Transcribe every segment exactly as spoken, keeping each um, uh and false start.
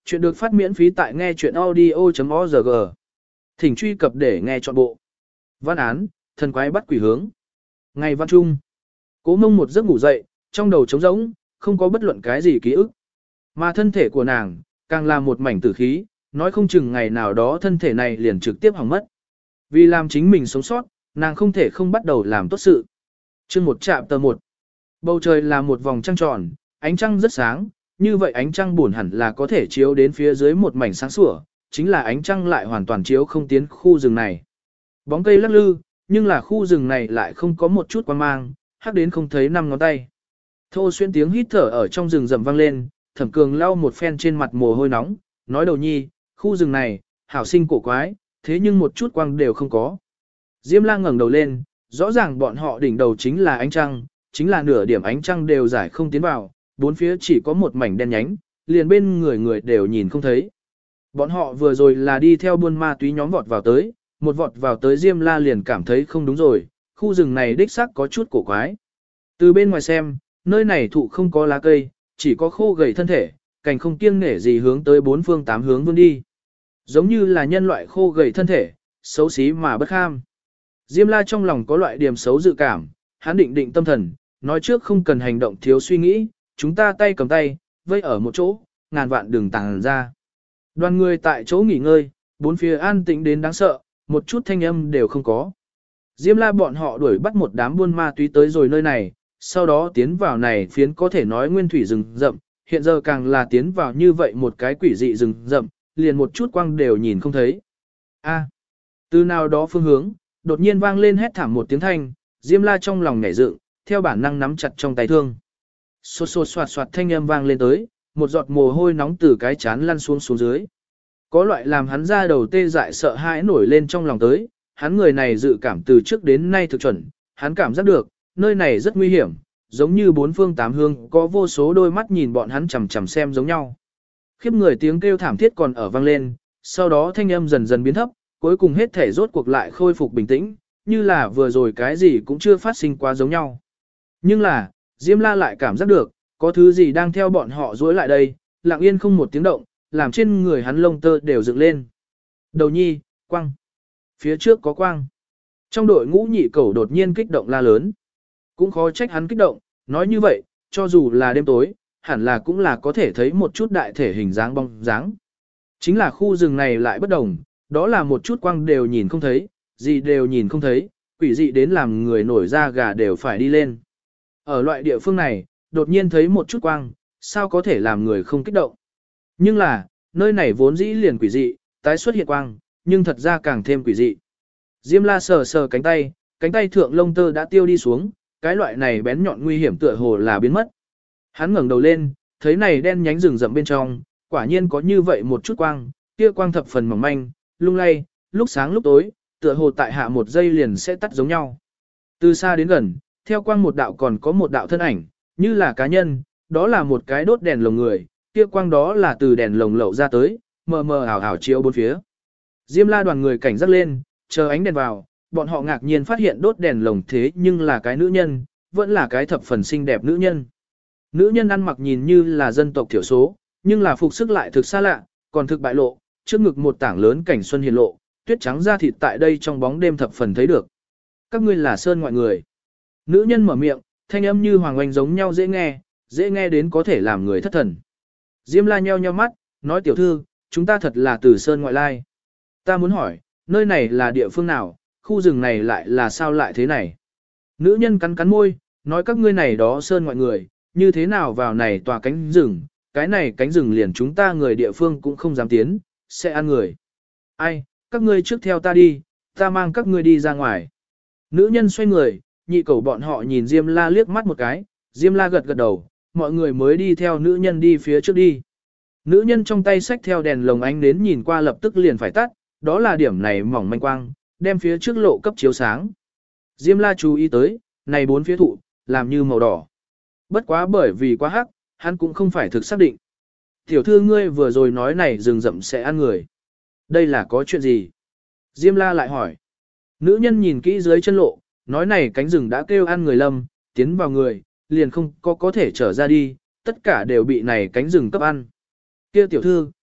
Chuyện được phát miễn phí tại nghe chuyện audio.org. Thỉnh truy cập để nghe trọn bộ. Văn án, thần quái bắt quỷ hướng. Ngày văn trung. Cố Mông một giấc ngủ dậy, trong đầu trống rỗng, không có bất luận cái gì ký ức. Mà thân thể của nàng, càng là một mảnh tử khí, nói không chừng ngày nào đó thân thể này liền trực tiếp hỏng mất. Vì làm chính mình sống sót, nàng không thể không bắt đầu làm tốt sự. Chương một chạm tờ một. Bầu trời là một vòng trăng tròn, ánh trăng rất sáng, như vậy ánh trăng buồn hẳn là có thể chiếu đến phía dưới một mảnh sáng sủa, chính là ánh trăng lại hoàn toàn chiếu không tiến khu rừng này. Bóng cây lắc lư, nhưng là khu rừng này lại không có một chút quang mang, hắc đến không thấy năm ngón tay. Thô xuyên tiếng hít thở ở trong rừng rậm vang lên, Thẩm Cường lau một phen trên mặt mồ hôi nóng, nói đầu nhi, khu rừng này, hảo sinh cổ quái, thế nhưng một chút quang đều không có. Diêm La ngẩng đầu lên, rõ ràng bọn họ đỉnh đầu chính là ánh trăng, chính là nửa điểm ánh trăng đều giải không tiến vào, bốn phía chỉ có một mảnh đen nhánh, liền bên người người đều nhìn không thấy. Bọn họ vừa rồi là đi theo buôn ma túy nhóm vọt vào tới, một vọt vào tới Diêm La liền cảm thấy không đúng rồi, khu rừng này đích xác có chút cổ quái. Từ bên ngoài xem, nơi này thụ không có lá cây, chỉ có khô gầy thân thể, cành không kiêng nể gì hướng tới bốn phương tám hướng vươn đi. Giống như là nhân loại khô gầy thân thể, xấu xí mà bất kham. Diêm La trong lòng có loại điểm xấu dự cảm, hắn định định tâm thần, nói trước không cần hành động thiếu suy nghĩ, chúng ta tay cầm tay, vây ở một chỗ, ngàn vạn đường tàng ra. Đoàn người tại chỗ nghỉ ngơi, bốn phía an tĩnh đến đáng sợ, một chút thanh âm đều không có. Diêm La bọn họ đuổi bắt một đám buôn ma túy tới rồi nơi này, sau đó tiến vào này phiến có thể nói nguyên thủy rừng rậm, hiện giờ càng là tiến vào như vậy một cái quỷ dị rừng rậm, liền một chút quang đều nhìn không thấy. A, từ nào đó phương hướng, đột nhiên vang lên hét thảm một tiếng thanh, Diêm La trong lòng nhảy dựng, theo bản năng nắm chặt trong tay thương. Xô xô xoạt xoạt thanh âm vang lên tới, một giọt mồ hôi nóng từ cái chán lăn xuống xuống dưới. Có loại làm hắn ra đầu tê dại sợ hãi nổi lên trong lòng tới, hắn người này dự cảm từ trước đến nay thực chuẩn, hắn cảm giác được, nơi này rất nguy hiểm, giống như bốn phương tám hướng có vô số đôi mắt nhìn bọn hắn chằm chằm xem giống nhau. Khiếp người tiếng kêu thảm thiết còn ở vang lên, sau đó thanh âm dần dần biến thấp, cuối cùng hết thể rốt cuộc lại khôi phục bình tĩnh, như là vừa rồi cái gì cũng chưa phát sinh quá giống nhau. Nhưng là, Diêm La lại cảm giác được, có thứ gì đang theo bọn họ dối lại đây, lặng yên không một tiếng động, làm trên người hắn lông tơ đều dựng lên. Đầu nhi, quang. Phía trước có quang. Trong đội ngũ nhị cẩu đột nhiên kích động la lớn. Cũng khó trách hắn kích động, nói như vậy, cho dù là đêm tối, hẳn là cũng là có thể thấy một chút đại thể hình dáng bóng dáng. Chính là khu rừng này lại bất đồng, đó là một chút quang đều nhìn không thấy, gì đều nhìn không thấy, quỷ dị đến làm người nổi da gà đều phải đi lên. Ở loại địa phương này, đột nhiên thấy một chút quang, sao có thể làm người không kích động. Nhưng là, nơi này vốn dĩ liền quỷ dị, tái xuất hiện quang, nhưng thật ra càng thêm quỷ dị. Diêm La sờ sờ cánh tay, cánh tay thượng lông tơ đã tiêu đi xuống, cái loại này bén nhọn nguy hiểm tựa hồ là biến mất. Hắn ngẩng đầu lên, thấy này đen nhánh rừng rậm bên trong, quả nhiên có như vậy một chút quang, kia quang thập phần mỏng manh, lung lay, lúc sáng lúc tối, tựa hồ tại hạ một giây liền sẽ tắt giống nhau. Từ xa đến gần, theo quang một đạo còn có một đạo thân ảnh, như là cá nhân, đó là một cái đốt đèn lồng người, kia quang đó là từ đèn lồng lậu ra tới, mờ mờ ảo ảo chiếu bốn phía. Diêm La đoàn người cảnh giác lên, chờ ánh đèn vào, bọn họ ngạc nhiên phát hiện đốt đèn lồng thế nhưng là cái nữ nhân, vẫn là cái thập phần xinh đẹp nữ nhân. Nữ nhân ăn mặc nhìn như là dân tộc thiểu số, nhưng là phục sức lại thực xa lạ, còn thực bại lộ, trước ngực một tảng lớn cảnh xuân hiền lộ, tuyết trắng da thịt tại đây trong bóng đêm thập phần thấy được. Các ngươi là sơn ngoại người. Nữ nhân mở miệng, thanh âm như hoàng oanh giống nhau dễ nghe, dễ nghe đến có thể làm người thất thần. Diêm La nheo nheo mắt, nói tiểu thư, chúng ta thật là từ sơn ngoại lai. Ta muốn hỏi, nơi này là địa phương nào, khu rừng này lại là sao lại thế này? Nữ nhân cắn cắn môi, nói các ngươi này đó sơn ngoại người, như thế nào vào này tòa cánh rừng, cái này cánh rừng liền chúng ta người địa phương cũng không dám tiến, sẽ ăn người. Ai, các ngươi trước theo ta đi, ta mang các ngươi đi ra ngoài. Nữ nhân xoay người, nhị cẩu bọn họ nhìn Diêm La liếc mắt một cái, Diêm La gật gật đầu, mọi người mới đi theo nữ nhân đi phía trước đi. Nữ nhân trong tay xách theo đèn lồng ánh đến nhìn qua lập tức liền phải tắt, đó là điểm này mỏng manh quang, đem phía trước lộ cấp chiếu sáng. Diêm La chú ý tới, này bốn phía thụ, làm như màu đỏ. Bất quá bởi vì quá hắc, hắn cũng không phải thực xác định. Tiểu thư ngươi vừa rồi nói này rừng rậm sẽ ăn người. Đây là có chuyện gì? Diêm La lại hỏi. Nữ nhân nhìn kỹ dưới chân lộ, nói này cánh rừng đã kêu ăn người lâm, tiến vào người, liền không có có thể trở ra đi, tất cả đều bị này cánh rừng cấp ăn. Kia tiểu thư,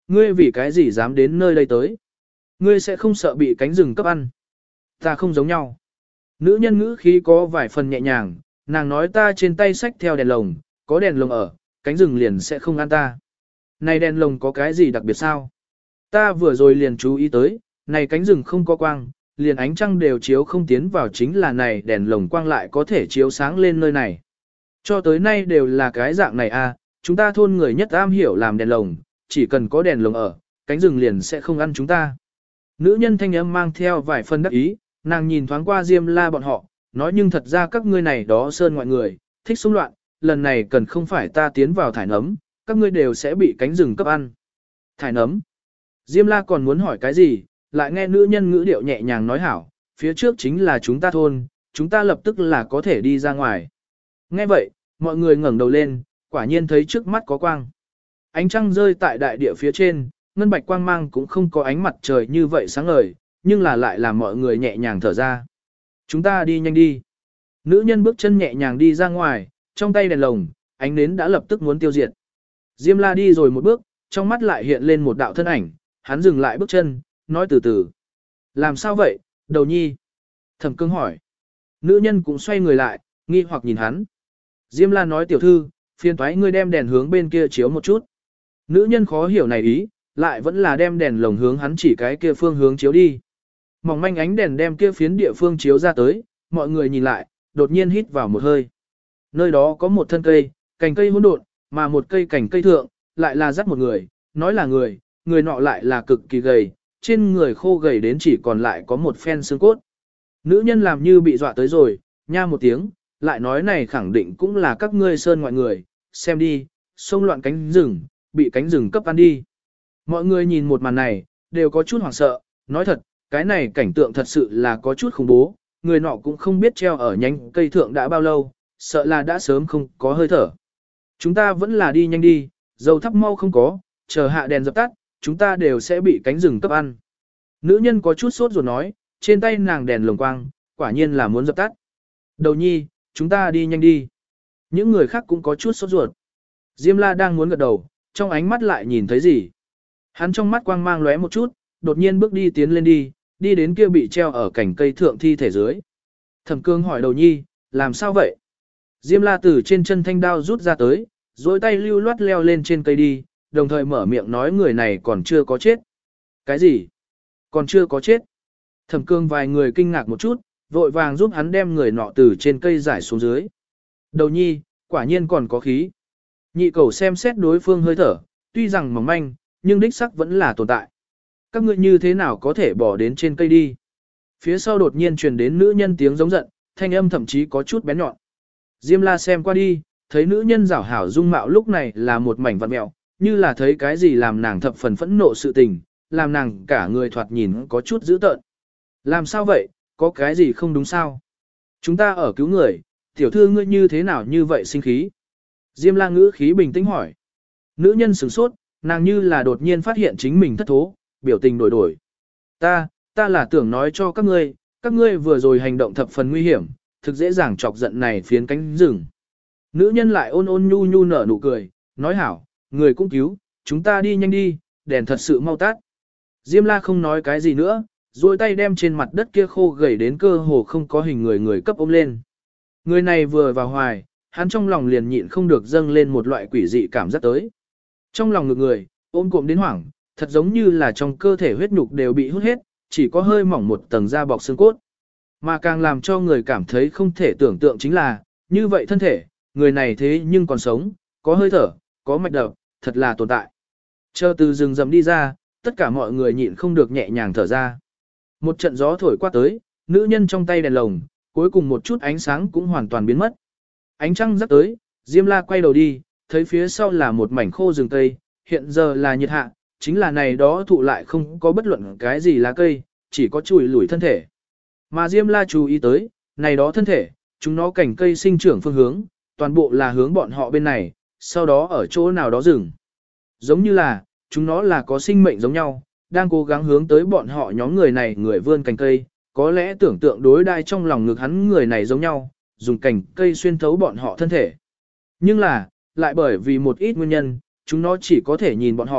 ngươi vì cái gì dám đến nơi đây tới? Ngươi sẽ không sợ bị cánh rừng cấp ăn. Ta không giống nhau. Nữ nhân ngữ khí có vài phần nhẹ nhàng, nàng nói ta trên tay xách theo đèn lồng, có đèn lồng ở, cánh rừng liền sẽ không ăn ta. Này đèn lồng có cái gì đặc biệt sao? Ta vừa rồi liền chú ý tới, này cánh rừng không có quang, liền ánh trăng đều chiếu không tiến vào, chính là này đèn lồng quang lại có thể chiếu sáng lên nơi này. Cho tới nay đều là cái dạng này à, chúng ta thôn người nhất am hiểu làm đèn lồng, chỉ cần có đèn lồng ở, cánh rừng liền sẽ không ăn chúng ta. Nữ nhân thanh âm mang theo vài phần đắc ý, nàng nhìn thoáng qua Diêm La bọn họ, nói nhưng thật ra các ngươi này đó sơn ngoại người, thích xung loạn, lần này cần không phải ta tiến vào thải nấm, các ngươi đều sẽ bị cánh rừng cấp ăn. Thải nấm. Diêm La còn muốn hỏi cái gì, lại nghe nữ nhân ngữ điệu nhẹ nhàng nói hảo, phía trước chính là chúng ta thôn, chúng ta lập tức là có thể đi ra ngoài. Nghe vậy, mọi người ngẩng đầu lên, quả nhiên thấy trước mắt có quang. Ánh trăng rơi tại đại địa phía trên, ngân bạch quang mang cũng không có ánh mặt trời như vậy sáng ngời, nhưng là lại làm mọi người nhẹ nhàng thở ra. Chúng ta đi nhanh đi. Nữ nhân bước chân nhẹ nhàng đi ra ngoài, trong tay đèn lồng, ánh nến đã lập tức muốn tiêu diệt. Diêm La đi rồi một bước, trong mắt lại hiện lên một đạo thân ảnh, hắn dừng lại bước chân, nói từ từ. Làm sao vậy, đầu nhi? Thẩm Cương hỏi. Nữ nhân cũng xoay người lại, nghi hoặc nhìn hắn. Diêm La nói tiểu thư, phiền toái ngươi đem đèn hướng bên kia chiếu một chút. Nữ nhân khó hiểu này ý, lại vẫn là đem đèn lồng hướng hắn chỉ cái kia phương hướng chiếu đi. Mỏng manh ánh đèn đem kia phiến địa phương chiếu ra tới, mọi người nhìn lại, đột nhiên hít vào một hơi. Nơi đó có một thân cây, cành cây hỗn độn, mà một cây cành cây thượng, lại là dắt một người, nói là người, người nọ lại là cực kỳ gầy, trên người khô gầy đến chỉ còn lại có một phen xương cốt. Nữ nhân làm như bị dọa tới rồi, nha một tiếng, lại nói này khẳng định cũng là các ngươi sơn ngoại người, xem đi, xông loạn cánh rừng, bị cánh rừng cấp ăn đi. Mọi người nhìn một màn này, đều có chút hoảng sợ, nói thật, cái này cảnh tượng thật sự là có chút khủng bố, người nọ cũng không biết treo ở nhánh cây thượng đã bao lâu, sợ là đã sớm không có hơi thở. Chúng ta vẫn là đi nhanh đi, dầu thắp mau không có, chờ hạ đèn dập tắt, chúng ta đều sẽ bị cánh rừng cấp ăn. Nữ nhân có chút sốt ruột nói, trên tay nàng đèn lồng quang, quả nhiên là muốn dập tắt. Đầu nhi, chúng ta đi nhanh đi. Những người khác cũng có chút sốt ruột. Diêm La đang muốn gật đầu, trong ánh mắt lại nhìn thấy gì. Hắn trong mắt quang mang lóe một chút, đột nhiên bước đi tiến lên đi, đi đến kia bị treo ở cành cây thượng thi thể dưới. Thẩm Cương hỏi đầu nhi, làm sao vậy? Diêm La từ trên chân thanh đao rút ra tới, dối tay lưu loát leo lên trên cây đi, đồng thời mở miệng nói người này còn chưa có chết. Cái gì? Còn chưa có chết? Thẩm Cương vài người kinh ngạc một chút, vội vàng giúp hắn đem người nọ từ trên cây giải xuống dưới. Đầu nhi, quả nhiên còn có khí. Nhị cầu xem xét đối phương hơi thở, tuy rằng mỏng manh, nhưng đích sắc vẫn là tồn tại. Các ngươi như thế nào có thể bỏ đến trên cây đi? Phía sau đột nhiên truyền đến nữ nhân tiếng giống giận, thanh âm thậm chí có chút bén nhọn. Diêm La xem qua đi, thấy nữ nhân rảo hảo dung mạo lúc này là một mảnh vặn mẹo, như là thấy cái gì làm nàng thập phần phẫn nộ sự tình, làm nàng cả người thoạt nhìn có chút dữ tợn. Làm sao vậy, có cái gì không đúng sao? Chúng ta ở cứu người, tiểu thư ngươi như thế nào như vậy sinh khí? Diêm La ngữ khí bình tĩnh hỏi. Nữ nhân sửng sốt, nàng như là đột nhiên phát hiện chính mình thất thố, biểu tình đổi đổi. Ta, ta là tưởng nói cho các ngươi, các ngươi vừa rồi hành động thập phần nguy hiểm, thực dễ dàng chọc giận này phiến cánh rừng. Nữ nhân lại ôn ôn nhu nhu nở nụ cười, nói hảo, người cũng cứu, chúng ta đi nhanh đi, đèn thật sự mau tắt. Diêm La không nói cái gì nữa, duỗi tay đem trên mặt đất kia khô gầy đến cơ hồ không có hình người người cấp ôm lên. Người này vừa vào hoài, hắn trong lòng liền nhịn không được dâng lên một loại quỷ dị cảm giác tới. Trong lòng ngực người, ôm cụm đến hoảng, thật giống như là trong cơ thể huyết nhục đều bị hút hết, chỉ có hơi mỏng một tầng da bọc xương cốt. Mà càng làm cho người cảm thấy không thể tưởng tượng chính là, như vậy thân thể, người này thế nhưng còn sống, có hơi thở, có mạch đập, thật là tồn tại. Chờ từ rừng rầm đi ra, tất cả mọi người nhịn không được nhẹ nhàng thở ra. Một trận gió thổi qua tới, nữ nhân trong tay đèn lồng, cuối cùng một chút ánh sáng cũng hoàn toàn biến mất. Ánh trăng rắc tới, Diêm La quay đầu đi, thấy phía sau là một mảnh khô rừng cây, hiện giờ là nhiệt hạ, chính là này đó thụ lại không có bất luận cái gì lá cây, chỉ có chùi lủi thân thể. Mà Diêm La chú ý tới, này đó thân thể, chúng nó cảnh cây sinh trưởng phương hướng, toàn bộ là hướng bọn họ bên này, sau đó ở chỗ nào đó dừng. Giống như là, chúng nó là có sinh mệnh giống nhau, đang cố gắng hướng tới bọn họ nhóm người này người vươn cành cây, có lẽ tưởng tượng đối đai trong lòng ngực hắn người này giống nhau, dùng cành cây xuyên thấu bọn họ thân thể. Nhưng là, lại bởi vì một ít nguyên nhân, chúng nó chỉ có thể nhìn bọn họ,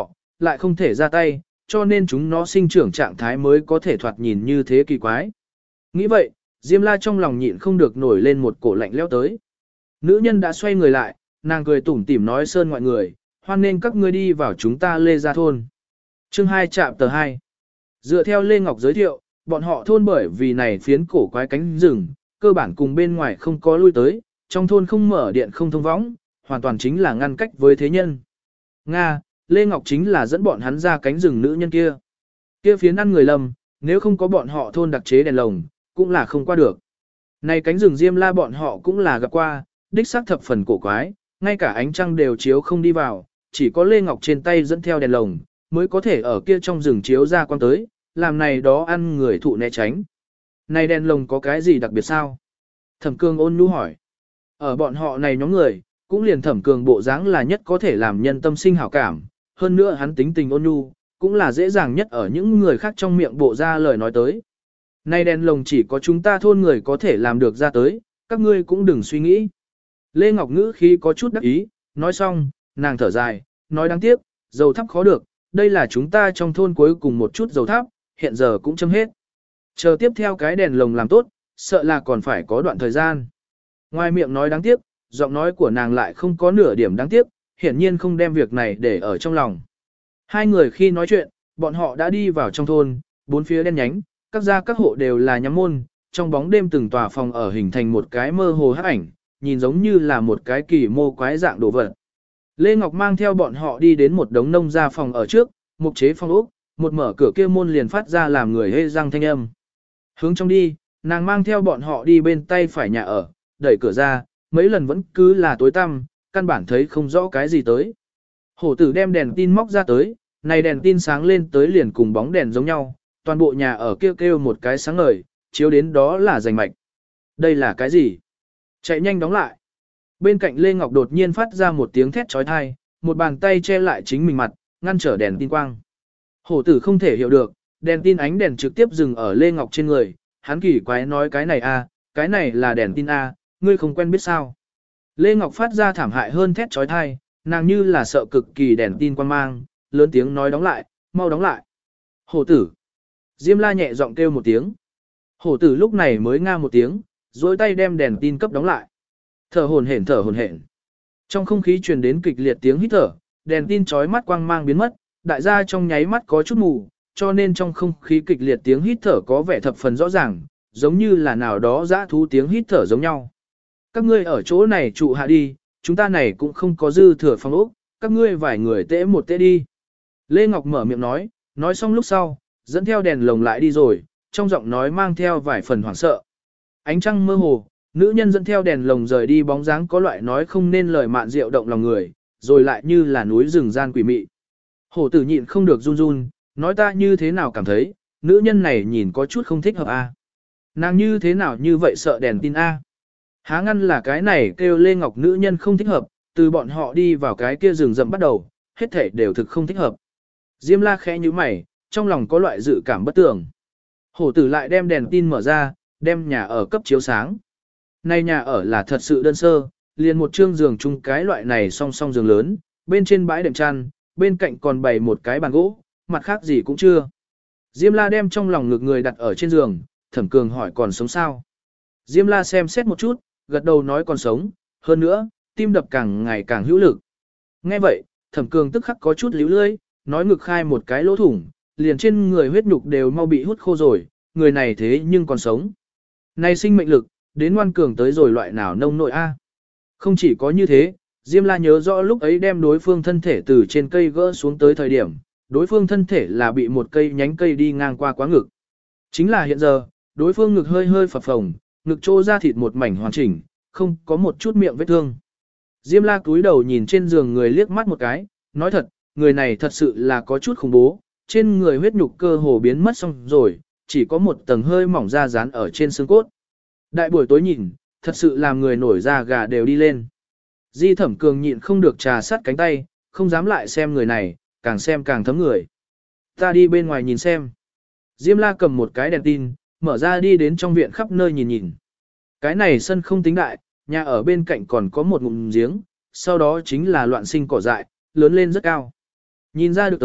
lại không thể ra tay, cho nên chúng nó sinh trưởng trạng thái mới có thể thoạt nhìn như thế kỳ quái. Nghĩ vậy, Diêm La trong lòng nhịn không được nổi lên một cổ lạnh lẽo tới. Nữ nhân đã xoay người lại, nàng cười tủm tỉm nói sơn ngoại người, hoan nên các ngươi đi vào chúng ta Lê Gia thôn. Chương hai chạm tờ hai. Dựa theo Lê Ngọc giới thiệu, bọn họ thôn bởi vì này phiến cổ quái cánh rừng, cơ bản cùng bên ngoài không có lui tới, trong thôn không mở điện không thông võng, hoàn toàn chính là ngăn cách với thế nhân. Nga, Lê Ngọc chính là dẫn bọn hắn ra cánh rừng nữ nhân kia. Kia phiến ăn người lầm, nếu không có bọn họ thôn đặc chế đèn lồng, cũng là không qua được. Này cánh rừng Diêm La bọn họ cũng là gặp qua, đích xác thập phần cổ quái, ngay cả ánh trăng đều chiếu không đi vào, chỉ có Lê Ngọc trên tay dẫn theo đèn lồng, mới có thể ở kia trong rừng chiếu ra quang tới, làm này đó ăn người thụ né tránh. Này đèn lồng có cái gì đặc biệt sao? Thẩm Cường ôn nhu hỏi. Ở bọn họ này nhóm người, cũng liền Thẩm Cường bộ dáng là nhất có thể làm nhân tâm sinh hảo cảm, hơn nữa hắn tính tình ôn nhu, cũng là dễ dàng nhất ở những người khác trong miệng bộ ra lời nói tới. Này đèn lồng chỉ có chúng ta thôn người có thể làm được ra tới, các ngươi cũng đừng suy nghĩ. Lê Ngọc ngữ khí có chút đắc ý, nói xong, nàng thở dài, nói đáng tiếc, dầu thắp khó được, đây là chúng ta trong thôn cuối cùng một chút dầu thắp, hiện giờ cũng châm hết. Chờ tiếp theo cái đèn lồng làm tốt, sợ là còn phải có đoạn thời gian. Ngoài miệng nói đáng tiếc, giọng nói của nàng lại không có nửa điểm đáng tiếc, hiển nhiên không đem việc này để ở trong lòng. Hai người khi nói chuyện, bọn họ đã đi vào trong thôn, bốn phía đen nhánh, các gia các hộ đều là nhắm môn, trong bóng đêm từng tòa phòng ở hình thành một cái mơ hồ hắc ảnh, nhìn giống như là một cái kỳ mô quái dạng đồ vật. Lê Ngọc mang theo bọn họ đi đến một đống nông gia phòng ở trước, mục chế phong ốc, một mở cửa kia môn liền phát ra làm người hê răng thanh âm. Hướng trong đi, nàng mang theo bọn họ đi bên tay phải nhà ở, đẩy cửa ra, mấy lần vẫn cứ là tối tăm, căn bản thấy không rõ cái gì tới. Hổ tử đem đèn tin móc ra tới, này đèn tin sáng lên tới liền cùng bóng đèn giống nhau, toàn bộ nhà ở kêu kêu một cái sáng ngời, chiếu đến đó là rành mạch. Đây là cái gì? Chạy nhanh đóng lại. Bên cạnh Lê Ngọc đột nhiên phát ra một tiếng thét trói thai, một bàn tay che lại chính mình mặt, ngăn trở đèn tin quang. Hổ tử không thể hiểu được, đèn tin ánh đèn trực tiếp dừng ở Lê Ngọc trên người, hắn kỳ quái nói cái này a, cái này là đèn tin a, ngươi không quen biết sao. Lê Ngọc phát ra thảm hại hơn thét trói thai, nàng như là sợ cực kỳ đèn tin quang mang, lớn tiếng nói đóng lại, mau đóng lại. Hổ tử. Diêm La nhẹ giọng kêu một tiếng. Hổ tử lúc này mới nga một tiếng, duỗi tay đem đèn tin cấp đóng lại. Thở hổn hển thở hổn hển. Trong không khí truyền đến kịch liệt tiếng hít thở, đèn tin chói mắt quang mang biến mất, đại gia trong nháy mắt có chút mù, cho nên trong không khí kịch liệt tiếng hít thở có vẻ thập phần rõ ràng, giống như là nào đó dã thú tiếng hít thở giống nhau. Các ngươi ở chỗ này trụ hạ đi, chúng ta này cũng không có dư thừa phòng ốc, các ngươi vài người tễ một tễ đi. Lê Ngọc mở miệng nói, nói xong lúc sau, dẫn theo đèn lồng lại đi rồi, trong giọng nói mang theo vài phần hoảng sợ. Ánh trăng mơ hồ, nữ nhân dẫn theo đèn lồng rời đi bóng dáng có loại nói không nên lời mạn diệu động lòng người, rồi lại như là núi rừng gian quỷ mị. Hổ tử nhịn không được run run, nói ta như thế nào cảm thấy, nữ nhân này nhìn có chút không thích hợp a. Nàng như thế nào như vậy sợ đèn tin a. Há ngăn là cái này kêu Lê Ngọc nữ nhân không thích hợp, từ bọn họ đi vào cái kia rừng rậm bắt đầu, hết thể đều thực không thích hợp. Diêm La khẽ như mày, trong lòng có loại dự cảm bất tường. Hổ tử lại đem đèn tin mở ra, đem nhà ở cấp chiếu sáng. Nay nhà ở là thật sự đơn sơ, liền một trương giường chung cái loại này song song giường lớn, bên trên bãi đệm chăn, bên cạnh còn bày một cái bàn gỗ, mặt khác gì cũng chưa. Diêm La đem trong lòng ngực người đặt ở trên giường, Thẩm Cường hỏi còn sống sao. Diêm La xem xét một chút, gật đầu nói còn sống, hơn nữa, tim đập càng ngày càng hữu lực. Nghe vậy, Thẩm Cường tức khắc có chút líu lưỡi, nói ngực khai một cái lỗ thủng, liền trên người huyết nhục đều mau bị hút khô rồi, người này thế nhưng còn sống. Này sinh mệnh lực, đến ngoan cường tới rồi loại nào nông nội a. Không chỉ có như thế, Diêm La nhớ rõ lúc ấy đem đối phương thân thể từ trên cây gỡ xuống tới thời điểm, đối phương thân thể là bị một cây nhánh cây đi ngang qua quá ngực. Chính là hiện giờ, đối phương ngực hơi hơi phập phồng, ngực trô ra thịt một mảnh hoàn chỉnh, không có một chút miệng vết thương. Diêm La cúi đầu nhìn trên giường người liếc mắt một cái, nói thật, người này thật sự là có chút khủng bố, trên người huyết nhục cơ hồ biến mất xong rồi, chỉ có một tầng hơi mỏng da dán ở trên xương cốt. Đại buổi tối nhìn, thật sự làm người nổi da gà đều đi lên. Di Thẩm Cường nhịn không được trà sát cánh tay, không dám lại xem người này, càng xem càng thấm người. Ta đi bên ngoài nhìn xem. Diêm La cầm một cái đèn tin, mở ra đi đến trong viện khắp nơi nhìn nhìn. Cái này sân không tính đại, nhà ở bên cạnh còn có một ngụm giếng, sau đó chính là loạn sinh cỏ dại, lớn lên rất cao. Nhìn ra được tới,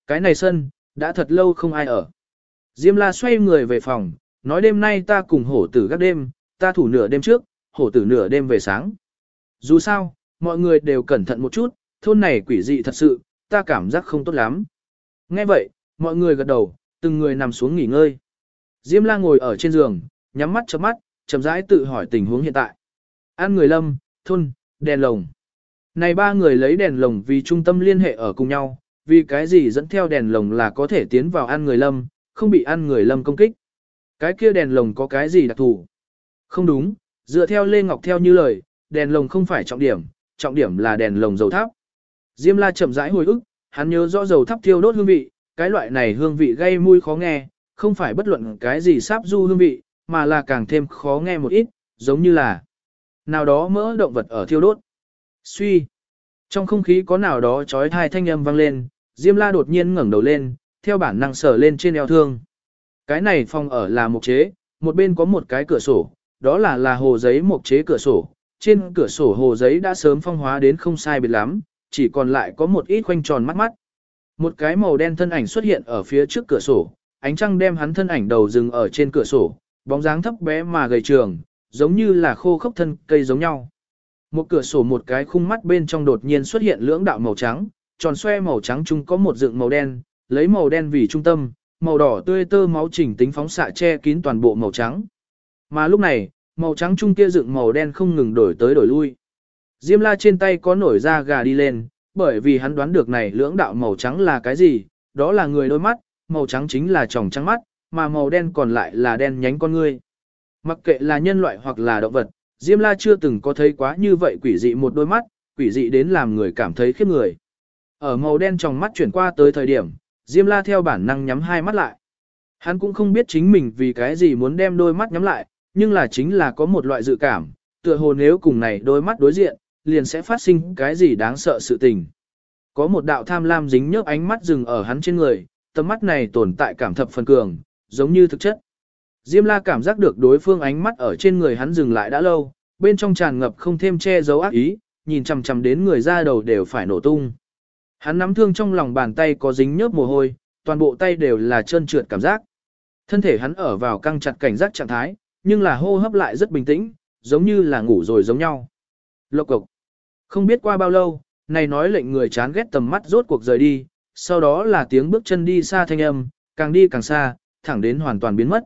cái này sân, đã thật lâu không ai ở. Diêm la xoay người về phòng, nói đêm nay ta cùng hổ tử gác đêm, ta thủ nửa đêm trước, hổ tử nửa đêm về sáng. Dù sao, mọi người đều cẩn thận một chút, thôn này quỷ dị thật sự, ta cảm giác không tốt lắm. Nghe vậy, mọi người gật đầu, từng người nằm xuống nghỉ ngơi. Diêm la ngồi ở trên giường, nhắm mắt chớp mắt, chậm rãi tự hỏi tình huống hiện tại. An người lâm, thôn, đèn lồng. Này ba người lấy đèn lồng vì trung tâm liên hệ ở cùng nhau, vì cái gì dẫn theo đèn lồng là có thể tiến vào An người lâm, không bị An người lâm công kích. Cái kia đèn lồng có cái gì đặc thù? Không đúng, dựa theo Lê Ngọc theo như lời, đèn lồng không phải trọng điểm, trọng điểm là đèn lồng dầu thắp. Diêm la chậm rãi hồi ức, hắn nhớ rõ dầu thắp thiêu đốt hương vị, cái loại này hương vị gây mùi khó nghe, không phải bất luận cái gì sáp du hương vị, mà là càng thêm khó nghe một ít, giống như là nào đó mỡ động vật ở thiêu đốt. Suy, trong không khí có nào đó chói tai thanh âm vang lên, Diêm la đột nhiên ngẩng đầu lên, theo bản năng sờ lên trên eo thương. Cái này phòng ở là mộc chế, một bên có một cái cửa sổ, đó là là hồ giấy mộc chế cửa sổ, trên cửa sổ hồ giấy đã sớm phong hóa đến không sai biệt lắm, chỉ còn lại có một ít khoanh tròn mắt mắt. Một cái màu đen thân ảnh xuất hiện ở phía trước cửa sổ, ánh trăng đem hắn thân ảnh đầu dừng ở trên cửa sổ, bóng dáng thấp bé mà gầy trường, giống như là khô khốc thân cây giống nhau. Một cửa sổ một cái khung mắt bên trong đột nhiên xuất hiện lưỡng đạo màu trắng, tròn xoe màu trắng chung có một dựng màu đen, lấy màu đen vì trung tâm, màu đỏ tươi tơ máu chỉnh tính phóng xạ che kín toàn bộ màu trắng. Mà lúc này, màu trắng chung kia dựng màu đen không ngừng đổi tới đổi lui. Diêm la trên tay có nổi da gà đi lên, bởi vì hắn đoán được này lưỡng đạo màu trắng là cái gì, đó là người đôi mắt, màu trắng chính là tròng trắng mắt, mà màu đen còn lại là đen nhánh con ngươi. Mặc kệ là nhân loại hoặc là động vật, Diêm la chưa từng có thấy quá như vậy quỷ dị một đôi mắt, quỷ dị đến làm người cảm thấy khiếp người. Ở màu đen trong mắt chuyển qua tới thời điểm, Diêm la theo bản năng nhắm hai mắt lại. Hắn cũng không biết chính mình vì cái gì muốn đem đôi mắt nhắm lại, nhưng là chính là có một loại dự cảm, tựa hồ nếu cùng này đôi mắt đối diện, liền sẽ phát sinh cái gì đáng sợ sự tình. Có một đạo tham lam dính nhớp ánh mắt dừng ở hắn trên người, tầm mắt này tồn tại cảm thập phần cường, giống như thực chất. Diêm la cảm giác được đối phương ánh mắt ở trên người hắn dừng lại đã lâu, bên trong tràn ngập không thêm che giấu ác ý, nhìn chằm chằm đến người ra đầu đều phải nổ tung. Hắn nắm thương trong lòng bàn tay có dính nhớp mồ hôi, toàn bộ tay đều là trơn trượt cảm giác. Thân thể hắn ở vào căng chặt cảnh giác trạng thái, nhưng là hô hấp lại rất bình tĩnh, giống như là ngủ rồi giống nhau. Lộc cộc. Không biết qua bao lâu, này nói lệnh người chán ghét tầm mắt rốt cuộc rời đi, sau đó là tiếng bước chân đi xa thanh âm, càng đi càng xa, thẳng đến hoàn toàn biến mất.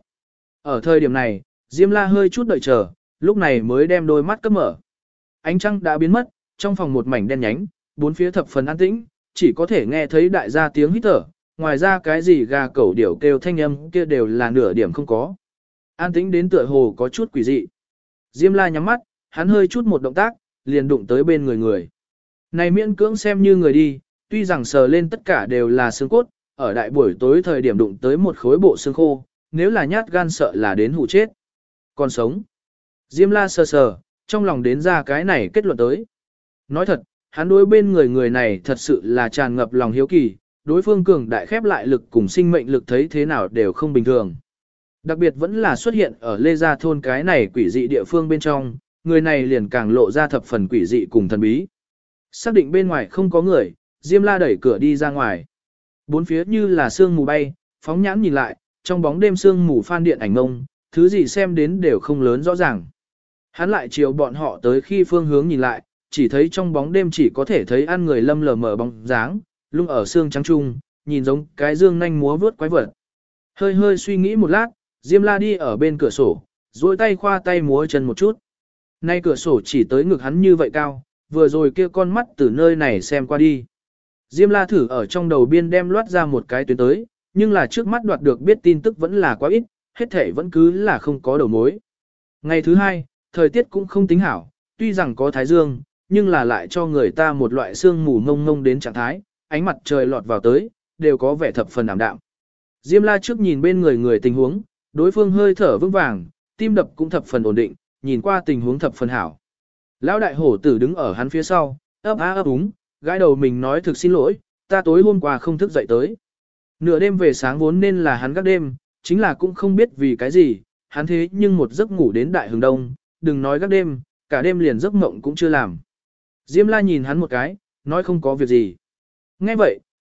Ở thời điểm này, Diêm la hơi chút đợi chờ, lúc này mới đem đôi mắt cấp mở. Ánh trăng đã biến mất, trong phòng một mảnh đen nhánh, bốn phía thập phần an tĩnh, chỉ có thể nghe thấy đại gia tiếng hít thở, ngoài ra cái gì gà cẩu điểu kêu thanh âm kia đều là nửa điểm không có. An tĩnh đến tựa hồ có chút quỷ dị. Diêm la nhắm mắt, hắn hơi chút một động tác, liền đụng tới bên người người. Này miễn cưỡng xem như người đi, tuy rằng sờ lên tất cả đều là xương cốt, ở đại buổi tối thời điểm đụng tới một khối bộ xương khô, nếu là nhát gan sợ là đến hụ chết. Còn sống. Diêm la sờ sờ, trong lòng đến ra cái này kết luận tới. Nói thật, hắn đối bên người người này thật sự là tràn ngập lòng hiếu kỳ, đối phương cường đại khép lại lực cùng sinh mệnh lực thấy thế nào đều không bình thường. Đặc biệt vẫn là xuất hiện ở Lê Gia thôn cái này quỷ dị địa phương bên trong, người này liền càng lộ ra thập phần quỷ dị cùng thần bí. Xác định bên ngoài không có người, Diêm la đẩy cửa đi ra ngoài. Bốn phía như là sương mù bay, phóng nhãn nhìn lại, trong bóng đêm sương mù phan điện ảnh ngông, thứ gì xem đến đều không lớn rõ ràng. Hắn lại chiều bọn họ tới khi phương hướng nhìn lại, chỉ thấy trong bóng đêm chỉ có thể thấy ăn người lâm lờ mờ bóng dáng, lung ở xương trắng trung, nhìn giống cái dương nanh múa vướt quái vật. Hơi hơi suy nghĩ một lát, Diêm la đi ở bên cửa sổ, duỗi tay khoa tay múa chân một chút. Nay cửa sổ chỉ tới ngực hắn như vậy cao, vừa rồi kia con mắt từ nơi này xem qua đi. Diêm la thử ở trong đầu biên đem loát ra một cái tuyến tới, nhưng là trước mắt đoạt được biết tin tức vẫn là quá ít, hết thể vẫn cứ là không có đầu mối. Ngày thứ hai, thời tiết cũng không tính hảo, tuy rằng có thái dương, nhưng là lại cho người ta một loại sương mù ngông ngông đến trạng thái, ánh mặt trời lọt vào tới, đều có vẻ thập phần ảm đạm. Diêm la trước nhìn bên người người tình huống, đối phương hơi thở vững vàng, tim đập cũng thập phần ổn định, nhìn qua tình huống thập phần hảo. Lão đại hổ tử đứng ở hắn phía sau, ấp á ấp úng, gãi đầu mình nói thực xin lỗi, ta tối hôm qua không thức dậy tới. Nửa đêm về sáng vốn nên là hắn gác đêm, chính là cũng không biết vì cái gì, hắn thế nhưng một giấc ngủ đến đại hừng đông, đừng nói gác đêm, cả đêm liền giấc mộng cũng chưa làm. Diêm la nhìn hắn một cái, nói không có việc gì. Nghe vậy,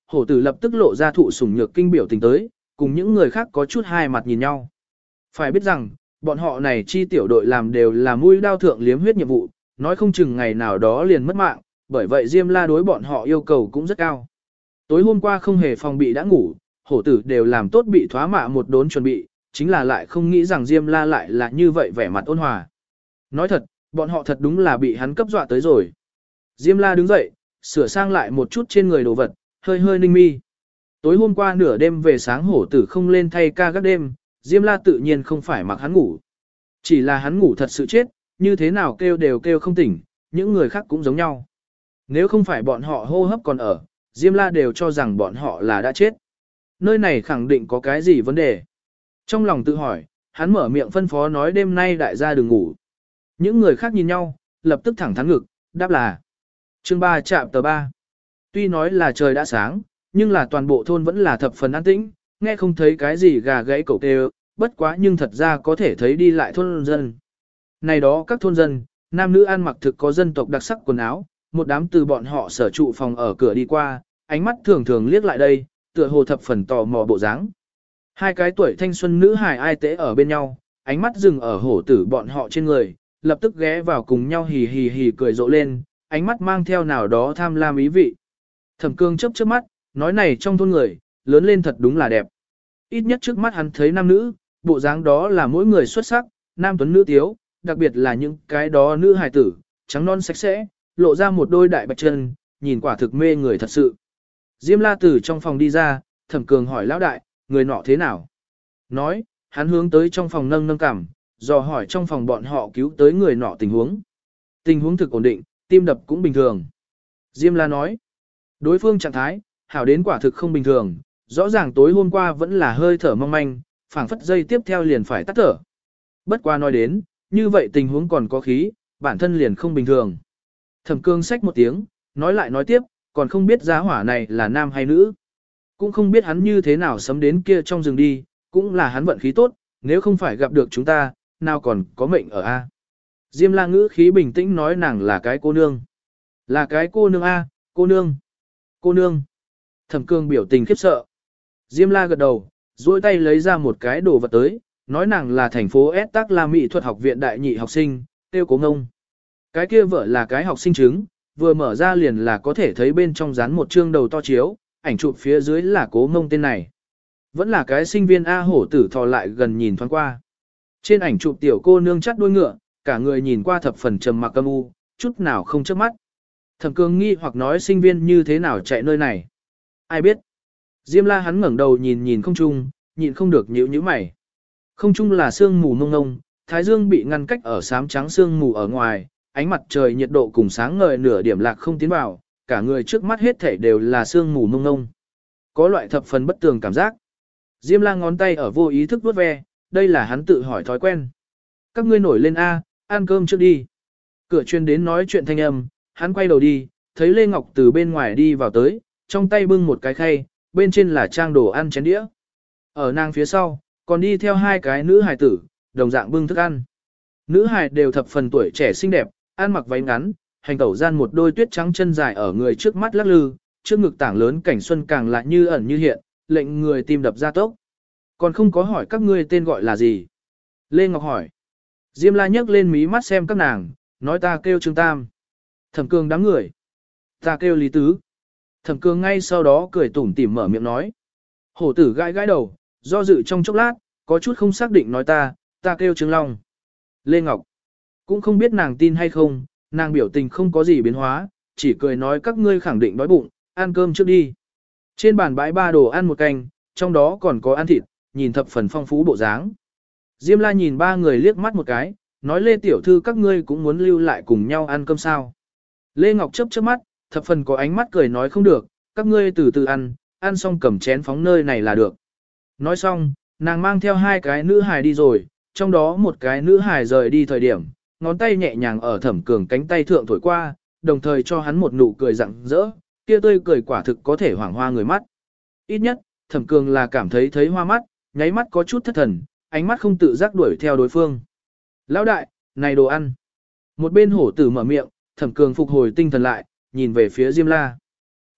hổ tử lập tức lộ ra thụ sủng nhược kinh biểu tình tới, cùng những người khác có chút hai mặt nhìn nhau. Phải biết rằng, bọn họ này chi tiểu đội làm đều là mũi đao thượng liếm huyết nhiệm vụ, nói không chừng ngày nào đó liền mất mạng, bởi vậy Diêm La đối bọn họ yêu cầu cũng rất cao. Tối hôm qua không hề phòng bị đã ngủ, hổ tử đều làm tốt bị thoá mạ một đốn chuẩn bị, chính là lại không nghĩ rằng Diêm La lại là như vậy vẻ mặt ôn hòa. Nói thật, bọn họ thật đúng là bị hắn cấp dọa tới rồi. Diêm La đứng dậy, sửa sang lại một chút trên người đồ vật, hơi hơi ninh mi. Tối hôm qua nửa đêm về sáng hổ tử không lên thay ca các đêm, Diêm La tự nhiên không phải mặc hắn ngủ. Chỉ là hắn ngủ thật sự chết, như thế nào kêu đều kêu không tỉnh, những người khác cũng giống nhau. Nếu không phải bọn họ hô hấp còn ở, Diêm La đều cho rằng bọn họ là đã chết. Nơi này khẳng định có cái gì vấn đề. Trong lòng tự hỏi, hắn mở miệng phân phó nói đêm nay đại gia đừng ngủ. Những người khác nhìn nhau, lập tức thẳng thắn ngực, đáp là chương ba chạm tờ ba. Tuy nói là trời đã sáng, nhưng là toàn bộ thôn vẫn là thập phần an tĩnh, nghe không thấy cái gì gà gãy cẩu kêu, bất quá nhưng thật ra có thể thấy đi lại thôn dân. Này đó các thôn dân, nam nữ ăn mặc thực có dân tộc đặc sắc quần áo, một đám từ bọn họ sở trụ phòng ở cửa đi qua, ánh mắt thường thường liếc lại đây, tựa hồ thập phần tò mò bộ dáng. Hai cái tuổi thanh xuân nữ hài ai tế ở bên nhau, ánh mắt dừng ở hổ tử bọn họ trên người, lập tức ghé vào cùng nhau hì hì hì cười rộ lên, ánh mắt mang theo nào đó tham lam ý vị. Thẩm Cương chớp chớp mắt, nói này trong thôn người, lớn lên thật đúng là đẹp. Ít nhất trước mắt hắn thấy nam nữ, bộ dáng đó là mỗi người xuất sắc, nam tuấn nữ tiếu, đặc biệt là những cái đó nữ hài tử, trắng non sạch sẽ, lộ ra một đôi đại bạch chân, nhìn quả thực mê người thật sự. Diêm La từ trong phòng đi ra, Thẩm Cường hỏi lão đại, người nọ thế nào? Nói, hắn hướng tới trong phòng nâng nâng cằm, dò hỏi trong phòng bọn họ cứu tới người nọ tình huống. Tình huống thực ổn định, tim đập cũng bình thường. Diêm La nói, đối phương trạng thái, hảo đến quả thực không bình thường, rõ ràng tối hôm qua vẫn là hơi thở mong manh, phảng phất dây tiếp theo liền phải tắt thở. Bất qua nói đến, như vậy tình huống còn có khí, bản thân liền không bình thường. Thẩm Cương xách một tiếng, nói lại nói tiếp, còn không biết giá hỏa này là nam hay nữ. Cũng không biết hắn như thế nào sấm đến kia trong rừng đi, cũng là hắn vận khí tốt, nếu không phải gặp được chúng ta, nào còn có mệnh ở A. Diêm La ngữ khí bình tĩnh nói nàng là cái cô nương. Là cái cô nương A, cô nương. Cô nương. Thẩm Cương biểu tình khiếp sợ. Diêm La gật đầu, duỗi tay lấy ra một cái đồ vật tới, nói nàng là thành phố S Tắc La Mỹ thuật học viện đại nhị học sinh, tiêu cố ngông. Cái kia vợ là cái học sinh chứng, vừa mở ra liền là có thể thấy bên trong dán một chương đầu to chiếu, ảnh chụp phía dưới là cố ngông tên này. Vẫn là cái sinh viên A hổ tử thò lại gần nhìn thoáng qua. Trên ảnh chụp tiểu cô nương chắt đuôi ngựa, cả người nhìn qua thập phần trầm mặc âm u, chút nào không chớp mắt. Thẩm Cương nghi hoặc nói sinh viên như thế nào chạy nơi này. Ai biết. Diêm La hắn ngẩng đầu nhìn nhìn không trung, nhịn không được nhíu nhíu mày. Không trung là sương mù mông ngông, thái dương bị ngăn cách ở xám trắng sương mù ở ngoài, ánh mặt trời nhiệt độ cùng sáng ngời nửa điểm lạc không tiến vào, cả người trước mắt hết thảy đều là sương mù mông ngông. Có loại thập phần bất tường cảm giác. Diêm La ngón tay ở vô ý thức vuốt ve, đây là hắn tự hỏi thói quen. Các ngươi nổi lên A, ăn cơm trước đi. Cửa truyền đến nói chuyện thanh âm, hắn quay đầu đi, thấy Lê Ngọc từ bên ngoài đi vào tới, trong tay bưng một cái khay, bên trên là trang đồ ăn chén đĩa. Ở nàng phía sau, còn đi theo hai cái nữ hài tử, đồng dạng bưng thức ăn. Nữ hài đều thập phần tuổi trẻ xinh đẹp, ăn mặc váy ngắn, hành tẩu gian một đôi tuyết trắng chân dài ở người trước mắt lắc lư, trước ngực tảng lớn cảnh xuân càng lại như ẩn như hiện, lệnh người tim đập ra tốc. Còn không có hỏi các ngươi tên gọi là gì. Lê Ngọc hỏi. Diêm La nhấc lên mí mắt xem các nàng, nói ta kêu Trương Tam. Thẩm Cương đám người. Ta kêu Lý Tứ. Thẩm Cương ngay sau đó cười tủm tỉm mở miệng nói. Hổ tử gãi gãi đầu, do dự trong chốc lát, có chút không xác định nói ta, ta kêu Trương Long. Lê Ngọc. Cũng không biết nàng tin hay không, nàng biểu tình không có gì biến hóa, chỉ cười nói các ngươi khẳng định đói bụng, ăn cơm trước đi. Trên bàn bãi ba đồ ăn một canh, trong đó còn có ăn thịt, nhìn thập phần phong phú bộ dáng. Diêm La nhìn ba người liếc mắt một cái, nói Lê tiểu thư các ngươi cũng muốn lưu lại cùng nhau ăn cơm sao. Lê Ngọc chớp chớp mắt, thập phần có ánh mắt cười nói không được, các ngươi từ từ ăn, ăn xong cầm chén phóng nơi này là được. Nói xong, nàng mang theo hai cái nữ hài đi rồi, trong đó một cái nữ hài rời đi thời điểm, ngón tay nhẹ nhàng ở Thẩm Cường cánh tay thượng thổi qua, đồng thời cho hắn một nụ cười rạng rỡ, kia tươi cười quả thực có thể hoảng hoa người mắt. Ít nhất, Thẩm Cường là cảm thấy thấy hoa mắt, nháy mắt có chút thất thần, ánh mắt không tự giác đuổi theo đối phương. Lão đại, này đồ ăn. Một bên hổ tử mở miệng, Thẩm Cường phục hồi tinh thần lại, nhìn về phía Diêm La.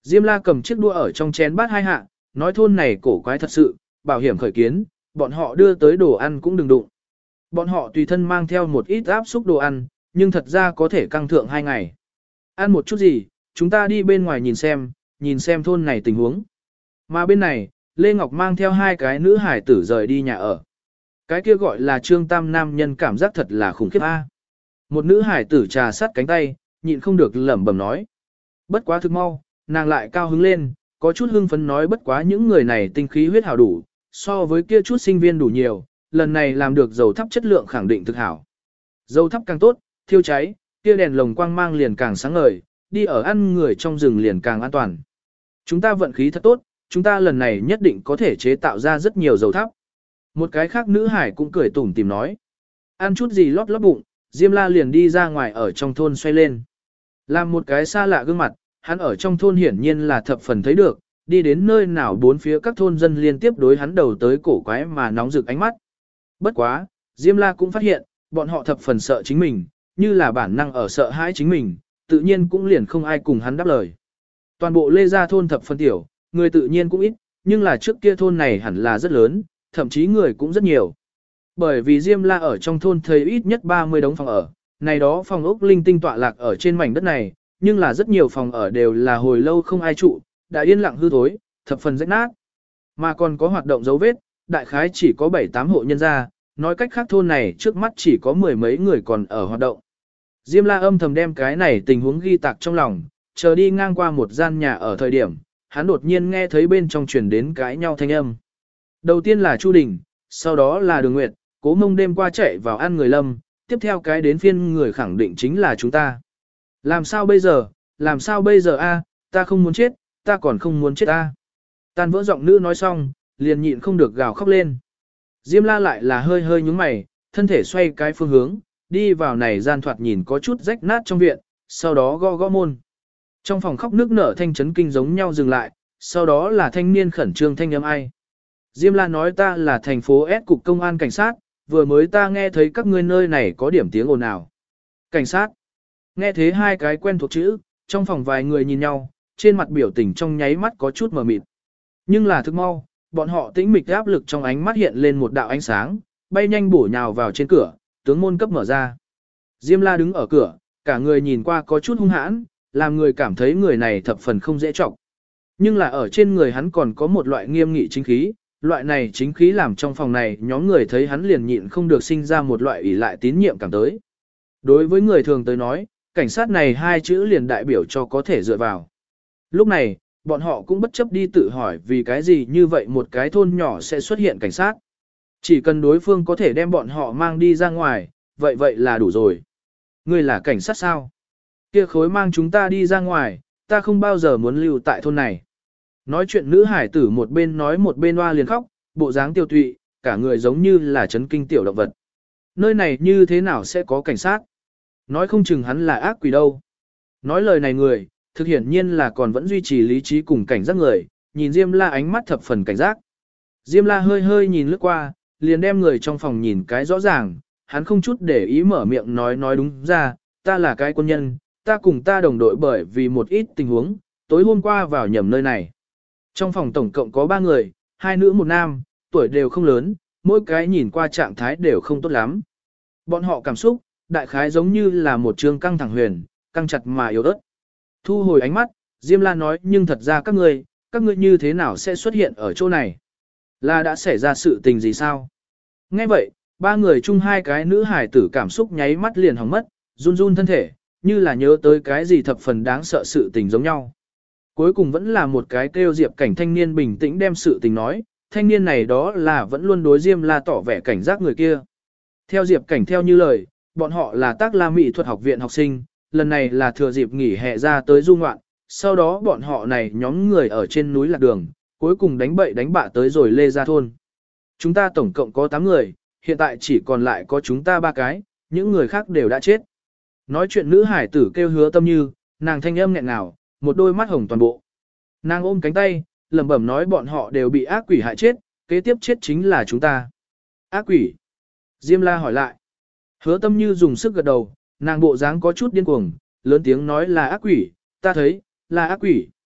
Diêm La cầm chiếc đũa ở trong chén bát hai hạ, nói thôn này cổ quái thật sự, bảo hiểm khởi kiến, bọn họ đưa tới đồ ăn cũng đừng đụng. Bọn họ tùy thân mang theo một ít áp xúc đồ ăn, nhưng thật ra có thể căng thượng hai ngày. Ăn một chút gì, chúng ta đi bên ngoài nhìn xem, nhìn xem thôn này tình huống. Mà bên này, Lê Ngọc mang theo hai cái nữ hải tử rời đi nhà ở. Cái kia gọi là Trương Tam nam nhân cảm giác thật là khủng khiếp a. Một nữ hải tử trà sát cánh tay, nhịn không được lẩm bẩm nói. Bất quá thực mau, nàng lại cao hứng lên, có chút hưng phấn nói bất quá những người này tinh khí huyết hảo đủ, so với kia chút sinh viên đủ nhiều, lần này làm được dầu thắp chất lượng khẳng định thực hảo. Dầu thắp càng tốt, thiêu cháy, kia đèn lồng quang mang liền càng sáng ngời, đi ở ăn người trong rừng liền càng an toàn. Chúng ta vận khí thật tốt, chúng ta lần này nhất định có thể chế tạo ra rất nhiều dầu thắp. Một cái khác nữ hải cũng cười tủm tìm nói. Ăn chút gì lót lót bụng, Diêm La liền đi ra ngoài ở trong thôn xoay lên. Làm một cái xa lạ gương mặt, hắn ở trong thôn hiển nhiên là thập phần thấy được, đi đến nơi nào bốn phía các thôn dân liên tiếp đối hắn đầu tới cổ quái mà nóng rực ánh mắt. Bất quá, Diêm La cũng phát hiện, bọn họ thập phần sợ chính mình, như là bản năng ở sợ hãi chính mình, tự nhiên cũng liền không ai cùng hắn đáp lời. Toàn bộ Lê Gia thôn thập phần tiểu, người tự nhiên cũng ít, nhưng là trước kia thôn này hẳn là rất lớn, thậm chí người cũng rất nhiều. Bởi vì Diêm La ở trong thôn thấy ít nhất ba mươi đống phòng ở, này đó phòng ốc linh tinh tọa lạc ở trên mảnh đất này, nhưng là rất nhiều phòng ở đều là hồi lâu không ai trụ, đã yên lặng hư thối, thập phần rách nát. Mà còn có hoạt động dấu vết, đại khái chỉ có bảy tám hộ nhân gia, nói cách khác thôn này trước mắt chỉ có mười mấy người còn ở hoạt động. Diêm La âm thầm đem cái này tình huống ghi tạc trong lòng, chờ đi ngang qua một gian nhà ở thời điểm, hắn đột nhiên nghe thấy bên trong truyền đến cãi nhau thanh âm. Đầu tiên là Chu Đình, sau đó là Đường Nguyệt, Cố Mông đêm qua chạy vào ăn người Lâm, tiếp theo cái đến phiên người khẳng định chính là chúng ta. Làm sao bây giờ, làm sao bây giờ a? Ta không muốn chết, ta còn không muốn chết a. Tan vỡ giọng nữ nói xong, liền nhịn không được gào khóc lên. Diêm La lại là hơi hơi nhúng mày, thân thể xoay cái phương hướng, đi vào này gian thoạt nhìn có chút rách nát trong viện, sau đó gõ gõ môn. Trong phòng khóc nước nở thanh chấn kinh giống nhau dừng lại, sau đó là thanh niên khẩn trương thanh âm ai. Diêm La nói ta là thành phố S cục công an cảnh sát, vừa mới ta nghe thấy các ngươi nơi này có điểm tiếng ồn ào. Cảnh sát. Nghe thế hai cái quen thuộc chữ, trong phòng vài người nhìn nhau, trên mặt biểu tình trong nháy mắt có chút mờ mịt. Nhưng là thức mau, bọn họ tĩnh mịch áp lực trong ánh mắt hiện lên một đạo ánh sáng, bay nhanh bổ nhào vào trên cửa, tướng môn cấp mở ra. Diêm La đứng ở cửa, cả người nhìn qua có chút hung hãn, làm người cảm thấy người này thập phần không dễ trọng. Nhưng là ở trên người hắn còn có một loại nghiêm nghị chính khí, loại này chính khí làm trong phòng này nhóm người thấy hắn liền nhịn không được sinh ra một loại ủy lại tín nhiệm cảm tới. Đối với người thường tới nói, cảnh sát này hai chữ liền đại biểu cho có thể dựa vào. Lúc này, bọn họ cũng bất chấp đi tự hỏi vì cái gì như vậy một cái thôn nhỏ sẽ xuất hiện cảnh sát. Chỉ cần đối phương có thể đem bọn họ mang đi ra ngoài, vậy vậy là đủ rồi. Ngươi là cảnh sát sao? Kia khối mang chúng ta đi ra ngoài, ta không bao giờ muốn lưu tại thôn này. Nói chuyện nữ hải tử một bên nói một bên hoa liền khóc, bộ dáng tiêu tụy, cả người giống như là chấn kinh tiểu động vật. Nơi này như thế nào sẽ có cảnh sát? Nói không chừng hắn là ác quỷ đâu. Nói lời này người, thực hiển nhiên là còn vẫn duy trì lý trí cùng cảnh giác người, nhìn Diêm La ánh mắt thập phần cảnh giác. Diêm La hơi hơi nhìn lướt qua, liền đem người trong phòng nhìn cái rõ ràng, hắn không chút để ý mở miệng nói nói đúng ra, ta là cái quân nhân, ta cùng ta đồng đội bởi vì một ít tình huống, tối hôm qua vào nhầm nơi này. Trong phòng tổng cộng có ba người, hai nữ một nam, tuổi đều không lớn, mỗi cái nhìn qua trạng thái đều không tốt lắm. Bọn họ cảm xúc, đại khái giống như là một trường căng thẳng huyền, căng chặt mà yếu ớt. Thu hồi ánh mắt, Diêm La nói nhưng thật ra các ngươi, các ngươi như thế nào sẽ xuất hiện ở chỗ này? Là đã xảy ra sự tình gì sao? Nghe vậy, ba người chung hai cái nữ hải tử cảm xúc nháy mắt liền hỏng mất, run run thân thể, như là nhớ tới cái gì thập phần đáng sợ sự tình giống nhau. Cuối cùng vẫn là một cái kêu Diệp Cảnh thanh niên bình tĩnh đem sự tình nói, thanh niên này đó là vẫn luôn đối Diêm La tỏ vẻ cảnh giác người kia. Theo Diệp Cảnh theo như lời, bọn họ là Tác La Mỹ thuật học viện học sinh, lần này là thừa dịp nghỉ hè ra tới du ngoạn, sau đó bọn họ này nhóm người ở trên núi lạc đường, cuối cùng đánh bậy đánh bạ tới rồi Lê Gia thôn. Chúng ta tổng cộng có tám người, hiện tại chỉ còn lại có chúng ta ba cái, những người khác đều đã chết. Nói chuyện nữ hải tử kêu Hứa Tâm Như, nàng thanh âm nghẹn ngào, một đôi mắt hồng toàn bộ. Nàng ôm cánh tay, lẩm bẩm nói bọn họ đều bị ác quỷ hại chết, kế tiếp chết chính là chúng ta. Ác quỷ? Diêm La hỏi lại. Hứa Tâm Như dùng sức gật đầu, nàng bộ dáng có chút điên cuồng, lớn tiếng nói là ác quỷ, ta thấy, là ác quỷ.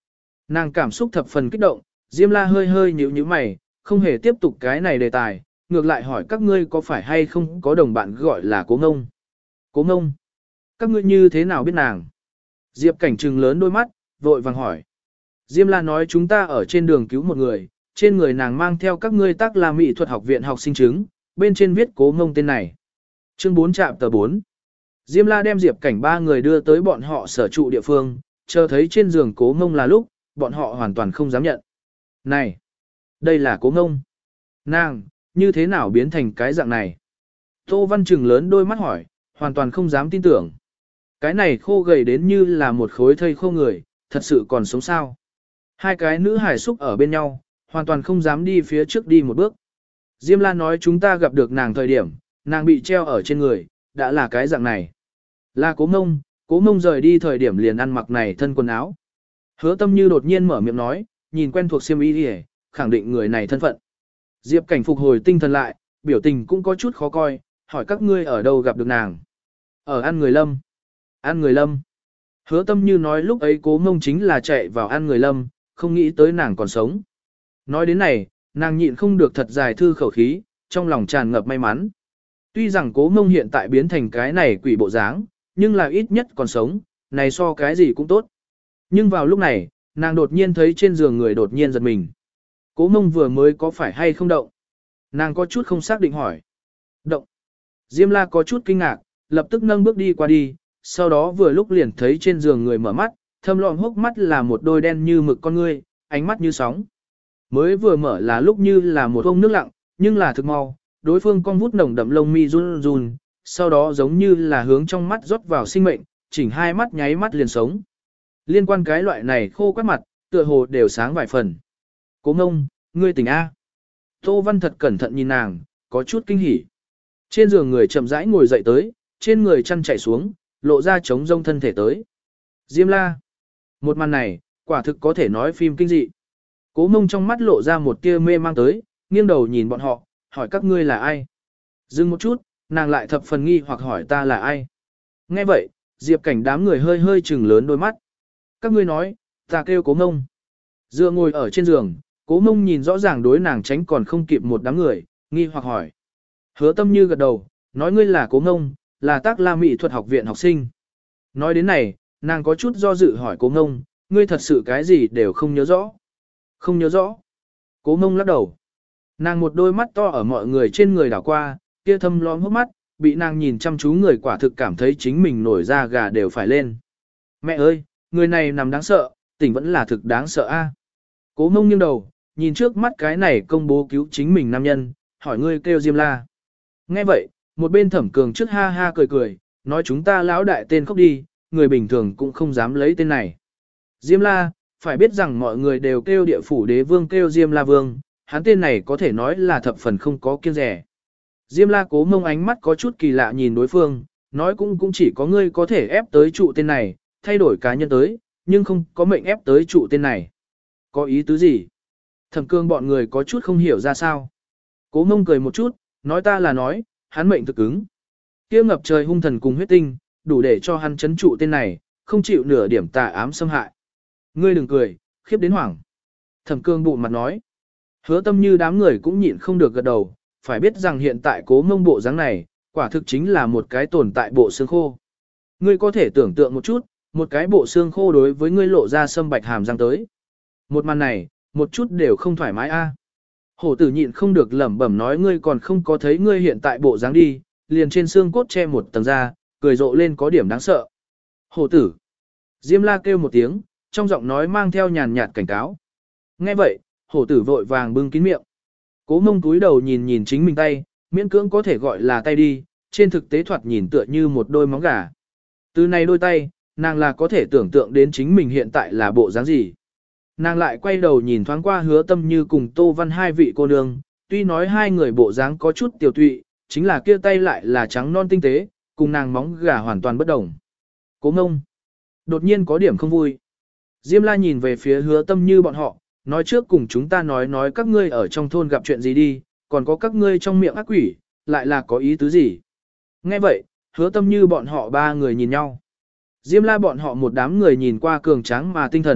Nàng cảm xúc thập phần kích động, Diêm La hơi hơi nhíu nhíu mày, không hề tiếp tục cái này đề tài, ngược lại hỏi các ngươi có phải hay không có đồng bạn gọi là Cố Ngông. Cố Ngông, các ngươi như thế nào biết nàng? Diệp Cảnh trừng lớn đôi mắt, vội vàng hỏi. Diêm La nói chúng ta ở trên đường cứu một người, trên người nàng mang theo các ngươi tác là mỹ thuật học viện học sinh chứng, bên trên viết Cố Ngông tên này. Chương bốn trạm tờ bốn. Diêm La đem Diệp Cảnh ba người đưa tới bọn họ sở trụ địa phương, chờ thấy trên giường Cố Ngông là lúc, bọn họ hoàn toàn không dám nhận. Này, đây là Cố Ngông. Nàng, như thế nào biến thành cái dạng này? Tô Văn trừng lớn đôi mắt hỏi, hoàn toàn không dám tin tưởng. Cái này khô gầy đến như là một khối thây khô người, thật sự còn sống sao? Hai cái nữ hải xúc ở bên nhau, hoàn toàn không dám đi phía trước đi một bước. Diêm La nói chúng ta gặp được nàng thời điểm, nàng bị treo ở trên người, đã là cái dạng này. Là Cố Ngông, Cố Ngông rời đi thời điểm liền ăn mặc này thân quần áo. Hứa Tâm Như đột nhiên mở miệng nói, nhìn quen thuộc xiêm y đi, khẳng định người này thân phận. Diệp Cảnh phục hồi tinh thần lại, biểu tình cũng có chút khó coi, hỏi các ngươi ở đâu gặp được nàng. Ở An Người Lâm. An Người Lâm. Hứa Tâm Như nói lúc ấy Cố Ngông chính là chạy vào An Người Lâm, không nghĩ tới nàng còn sống. Nói đến này, nàng nhịn không được thật dài thư khẩu khí, trong lòng tràn ngập may mắn. Tuy rằng Cố Ngông hiện tại biến thành cái này quỷ bộ dáng, nhưng là ít nhất còn sống, này so cái gì cũng tốt. Nhưng vào lúc này, nàng đột nhiên thấy trên giường người đột nhiên giật mình. Cố Ngông vừa mới có phải hay không động? Nàng có chút không xác định hỏi. Động. Diêm La có chút kinh ngạc, lập tức nâng bước đi qua đi, sau đó vừa lúc liền thấy trên giường người mở mắt, thâm lọn hốc mắt là một đôi đen như mực con ngươi, ánh mắt như sóng. Mới vừa mở là lúc như là một ông nước lặng, nhưng là thực mau, đối phương con vút nồng đậm lông mi run run, sau đó giống như là hướng trong mắt rót vào sinh mệnh, chỉnh hai mắt nháy mắt liền sống. Liên quan cái loại này khô quắt mặt, tựa hồ đều sáng vài phần. Cố Ngông, ngươi tỉnh A. Tô Văn thật cẩn thận nhìn nàng, có chút kinh hỉ. Trên giường người chậm rãi ngồi dậy tới, trên người chăn chảy xuống, lộ ra trống rông thân thể tới. Diêm La. Một màn này, quả thực có thể nói phim kinh dị. Cố Ngông trong mắt lộ ra một tia mê mang tới, nghiêng đầu nhìn bọn họ, hỏi các ngươi là ai. Dừng một chút, nàng lại thập phần nghi hoặc hỏi ta là ai. Nghe vậy, Diệp Cảnh đám người hơi hơi trừng lớn đôi mắt. Các ngươi nói, ta kêu Cố Ngông. Dựa ngồi ở trên giường, Cố Ngông nhìn rõ ràng đối nàng tránh còn không kịp một đám người, nghi hoặc hỏi. Hứa Tâm Như gật đầu, nói ngươi là Cố Ngông, là tác la mỹ thuật học viện học sinh. Nói đến này, nàng có chút do dự hỏi Cố Ngông, ngươi thật sự cái gì đều không nhớ rõ. Không nhớ rõ. Cố Ngông lắc đầu. Nàng một đôi mắt to ở mọi người trên người đảo qua, kia thâm lõm hốc mắt, bị nàng nhìn chăm chú người quả thực cảm thấy chính mình nổi da gà đều phải lên. Mẹ ơi, người này nằm đáng sợ, tỉnh vẫn là thực đáng sợ a. Cố Ngông nghiêng đầu, nhìn trước mắt cái này công bố cứu chính mình nam nhân, hỏi ngươi kêu Diêm La. Nghe vậy, một bên Thẩm Cường trước ha ha cười cười, nói chúng ta lão đại tên khóc đi, người bình thường cũng không dám lấy tên này. Diêm La, phải biết rằng mọi người đều kêu địa phủ đế vương kêu Diêm La Vương, hắn tên này có thể nói là thập phần không có kiêng rẻ. Diêm La Cố Ngông ánh mắt có chút kỳ lạ nhìn đối phương, nói cũng cũng chỉ có ngươi có thể ép tới trụ tên này, thay đổi cá nhân tới, nhưng không có mệnh ép tới trụ tên này. Có ý tứ gì? Thẩm Cương bọn người có chút không hiểu ra sao. Cố Ngông cười một chút, nói ta là nói, hắn mệnh thực ứng. Kia ngập trời hung thần cùng huyết tinh, đủ để cho hắn chấn trụ tên này, không chịu nửa điểm tà ám xâm hại. Ngươi đừng cười, khiếp đến hoảng. Thẩm Cương bụng mặt nói. Hứa Tâm Như đám người cũng nhịn không được gật đầu, phải biết rằng hiện tại Cố Ngông bộ dáng này, quả thực chính là một cái tồn tại bộ xương khô. Ngươi có thể tưởng tượng một chút, một cái bộ xương khô đối với ngươi lộ ra sâm bạch hàm răng tới. Một màn này, một chút đều không thoải mái a. Hổ tử nhịn không được lẩm bẩm nói ngươi còn không có thấy ngươi hiện tại bộ dáng đi, liền trên xương cốt che một tầng da, cười rộ lên có điểm đáng sợ. Hổ tử. Diêm La kêu một tiếng, trong giọng nói mang theo nhàn nhạt cảnh cáo. Nghe vậy, hổ tử vội vàng bưng kín miệng. Cố Ngông túi đầu nhìn nhìn chính mình tay, miễn cưỡng có thể gọi là tay đi, trên thực tế thoạt nhìn tựa như một đôi móng gà. Từ này đôi tay, nàng là có thể tưởng tượng đến chính mình hiện tại là bộ dáng gì. Nàng lại quay đầu nhìn thoáng qua Hứa Tâm Như cùng Tô Văn hai vị cô nương, tuy nói hai người bộ dáng có chút tiểu tụy, chính là kia tay lại là trắng non tinh tế, cùng nàng móng gà hoàn toàn bất đồng. Cố Ngông đột nhiên có điểm không vui. Diêm La nhìn về phía Hứa Tâm Như bọn họ, nói trước cùng chúng ta nói nói các ngươi ở trong thôn gặp chuyện gì đi, còn có các ngươi trong miệng ác quỷ, lại là có ý tứ gì. Nghe vậy, Hứa Tâm Như bọn họ ba người nhìn nhau. Diêm La bọn họ một đám người nhìn qua cường tráng mà tinh thần,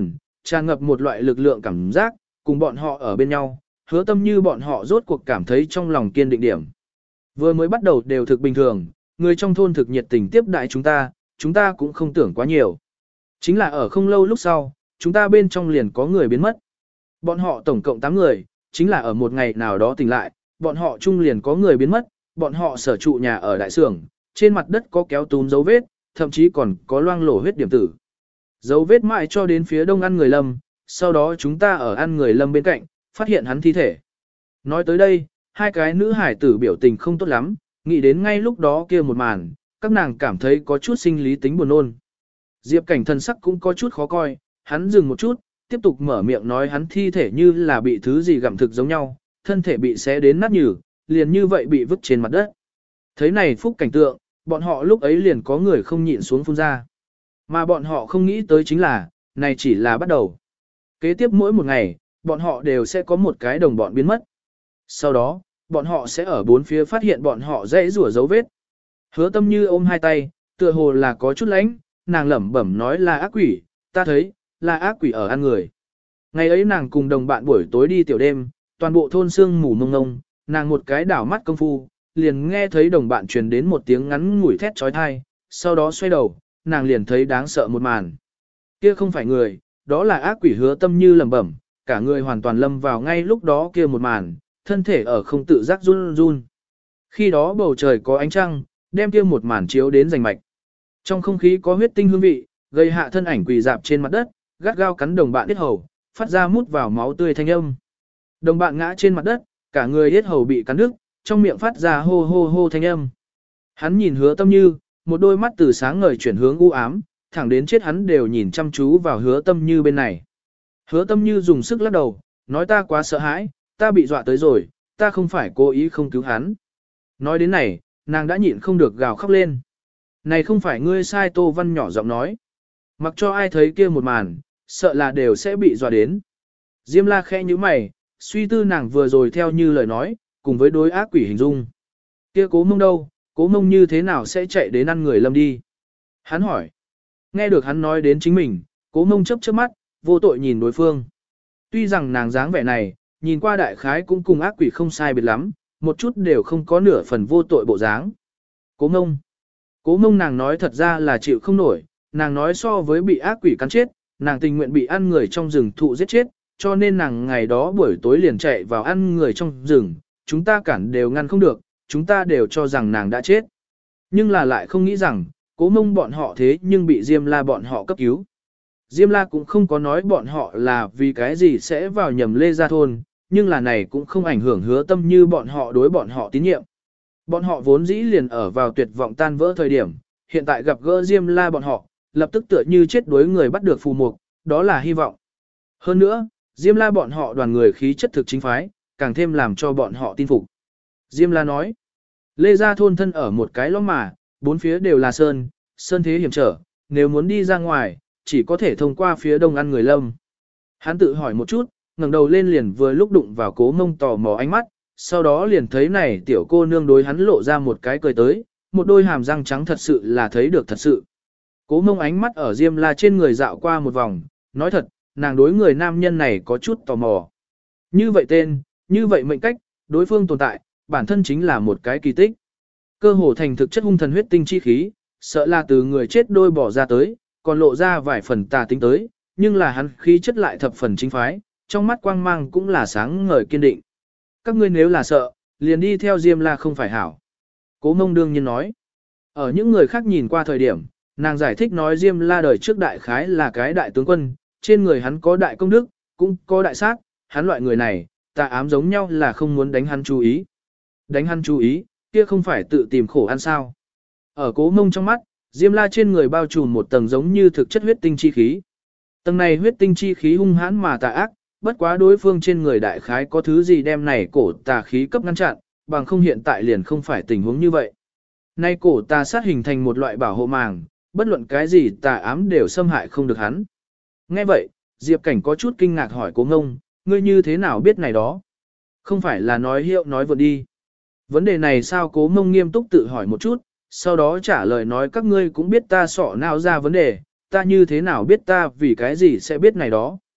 tràn ngập một loại lực lượng cảm giác, cùng bọn họ ở bên nhau, hứa tâm như bọn họ rốt cuộc cảm thấy trong lòng kiên định điểm. Vừa mới bắt đầu đều thực bình thường, người trong thôn thực nhiệt tình tiếp đại chúng ta, chúng ta cũng không tưởng quá nhiều. Chính là ở không lâu lúc sau, chúng ta bên trong liền có người biến mất. Bọn họ tổng cộng tám người, chính là ở một ngày nào đó tỉnh lại, bọn họ chung liền có người biến mất, bọn họ sở trụ nhà ở đại xưởng, trên mặt đất có kéo túm dấu vết, thậm chí còn có loang lổ huyết điểm tử. Dấu vết mãi cho đến phía đông ăn người lâm, sau đó chúng ta ở ăn người lâm bên cạnh, phát hiện hắn thi thể. Nói tới đây, hai cái nữ hải tử biểu tình không tốt lắm, nghĩ đến ngay lúc đó kia một màn, các nàng cảm thấy có chút sinh lý tính buồn nôn. Diệp Cảnh thân sắc cũng có chút khó coi, hắn dừng một chút, tiếp tục mở miệng nói hắn thi thể như là bị thứ gì gặm thực giống nhau, thân thể bị xé đến nát nhừ, liền như vậy bị vứt trên mặt đất. Thấy này phúc cảnh tượng, bọn họ lúc ấy liền có người không nhịn xuống phun ra. Mà bọn họ không nghĩ tới chính là, này chỉ là bắt đầu. Kế tiếp mỗi một ngày, bọn họ đều sẽ có một cái đồng bọn biến mất. Sau đó, bọn họ sẽ ở bốn phía phát hiện bọn họ dãy rủa dấu vết. Hứa tâm như ôm hai tay, tựa hồ là có chút lánh, nàng lẩm bẩm nói là ác quỷ, ta thấy, là ác quỷ ở ăn người. Ngày ấy nàng cùng đồng bạn buổi tối đi tiểu đêm, toàn bộ thôn sương mù mông ngông, nàng một cái đảo mắt công phu, liền nghe thấy đồng bạn truyền đến một tiếng ngắn ngủi thét trói thai, sau đó xoay đầu, nàng liền thấy đáng sợ một màn. Kia không phải người, đó là ác quỷ. Hứa tâm như lẩm bẩm, cả người hoàn toàn lâm vào ngay lúc đó kia một màn, thân thể ở không tự giác run run. Khi đó bầu trời có ánh trăng, đem kia một màn chiếu đến rành mạch. Trong không khí có huyết tinh hương vị, gây hạ thân ảnh quỳ dạp trên mặt đất, gắt gao cắn đồng bạn yết hầu, phát ra mút vào máu tươi thanh âm. Đồng bạn ngã trên mặt đất, cả người yết hầu bị cắn đứt, trong miệng phát ra hô hô hô thanh âm. Hắn nhìn Hứa Tâm Như, một đôi mắt từ sáng ngời chuyển hướng u ám, thẳng đến chết hắn đều nhìn chăm chú vào Hứa Tâm Như bên này. Hứa Tâm Như dùng sức lắc đầu, nói ta quá sợ hãi, ta bị dọa tới rồi, ta không phải cố ý không cứu hắn. Nói đến này, nàng đã nhịn không được gào khóc lên. Này không phải ngươi sai. Tô Văn nhỏ giọng nói. Mặc cho ai thấy kia một màn, sợ là đều sẽ bị dọa đến. Diêm La khẽ nhíu mày, suy tư nàng vừa rồi theo như lời nói, cùng với đối ác quỷ hình dung. Kia Cố Mông đâu, Cố Mông như thế nào sẽ chạy đến ăn người lâm đi? Hắn hỏi. Nghe được hắn nói đến chính mình, Cố Mông chớp chớp mắt, vô tội nhìn đối phương. Tuy rằng nàng dáng vẻ này, nhìn qua đại khái cũng cùng ác quỷ không sai biệt lắm, một chút đều không có nửa phần vô tội bộ dáng. Cố Mông. Cố Mông nàng nói thật ra là chịu không nổi, nàng nói so với bị ác quỷ cắn chết, nàng tình nguyện bị ăn người trong rừng thụ giết chết, cho nên nàng ngày đó buổi tối liền chạy vào ăn người trong rừng, chúng ta cản đều ngăn không được, chúng ta đều cho rằng nàng đã chết. Nhưng là lại không nghĩ rằng, Cố Mông bọn họ thế nhưng bị Diêm La bọn họ cấp cứu. Diêm La cũng không có nói bọn họ là vì cái gì sẽ vào nhầm Lê Gia Thôn, nhưng là này cũng không ảnh hưởng Hứa Tâm Như bọn họ đối bọn họ tín nhiệm. Bọn họ vốn dĩ liền ở vào tuyệt vọng tan vỡ thời điểm, hiện tại gặp gỡ Diêm La bọn họ, lập tức tựa như chết đuối người bắt được phù mục, đó là hy vọng. Hơn nữa, Diêm La bọn họ đoàn người khí chất thực chính phái, càng thêm làm cho bọn họ tin phục. Diêm La nói, Lê Gia Thôn thân ở một cái lõm mà, bốn phía đều là sơn, sơn thế hiểm trở, nếu muốn đi ra ngoài, chỉ có thể thông qua phía đông ăn người lâm. Hắn tự hỏi một chút, ngẩng đầu lên liền vừa lúc đụng vào Cố Mông tò mò ánh mắt, sau đó liền thấy này tiểu cô nương đối hắn lộ ra một cái cười tới, một đôi hàm răng trắng thật sự là thấy được thật sự. Cố Mông ánh mắt ở Diêm La trên người dạo qua một vòng, nói thật, nàng đối người nam nhân này có chút tò mò. Như vậy tên, như vậy mệnh cách, đối phương tồn tại, bản thân chính là một cái kỳ tích. Cơ hồ thành thực chất hung thần huyết tinh chi khí, sợ là từ người chết đôi bỏ ra tới, còn lộ ra vài phần tà tính tới, nhưng là hắn khí chất lại thập phần chính phái, trong mắt quang mang cũng là sáng ngời kiên định. Các ngươi nếu là sợ, liền đi theo Diêm La không phải hảo. Cố Mông đương nhiên nói. Ở những người khác nhìn qua thời điểm, nàng giải thích nói Diêm La đời trước đại khái là cái đại tướng quân, trên người hắn có đại công đức, cũng có đại sát, hắn loại người này, tà ám giống nhau là không muốn đánh hắn chú ý. Đánh hắn chú ý, kia không phải tự tìm khổ ăn sao. Ở Cố Mông trong mắt, Diêm La trên người bao trùm một tầng giống như thực chất huyết tinh chi khí. Tầng này huyết tinh chi khí hung hãn mà tà ác, bất quá đối phương trên người đại khái có thứ gì đem này cổ tà khí cấp ngăn chặn, bằng không hiện tại liền không phải tình huống như vậy. Nay cổ tà sát hình thành một loại bảo hộ màng, bất luận cái gì tà ám đều xâm hại không được hắn. Nghe vậy, Diệp Cảnh có chút kinh ngạc hỏi Cố Ngông, ngươi như thế nào biết này đó? Không phải là nói hiệu nói vượt đi. Vấn đề này sao? Cố Ngông nghiêm túc tự hỏi một chút, sau đó trả lời nói các ngươi cũng biết ta sọ nào ra vấn đề, ta như thế nào biết ta vì cái gì sẽ biết này đó.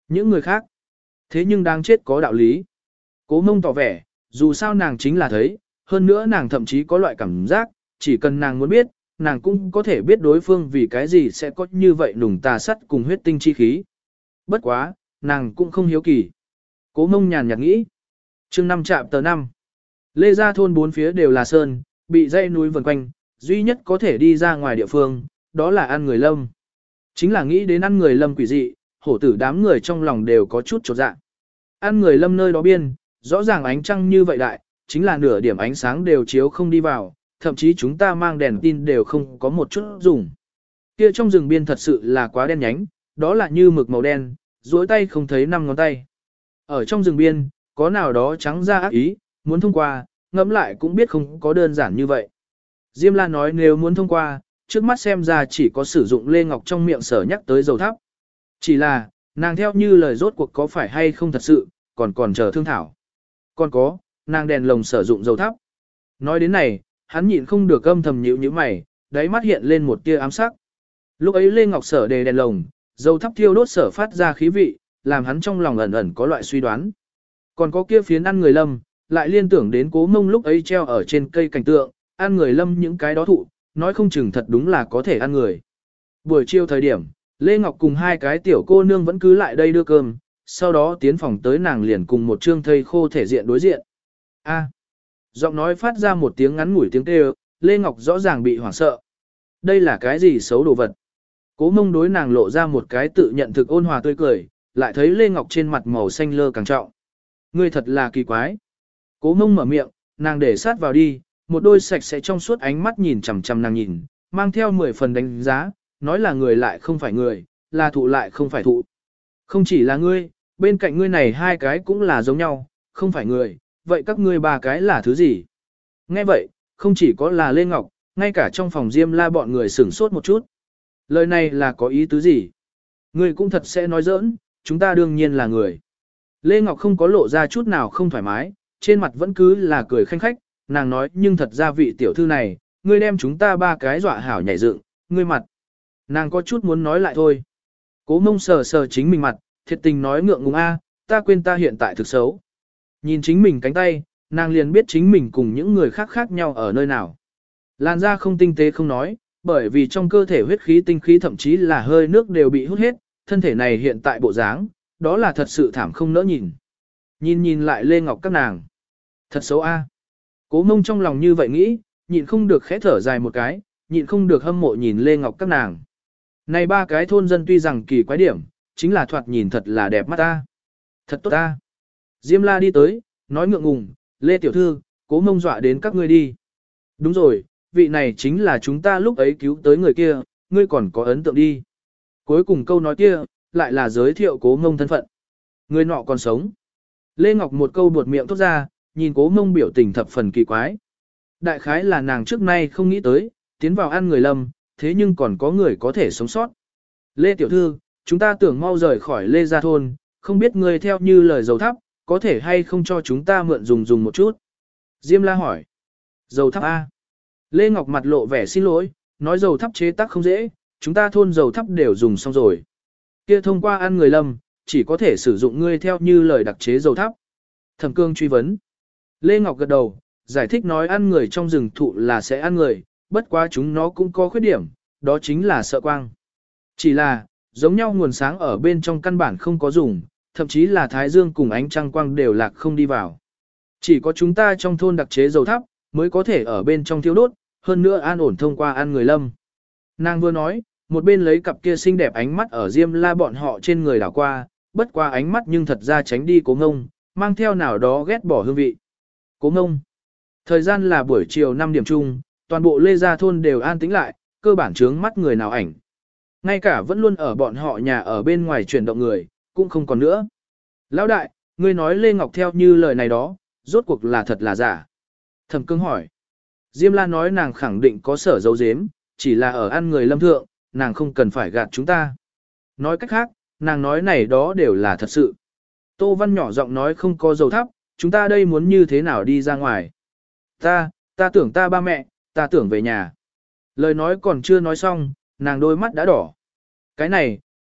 Những người khác, thế nhưng đang chết có đạo lý. Cố mông tỏ vẻ, dù sao nàng chính là thấy, hơn nữa nàng thậm chí có loại cảm giác, chỉ cần nàng muốn biết, nàng cũng có thể biết đối phương vì cái gì sẽ có như vậy nùng tà sắt cùng huyết tinh chi khí. Bất quá, nàng cũng không hiếu kỳ. Cố mông nhàn nhạt nghĩ. chương năm trạm tờ năm. Lê Gia thôn bốn phía đều là sơn, bị dãy núi vần quanh, duy nhất có thể đi ra ngoài địa phương, đó là ăn người lâm. Chính là nghĩ đến ăn người lâm quỷ dị, hổ tử đám người trong lòng đều có chút chột dạ. Ăn người lâm nơi đó biên, rõ ràng ánh trăng như vậy đại, chính là nửa điểm ánh sáng đều chiếu không đi vào, thậm chí chúng ta mang đèn tin đều không có một chút dùng. Kia trong rừng biên thật sự là quá đen nhánh, đó là như mực màu đen, duỗi tay không thấy năm ngón tay. Ở trong rừng biên, có nào đó trắng ra ác ý, muốn thông qua, ngẫm lại cũng biết không có đơn giản như vậy. Diêm La nói nếu muốn thông qua, trước mắt xem ra chỉ có sử dụng Lê Ngọc trong miệng sở nhắc tới dầu thắp. Chỉ là, nàng theo như lời rốt cuộc có phải hay không thật sự, còn còn chờ thương thảo. Còn có, nàng đèn lồng sử dụng dầu thắp. Nói đến này, hắn nhịn không được âm thầm nhíu nhíu mày, đáy mắt hiện lên một tia ám sắc. Lúc ấy Lê Ngọc sở đề đèn lồng, dầu thắp thiêu đốt sở phát ra khí vị, làm hắn trong lòng ẩn ẩn có loại suy đoán. Còn có kia phiến ăn người lâm, lại liên tưởng đến Cố Mông lúc ấy treo ở trên cây cảnh tượng, ăn người lâm những cái đó thụ, nói không chừng thật đúng là có thể ăn người. Buổi chiều thời điểm, Lê Ngọc cùng hai cái tiểu cô nương vẫn cứ lại đây đưa cơm, sau đó tiến phòng tới nàng liền cùng một trương thây khô thể diện đối diện. A. Giọng nói phát ra một tiếng ngắn ngủi tiếng kêu, Lê Ngọc rõ ràng bị hoảng sợ. Đây là cái gì xấu đồ vật? Cố Mông đối nàng lộ ra một cái tự nhận thực ôn hòa tươi cười, lại thấy Lê Ngọc trên mặt màu xanh lơ càng trọng. Ngươi thật là kỳ quái. Cố Mông mở miệng, nàng để sát vào đi, một đôi sạch sẽ trong suốt ánh mắt nhìn chằm chằm nàng nhìn, mang theo mười phần đánh giá, nói là người lại không phải người, là thụ lại không phải thụ. Không chỉ là ngươi, bên cạnh ngươi này hai cái cũng là giống nhau, không phải người, vậy các ngươi ba cái là thứ gì? Nghe vậy, không chỉ có là Lê Ngọc, ngay cả trong phòng Diêm La bọn người sửng sốt một chút. Lời này là có ý tứ gì? Ngươi cũng thật sẽ nói giỡn, chúng ta đương nhiên là người. Lê Ngọc không có lộ ra chút nào không thoải mái, trên mặt vẫn cứ là cười khanh khách, nàng nói nhưng thật ra vị tiểu thư này, ngươi đem chúng ta ba cái dọa hảo nhảy dựng, ngươi mặt. Nàng có chút muốn nói lại thôi. Cố Mông sờ sờ chính mình mặt, thiệt tình nói ngượng ngùng a, ta quên ta hiện tại thực xấu. Nhìn chính mình cánh tay, nàng liền biết chính mình cùng những người khác khác nhau ở nơi nào. Làn da không tinh tế không nói, bởi vì trong cơ thể huyết khí tinh khí thậm chí là hơi nước đều bị hút hết, thân thể này hiện tại bộ dáng, đó là thật sự thảm không nỡ nhìn. Nhìn nhìn lại Lê Ngọc các nàng. Thật xấu a. Cố Mông trong lòng như vậy nghĩ, nhịn không được khẽ thở dài một cái, nhịn không được hâm mộ nhìn Lê Ngọc các nàng. Này ba cái thôn dân tuy rằng kỳ quái điểm, chính là thoạt nhìn thật là đẹp mắt ta. Thật tốt ta. Diêm La đi tới, nói ngượng ngùng, Lê Tiểu Thư, Cố Mông dọa đến các ngươi đi. Đúng rồi, vị này chính là chúng ta lúc ấy cứu tới người kia, ngươi còn có ấn tượng đi. Cuối cùng câu nói kia, lại là giới thiệu Cố Mông thân phận. Người nọ còn sống. Lê Ngọc một câu buột miệng thốt ra, nhìn Cố Mông biểu tình thập phần kỳ quái. Đại khái là nàng trước nay không nghĩ tới, tiến vào ăn người lâm, thế nhưng còn có người có thể sống sót. Lê Tiểu Thư, chúng ta tưởng mau rời khỏi Lê Gia Thôn, không biết người theo như lời dầu thắp, có thể hay không cho chúng ta mượn dùng dùng một chút. Diêm La hỏi. Dầu thắp A. Lê Ngọc mặt lộ vẻ xin lỗi, nói dầu thắp chế tác không dễ, chúng ta thôn dầu thắp đều dùng xong rồi. Kia thông qua ăn người lâm, chỉ có thể sử dụng ngươi theo như lời đặc chế dầu thắp. Thẩm Cương truy vấn. Lê Ngọc gật đầu, giải thích nói ăn người trong rừng thụ là sẽ ăn người, bất quá chúng nó cũng có khuyết điểm, đó chính là sợ quang. Chỉ là, giống nhau nguồn sáng ở bên trong căn bản không có dùng, thậm chí là thái dương cùng ánh trăng quang đều lạc không đi vào. Chỉ có chúng ta trong thôn đặc chế dầu thắp, mới có thể ở bên trong thiêu đốt, hơn nữa an ổn thông qua ăn người lâm. Nàng vừa nói, một bên lấy cặp kia xinh đẹp ánh mắt ở Diêm La bọn họ trên người đảo qua, bất qua ánh mắt nhưng thật ra tránh đi Cố Ngông, mang theo nào đó ghét bỏ hương vị. Cố Ngông. Thời gian là buổi chiều năm điểm chung, toàn bộ Lê Gia thôn đều an tĩnh lại, cơ bản trướng mắt người nào ảnh. Ngay cả vẫn luôn ở bọn họ nhà ở bên ngoài chuyển động người, cũng không còn nữa. Lão đại, ngươi nói Lê Ngọc theo như lời này đó, rốt cuộc là thật là giả. Thẩm Cương hỏi. Diêm La nói nàng khẳng định có sở dấu dếm, chỉ là ở ăn người lâm thượng, nàng không cần phải gạt chúng ta. Nói cách khác, nàng nói này đó đều là thật sự. Tô Văn nhỏ giọng nói không có dầu thắp, chúng ta đây muốn như thế nào đi ra ngoài. Ta, ta tưởng ta ba mẹ, ta tưởng về nhà. Lời nói còn chưa nói xong, nàng đôi mắt đã đỏ. Cái này,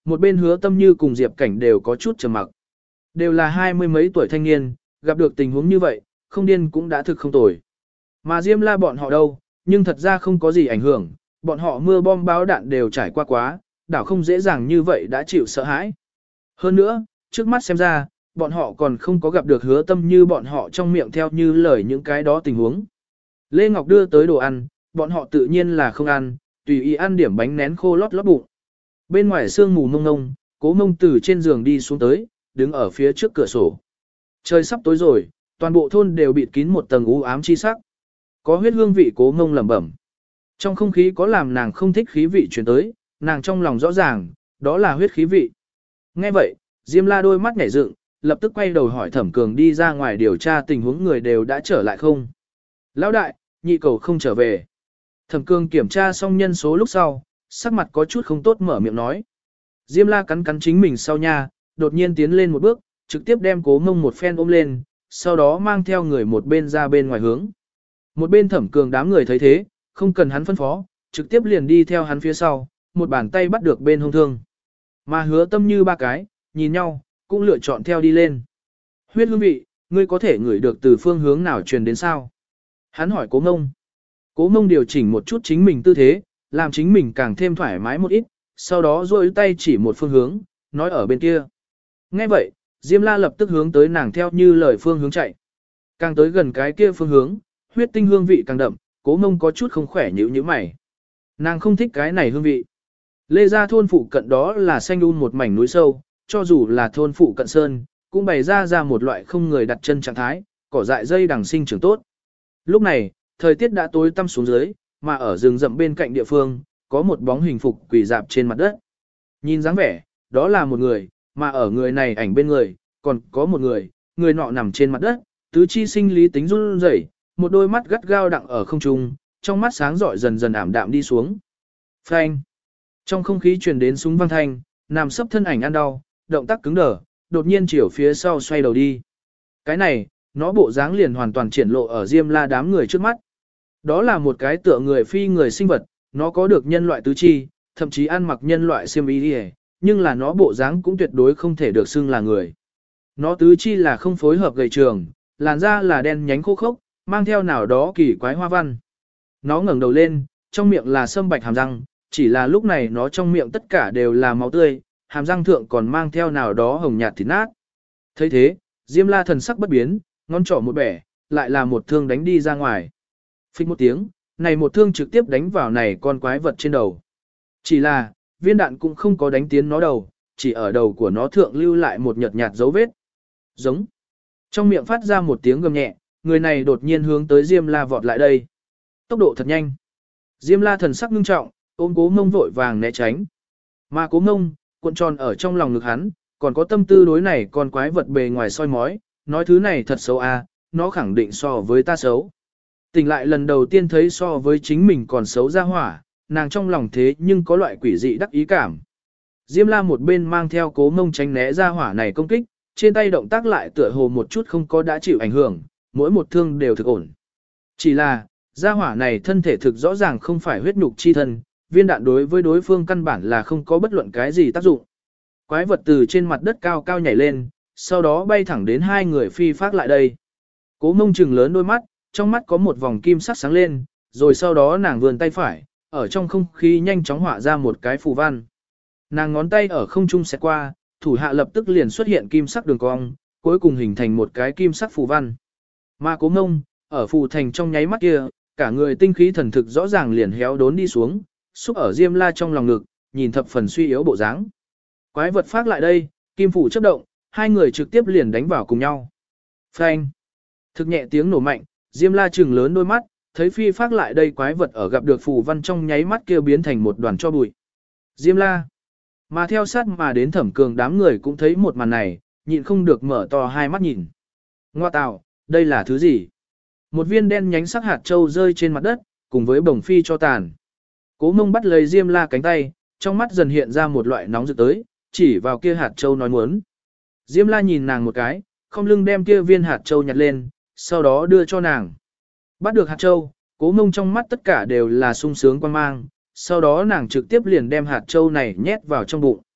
một bên Hứa Tâm Như cùng Diệp Cảnh đều có chút trầm mặc. Đều là hai mươi mấy tuổi thanh niên, gặp được tình huống như vậy, không điên cũng đã thực không tồi. Mà Diêm La bọn họ đâu, nhưng thật ra không có gì ảnh hưởng, bọn họ mưa bom báo đạn đều trải qua quá, đảo không dễ dàng như vậy đã chịu sợ hãi. Hơn nữa, trước mắt xem ra, bọn họ còn không có gặp được Hứa Tâm Như bọn họ trong miệng theo như lời những cái đó tình huống. Lê Ngọc đưa tới đồ ăn, bọn họ tự nhiên là không ăn, tùy ý ăn điểm bánh nén khô lót lót bụng. Bên ngoài sương mù mông ngông, Cố Mông từ trên giường đi xuống tới, đứng ở phía trước cửa sổ. Trời sắp tối rồi, toàn bộ thôn đều bịt kín một tầng u ám chi sắc. Có huyết hương vị Cố Mông lẩm bẩm. Trong không khí có làm nàng không thích khí vị truyền tới, nàng trong lòng rõ ràng, đó là huyết khí vị. Nghe vậy, Diêm La đôi mắt nhảy dựng, lập tức quay đầu hỏi Thẩm Cường đi ra ngoài điều tra tình huống người đều đã trở lại không. Lão đại, nhị cầu không trở về. Thẩm Cường kiểm tra xong nhân số lúc sau, sắc mặt có chút không tốt mở miệng nói. Diêm La cắn cắn chính mình sau nha, đột nhiên tiến lên một bước, trực tiếp đem Cố Mông một phen ôm lên, sau đó mang theo người một bên ra bên ngoài hướng. Một bên Thẩm Cường đám người thấy thế, không cần hắn phân phó, trực tiếp liền đi theo hắn phía sau, một bàn tay bắt được bên hông thương. Mà Hứa Tâm Như ba cái, nhìn nhau, cũng lựa chọn theo đi lên. Huyết hương vị, ngươi có thể ngửi được từ phương hướng nào truyền đến sao? Hắn hỏi Cố Mông. Cố Mông điều chỉnh một chút chính mình tư thế, làm chính mình càng thêm thoải mái một ít, sau đó duỗi tay chỉ một phương hướng, nói ở bên kia. Nghe vậy, Diêm La lập tức hướng tới nàng theo như lời phương hướng chạy. Càng tới gần cái kia phương hướng, huyết tinh hương vị càng đậm, Cố Mông có chút không khỏe nhíu nhíu mày. Nàng không thích cái này hương vị. Lê Gia thôn phụ cận đó là xanh un một mảnh núi sâu, cho dù là thôn phụ cận sơn, cũng bày ra ra một loại không người đặt chân trạng thái, cỏ dại dây đằng sinh trưởng tốt. Lúc này, thời tiết đã tối tăm xuống dưới, mà ở rừng rậm bên cạnh địa phương, có một bóng hình phục quỳ dạp trên mặt đất. Nhìn dáng vẻ, đó là một người, mà ở người này ảnh bên người, còn có một người, người nọ nằm trên mặt đất, tứ chi sinh lý tính run rẩy, một đôi mắt gắt gao đặng ở không trung, trong mắt sáng rọi dần dần ảm đạm đi xuống. Phanh! Trong không khí truyền đến súng vang thanh, nằm sấp thân ảnh ăn đau, động tác cứng đờ, đột nhiên chiều phía sau xoay đầu đi. Cái này, nó bộ dáng liền hoàn toàn triển lộ ở Diêm La đám người trước mắt. Đó là một cái tựa người phi người sinh vật, nó có được nhân loại tứ chi, thậm chí ăn mặc nhân loại xiêm y đi, nhưng là nó bộ dáng cũng tuyệt đối không thể được xưng là người. Nó tứ chi là không phối hợp gầy trường, làn da là đen nhánh khô khốc, mang theo nào đó kỳ quái hoa văn. Nó ngẩng đầu lên, trong miệng là sâm bạch hàm răng, chỉ là lúc này nó trong miệng tất cả đều là máu tươi, hàm răng thượng còn mang theo nào đó hồng nhạt thịt nát. Thấy thế, Diêm La thần sắc bất biến, ngón trỏ một bẻ, lại là một thương đánh đi ra ngoài. Phích một tiếng, này một thương trực tiếp đánh vào này con quái vật trên đầu. Chỉ là, viên đạn cũng không có đánh tiến nó đầu, chỉ ở đầu của nó thượng lưu lại một nhợt nhạt dấu vết. Giống. Trong miệng phát ra một tiếng gầm nhẹ, người này đột nhiên hướng tới Diêm La vọt lại đây. Tốc độ thật nhanh. Diêm La thần sắc nghiêm trọng, ôm Cố Mông vội vàng né tránh. Mà Cố Mông, cuộn tròn ở trong lòng ngực hắn, còn có tâm tư đối này con quái vật bề ngoài soi mói, nói thứ này thật xấu à, nó khẳng định so với ta xấu. Tỉnh lại lần đầu tiên thấy so với chính mình còn xấu ra hỏa, nàng trong lòng thế nhưng có loại quỷ dị đắc ý cảm. Diêm La một bên mang theo Cố Mông tránh né ra hỏa này công kích, trên tay động tác lại tựa hồ một chút không có đã chịu ảnh hưởng, mỗi một thương đều thực ổn. Chỉ là, gia hỏa này thân thể thực rõ ràng không phải huyết nhục chi thân, viên đạn đối với đối phương căn bản là không có bất luận cái gì tác dụng. Quái vật từ trên mặt đất cao cao nhảy lên, sau đó bay thẳng đến hai người phi phát lại đây. Cố Mông trừng lớn đôi mắt, trong mắt có một vòng kim sắc sáng lên, rồi sau đó nàng vươn tay phải, ở trong không khí nhanh chóng họa ra một cái phù văn. Nàng ngón tay ở không trung xẹt qua, thủ hạ lập tức liền xuất hiện kim sắc đường cong, cuối cùng hình thành một cái kim sắc phù văn. Mà Cố Mông, ở phù thành trong nháy mắt kia, cả người tinh khí thần thực rõ ràng liền héo đốn đi xuống, xúc ở Diêm La trong lòng ngực, nhìn thập phần suy yếu bộ dáng. Quái vật phát lại đây, kim phủ chớp động, hai người trực tiếp liền đánh vào cùng nhau. Phanh! Thực nhẹ tiếng nổ mạnh, Diêm La trừng lớn đôi mắt, thấy phi phát lại đây quái vật ở gặp được phù văn trong nháy mắt kia biến thành một đoàn cho bụi. Diêm La! Mà theo sát mà đến Thẩm Cường đám người cũng thấy một màn này, nhịn không được mở to hai mắt nhìn. Ngoa tào, đây là thứ gì? Một viên đen nhánh sắc hạt châu rơi trên mặt đất, cùng với bồng phi cho tàn. Cố Mông bắt lấy Diêm La cánh tay, trong mắt dần hiện ra một loại nóng rực tới, chỉ vào kia hạt châu nói muốn. Diêm La nhìn nàng một cái, không lưng đem kia viên hạt châu nhặt lên, sau đó đưa cho nàng. Bắt được hạt châu, Cố Mông trong mắt tất cả đều là sung sướng quan mang, sau đó nàng trực tiếp liền đem hạt châu này nhét vào trong bụng.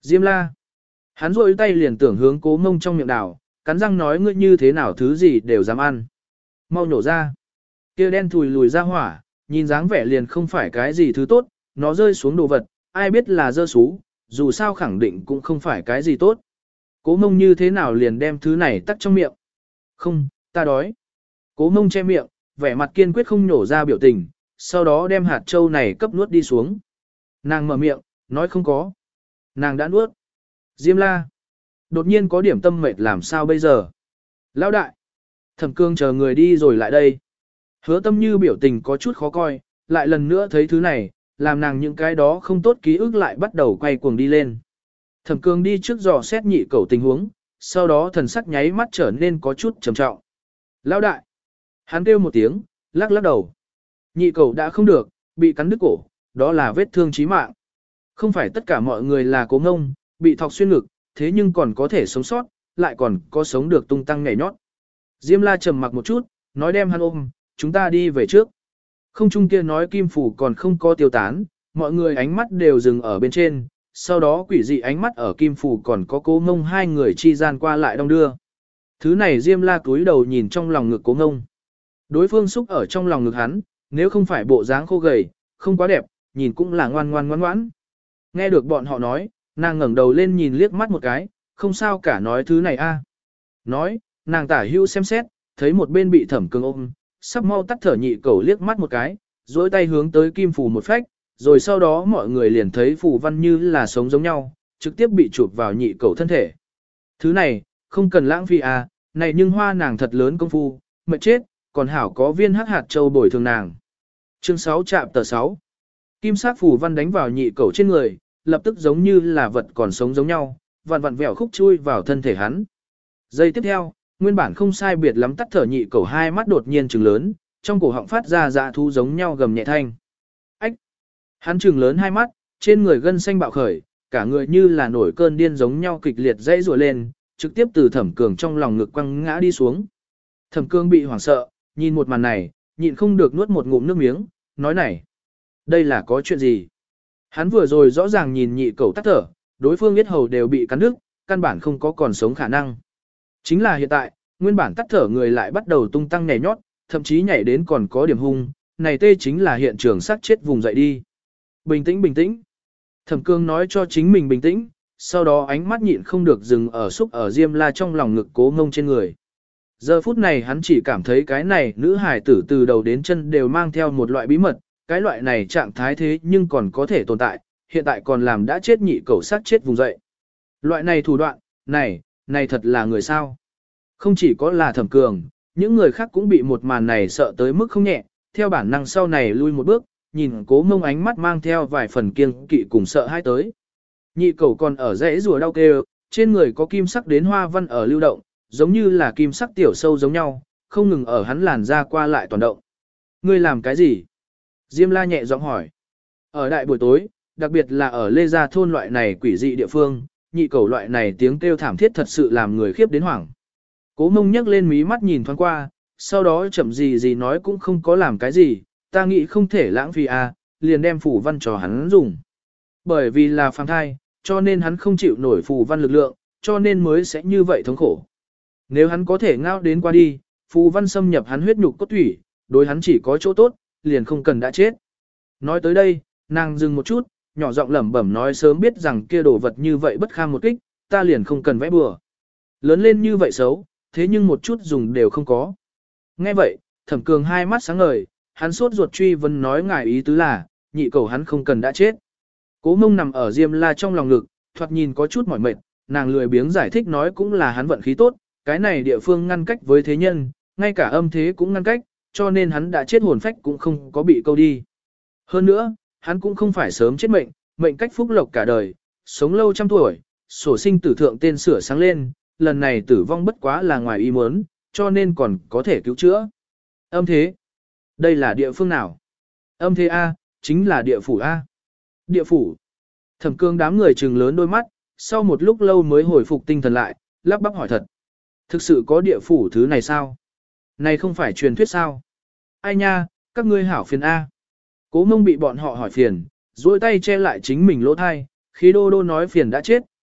Diêm la. Hắn rôi tay liền tưởng hướng cố mông trong miệng đảo, cắn răng nói ngươi như thế nào thứ gì đều dám ăn. Mau nhổ ra. Kia đen thùi lùi ra hỏa, nhìn dáng vẻ liền không phải cái gì thứ tốt, nó rơi xuống đồ vật, ai biết là dơ xú, dù sao khẳng định cũng không phải cái gì tốt. Cố mông như thế nào liền đem thứ này tắt trong miệng. Không, ta đói. Cố mông che miệng, vẻ mặt kiên quyết không nhổ ra biểu tình, sau đó đem hạt châu này cấp nuốt đi xuống. Nàng mở miệng, nói không có. Nàng đã nuốt. Diêm la. Đột nhiên có điểm tâm mệt làm sao bây giờ. Lão đại. Thẩm cương chờ người đi rồi lại đây. Hứa tâm như biểu tình có chút khó coi, lại lần nữa thấy thứ này, làm nàng những cái đó không tốt ký ức lại bắt đầu quay cuồng đi lên. Thẩm cương đi trước dò xét nhị cầu tình huống, sau đó thần sắc nháy mắt trở nên có chút trầm trọng. Lão đại. Hắn kêu một tiếng, lắc lắc đầu. Nhị cầu đã không được, bị cắn đứt cổ, đó là vết thương chí mạng. Không phải tất cả mọi người là cố ngông, bị thọc xuyên ngực, thế nhưng còn có thể sống sót, lại còn có sống được tung tăng nhảy nhót. Diêm la trầm mặc một chút, nói đem hắn ôm, chúng ta đi về trước. Không trung kia nói kim phủ còn không có tiêu tán, mọi người ánh mắt đều dừng ở bên trên, sau đó quỷ dị ánh mắt ở kim phủ còn có cố ngông hai người chi gian qua lại đong đưa. Thứ này Diêm la cúi đầu nhìn trong lòng ngực cố ngông. Đối phương xúc ở trong lòng ngực hắn, nếu không phải bộ dáng khô gầy, không quá đẹp, nhìn cũng là ngoan ngoan ngoan ngoãn. Nghe được bọn họ nói, nàng ngẩng đầu lên nhìn liếc mắt một cái, không sao cả nói thứ này a. Nói, nàng tả hữu xem xét, thấy một bên bị thẩm cường ôm, sắp mau tắt thở nhị cầu liếc mắt một cái, dối tay hướng tới kim phù một phách, rồi sau đó mọi người liền thấy phù văn như là sống giống nhau, trực tiếp bị chụp vào nhị cầu thân thể. Thứ này, không cần lãng phí à, này nhưng hoa nàng thật lớn công phu, mệt chết, còn hảo có viên hắc hạt châu bồi thường nàng. Chương sáu chạm tờ sáu. Kim sắc phù văn đánh vào nhị cầu trên người, lập tức giống như là vật còn sống giống nhau, vặn vặn vẹo khúc chui vào thân thể hắn. Giây tiếp theo, nguyên bản không sai biệt lắm tắt thở nhị cầu hai mắt đột nhiên trừng lớn, trong cổ họng phát ra dạ thu giống nhau gầm nhẹ thanh. Ách! Hắn trừng lớn hai mắt, trên người gân xanh bạo khởi, cả người như là nổi cơn điên giống nhau kịch liệt dãy rủa lên, trực tiếp từ thẩm cường trong lòng ngực quăng ngã đi xuống. Thẩm cường bị hoảng sợ, nhìn một màn này, nhịn không được nuốt một ngụm nước miếng, nói này. Đây là có chuyện gì? Hắn vừa rồi rõ ràng nhìn nhị cầu tắt thở, đối phương biết hầu đều bị cắn đứt, căn bản không có còn sống khả năng. Chính là hiện tại, nguyên bản tắt thở người lại bắt đầu tung tăng nhảy nhót, thậm chí nhảy đến còn có điểm hung, này tê chính là hiện trường sát chết vùng dậy đi. Bình tĩnh bình tĩnh. Thẩm cương nói cho chính mình bình tĩnh, sau đó ánh mắt nhịn không được dừng ở xúc ở Diêm La trong lòng ngực cố ngông trên người. Giờ phút này hắn chỉ cảm thấy cái này nữ hài tử từ đầu đến chân đều mang theo một loại bí mật, cái loại này trạng thái thế nhưng còn có thể tồn tại, hiện tại còn làm đã chết nhị cầu sát chết vùng dậy. Loại này thủ đoạn, này, này thật là người sao. Không chỉ có là thẩm cường, những người khác cũng bị một màn này sợ tới mức không nhẹ, theo bản năng sau này lui một bước, nhìn cố mông ánh mắt mang theo vài phần kiêng kỵ cùng sợ hai tới. Nhị cầu còn ở rẽ rùa đau kêu, trên người có kim sắc đến hoa văn ở lưu động, giống như là kim sắc tiểu sâu giống nhau, không ngừng ở hắn làn ra qua lại toàn động. Ngươi làm cái gì? Diêm La nhẹ giọng hỏi. Ở đại buổi tối, đặc biệt là ở Lê Gia thôn loại này quỷ dị địa phương, nhị cầu loại này tiếng kêu thảm thiết thật sự làm người khiếp đến hoảng. Cố mông nhấc lên mí mắt nhìn thoáng qua, sau đó chậm gì gì nói cũng không có làm cái gì, ta nghĩ không thể lãng phí à, liền đem phủ văn cho hắn dùng. Bởi vì là phàm thai, cho nên hắn không chịu nổi phù văn lực lượng, cho nên mới sẽ như vậy thống khổ. Nếu hắn có thể ngao đến qua đi, phù văn xâm nhập hắn huyết nhục cốt thủy, đối hắn chỉ có chỗ tốt, liền không cần đã chết. Nói tới đây, nàng dừng một chút, nhỏ giọng lẩm bẩm nói sớm biết rằng kia đồ vật như vậy bất kham một kích, ta liền không cần vẽ bừa. Lớn lên như vậy xấu, thế nhưng một chút dùng đều không có. Nghe vậy, thẩm cường hai mắt sáng ngời, hắn sốt ruột truy vấn nói ngài ý tứ là, nhị cầu hắn không cần đã chết. Cố mông nằm ở Diêm La trong lòng ngực, thoạt nhìn có chút mỏi mệt, nàng lười biếng giải thích nói cũng là hắn vận khí tốt, cái này địa phương ngăn cách với thế nhân, ngay cả âm thế cũng ngăn cách, cho nên hắn đã chết hồn phách cũng không có bị câu đi. Hơn nữa, hắn cũng không phải sớm chết mệnh, mệnh cách phúc lộc cả đời, sống lâu trăm tuổi, sổ sinh tử thượng tên sửa sáng lên, lần này tử vong bất quá là ngoài ý muốn, cho nên còn có thể cứu chữa. Âm thế. Đây là địa phương nào? Âm thế A, chính là địa phủ A. Địa phủ. Thẩm cương đám người trừng lớn đôi mắt, sau một lúc lâu mới hồi phục tinh thần lại, lắp bắp hỏi thật. Thực sự có địa phủ thứ này sao? Này không phải truyền thuyết sao? Ai nha, các ngươi hảo phiền A. Cố mông bị bọn họ hỏi phiền, duỗi tay che lại chính mình lỗ thai, khí đô đô nói phiền đã chết,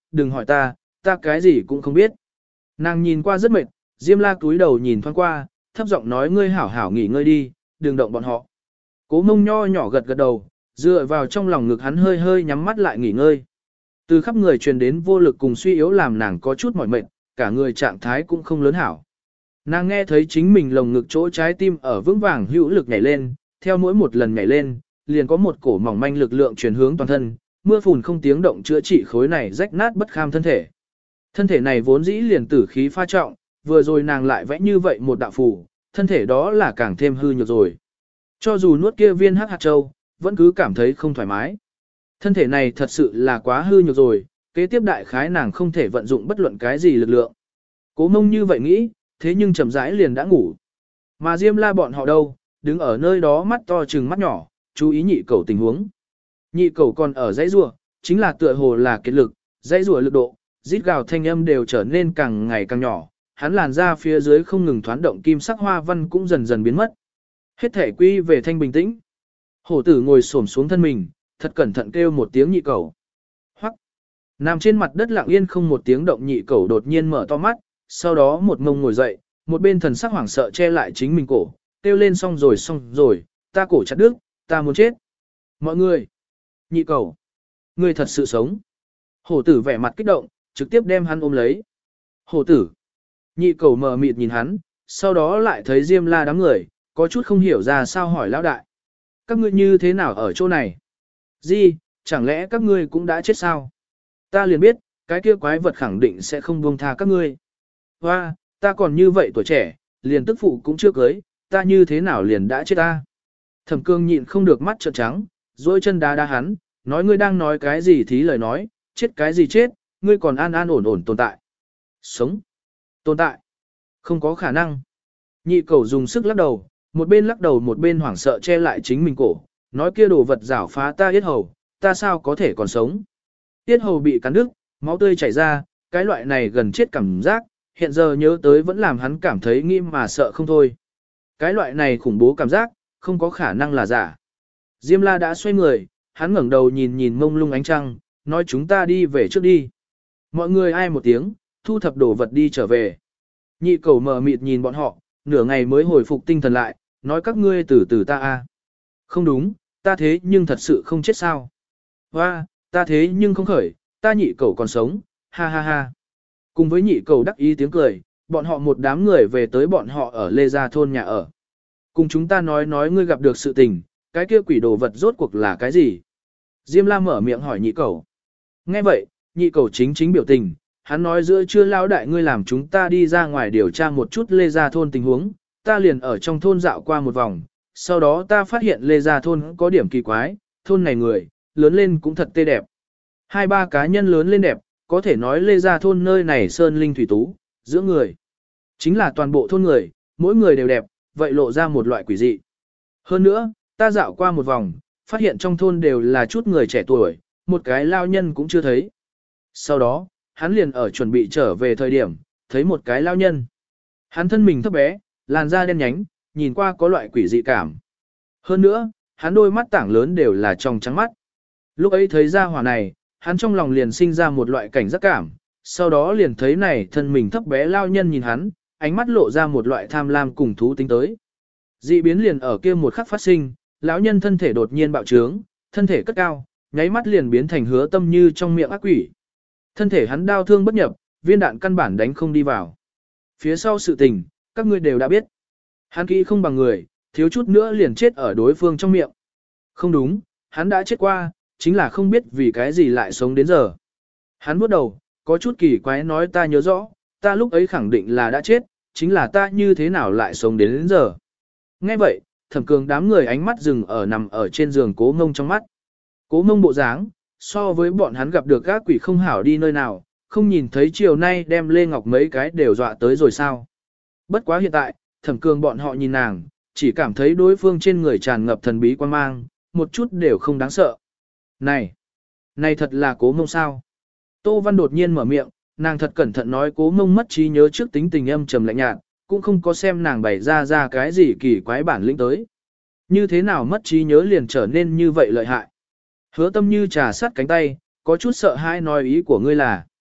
đừng hỏi ta, ta cái gì cũng không biết. Nàng nhìn qua rất mệt, Diêm La cúi đầu nhìn thoáng qua, thấp giọng nói ngươi hảo hảo nghỉ ngơi đi, đừng động bọn họ. Cố Mông nho nhỏ gật gật đầu, dựa vào trong lòng ngực hắn hơi hơi nhắm mắt lại nghỉ ngơi. Từ khắp người truyền đến vô lực cùng suy yếu làm nàng có chút mỏi mệt, cả người trạng thái cũng không lớn hảo. Nàng nghe thấy chính mình lồng ngực chỗ trái tim ở vững vàng hữu lực nhảy lên, theo mỗi một lần nhảy lên, liền có một cổ mỏng manh lực lượng truyền hướng toàn thân, mưa phùn không tiếng động chữa trị khối này rách nát bất kham thân thể. Thân thể này vốn dĩ liền tử khí pha trọng, vừa rồi nàng lại vẽ như vậy một đạo phù, thân thể đó là càng thêm hư nhược rồi. Cho dù nuốt kia viên hắc hạt châu, vẫn cứ cảm thấy không thoải mái. Thân thể này thật sự là quá hư nhược rồi, kế tiếp đại khái nàng không thể vận dụng bất luận cái gì lực lượng. Cố Mông như vậy nghĩ, thế nhưng chậm rãi liền đã ngủ. Mà Diêm La bọn họ đâu, đứng ở nơi đó mắt to trừng mắt nhỏ, chú ý nhị cầu tình huống. Nhị cầu còn ở dãy rùa, chính là tựa hồ là kết lực, dãy rùa lực độ, rít gào thanh âm đều trở nên càng ngày càng nhỏ, hắn làn ra phía dưới không ngừng thoán động kim sắc hoa văn cũng dần dần biến mất. Hết thể quy về thanh bình tĩnh. Hổ tử ngồi xổm xuống thân mình, thật cẩn thận kêu một tiếng nhị cầu. Hoắc. Nằm trên mặt đất lặng yên không một tiếng động nhị cầu đột nhiên mở to mắt, sau đó một ngông ngồi dậy, một bên thần sắc hoảng sợ che lại chính mình cổ, kêu lên xong rồi xong rồi, ta cổ chặt đứt, ta muốn chết. Mọi người. Nhị cầu. Ngươi thật sự sống. Hổ tử vẻ mặt kích động, trực tiếp đem hắn ôm lấy. Hổ tử. Nhị cầu mờ mịt nhìn hắn, sau đó lại thấy Diêm La đám người, có chút không hiểu ra sao hỏi lão đại. Các ngươi như thế nào ở chỗ này? Gì, chẳng lẽ các ngươi cũng đã chết sao? Ta liền biết, cái kia quái vật khẳng định sẽ không buông tha các ngươi. Hoa, ta còn như vậy tuổi trẻ, liền tức phụ cũng chưa cưới, ta như thế nào liền đã chết ta? Thẩm Cương nhịn không được mắt trợn trắng, dỗi chân đá đá hắn, nói ngươi đang nói cái gì thí lời nói, chết cái gì chết, ngươi còn an an ổn ổn tồn tại. Sống. Tồn tại. Không có khả năng. Nhị cầu dùng sức lắc đầu, một bên lắc đầu một bên hoảng sợ che lại chính mình cổ, nói kia đồ vật rảo phá ta yết hầu, ta sao có thể còn sống. Yết hầu bị cắn đứt, máu tươi chảy ra, cái loại này gần chết cảm giác, hiện giờ nhớ tới vẫn làm hắn cảm thấy nghiêm mà sợ không thôi. Cái loại này khủng bố cảm giác, không có khả năng là giả. Diêm La đã xoay người, hắn ngẩng đầu nhìn nhìn mông lung ánh trăng, nói chúng ta đi về trước đi. Mọi người ai một tiếng, thu thập đồ vật đi trở về. Nhị cầu mờ mịt nhìn bọn họ, nửa ngày mới hồi phục tinh thần lại, nói các ngươi từ từ ta a. Không đúng, ta thế nhưng thật sự không chết sao. Hoa, ta thế nhưng không khởi, ta nhị cầu còn sống, ha ha ha. Cùng với nhị cầu đắc ý tiếng cười, bọn họ một đám người về tới bọn họ ở Lê Gia thôn nhà ở. Cùng chúng ta nói nói ngươi gặp được sự tình, cái kia quỷ đồ vật rốt cuộc là cái gì? Diêm La mở miệng hỏi nhị cầu. Nghe vậy, nhị cầu chính chính biểu tình, hắn nói giữa trưa lão đại ngươi làm chúng ta đi ra ngoài điều tra một chút Lê Gia thôn tình huống, ta liền ở trong thôn dạo qua một vòng, sau đó ta phát hiện Lê Gia thôn có điểm kỳ quái, thôn này người, lớn lên cũng thật tê đẹp. Hai ba cá nhân lớn lên đẹp, có thể nói Lê Gia thôn nơi này sơn linh thủy tú, giữa người. Chính là toàn bộ thôn người, mỗi người đều đẹp, vậy lộ ra một loại quỷ dị. Hơn nữa, ta dạo qua một vòng, phát hiện trong thôn đều là chút người trẻ tuổi, một cái lao nhân cũng chưa thấy. Sau đó, hắn liền ở chuẩn bị trở về thời điểm, thấy một cái lao nhân. Hắn thân mình thấp bé, làn da đen nhánh, nhìn qua có loại quỷ dị cảm. Hơn nữa, hắn đôi mắt tảng lớn đều là trong trắng mắt. Lúc ấy thấy ra hỏa này, hắn trong lòng liền sinh ra một loại cảnh giác cảm, sau đó liền thấy này thân mình thấp bé lao nhân nhìn hắn, ánh mắt lộ ra một loại tham lam cùng thú tính tới. Dị biến liền ở kia một khắc phát sinh, lão nhân thân thể đột nhiên bạo trướng, thân thể cất cao, nháy mắt liền biến thành hứa tâm như trong miệng ác quỷ. Thân thể hắn đau thương bất nhập, viên đạn căn bản đánh không đi vào. Phía sau sự tình, các ngươi đều đã biết. Hắn kỹ không bằng người, thiếu chút nữa liền chết ở đối phương trong miệng. Không đúng, hắn đã chết qua, chính là không biết vì cái gì lại sống đến giờ. Hắn bước đầu, có chút kỳ quái nói ta nhớ rõ, ta lúc ấy khẳng định là đã chết, chính là ta như thế nào lại sống đến, đến giờ. Nghe vậy, Thẩm Cường đám người ánh mắt dừng ở nằm ở trên giường Cố Ngông trong mắt. Cố Ngông bộ dáng, so với bọn hắn gặp được các quỷ không hảo đi nơi nào, không nhìn thấy chiều nay đem Lê Ngọc mấy cái đều dọa tới rồi sao. Bất quá hiện tại, Thẩm Cường bọn họ nhìn nàng, chỉ cảm thấy đối phương trên người tràn ngập thần bí quan mang, một chút đều không đáng sợ. Này, này thật là Cố Ngông sao? Tô Văn đột nhiên mở miệng, nàng thật cẩn thận nói Cố Ngông mất trí nhớ trước tính tình âm trầm lạnh nhạt, cũng không có xem nàng bày ra ra cái gì kỳ quái bản lĩnh tới. Như thế nào mất trí nhớ liền trở nên như vậy lợi hại. Hứa tâm như trà sát cánh tay, có chút sợ hãi nói ý của ngươi là.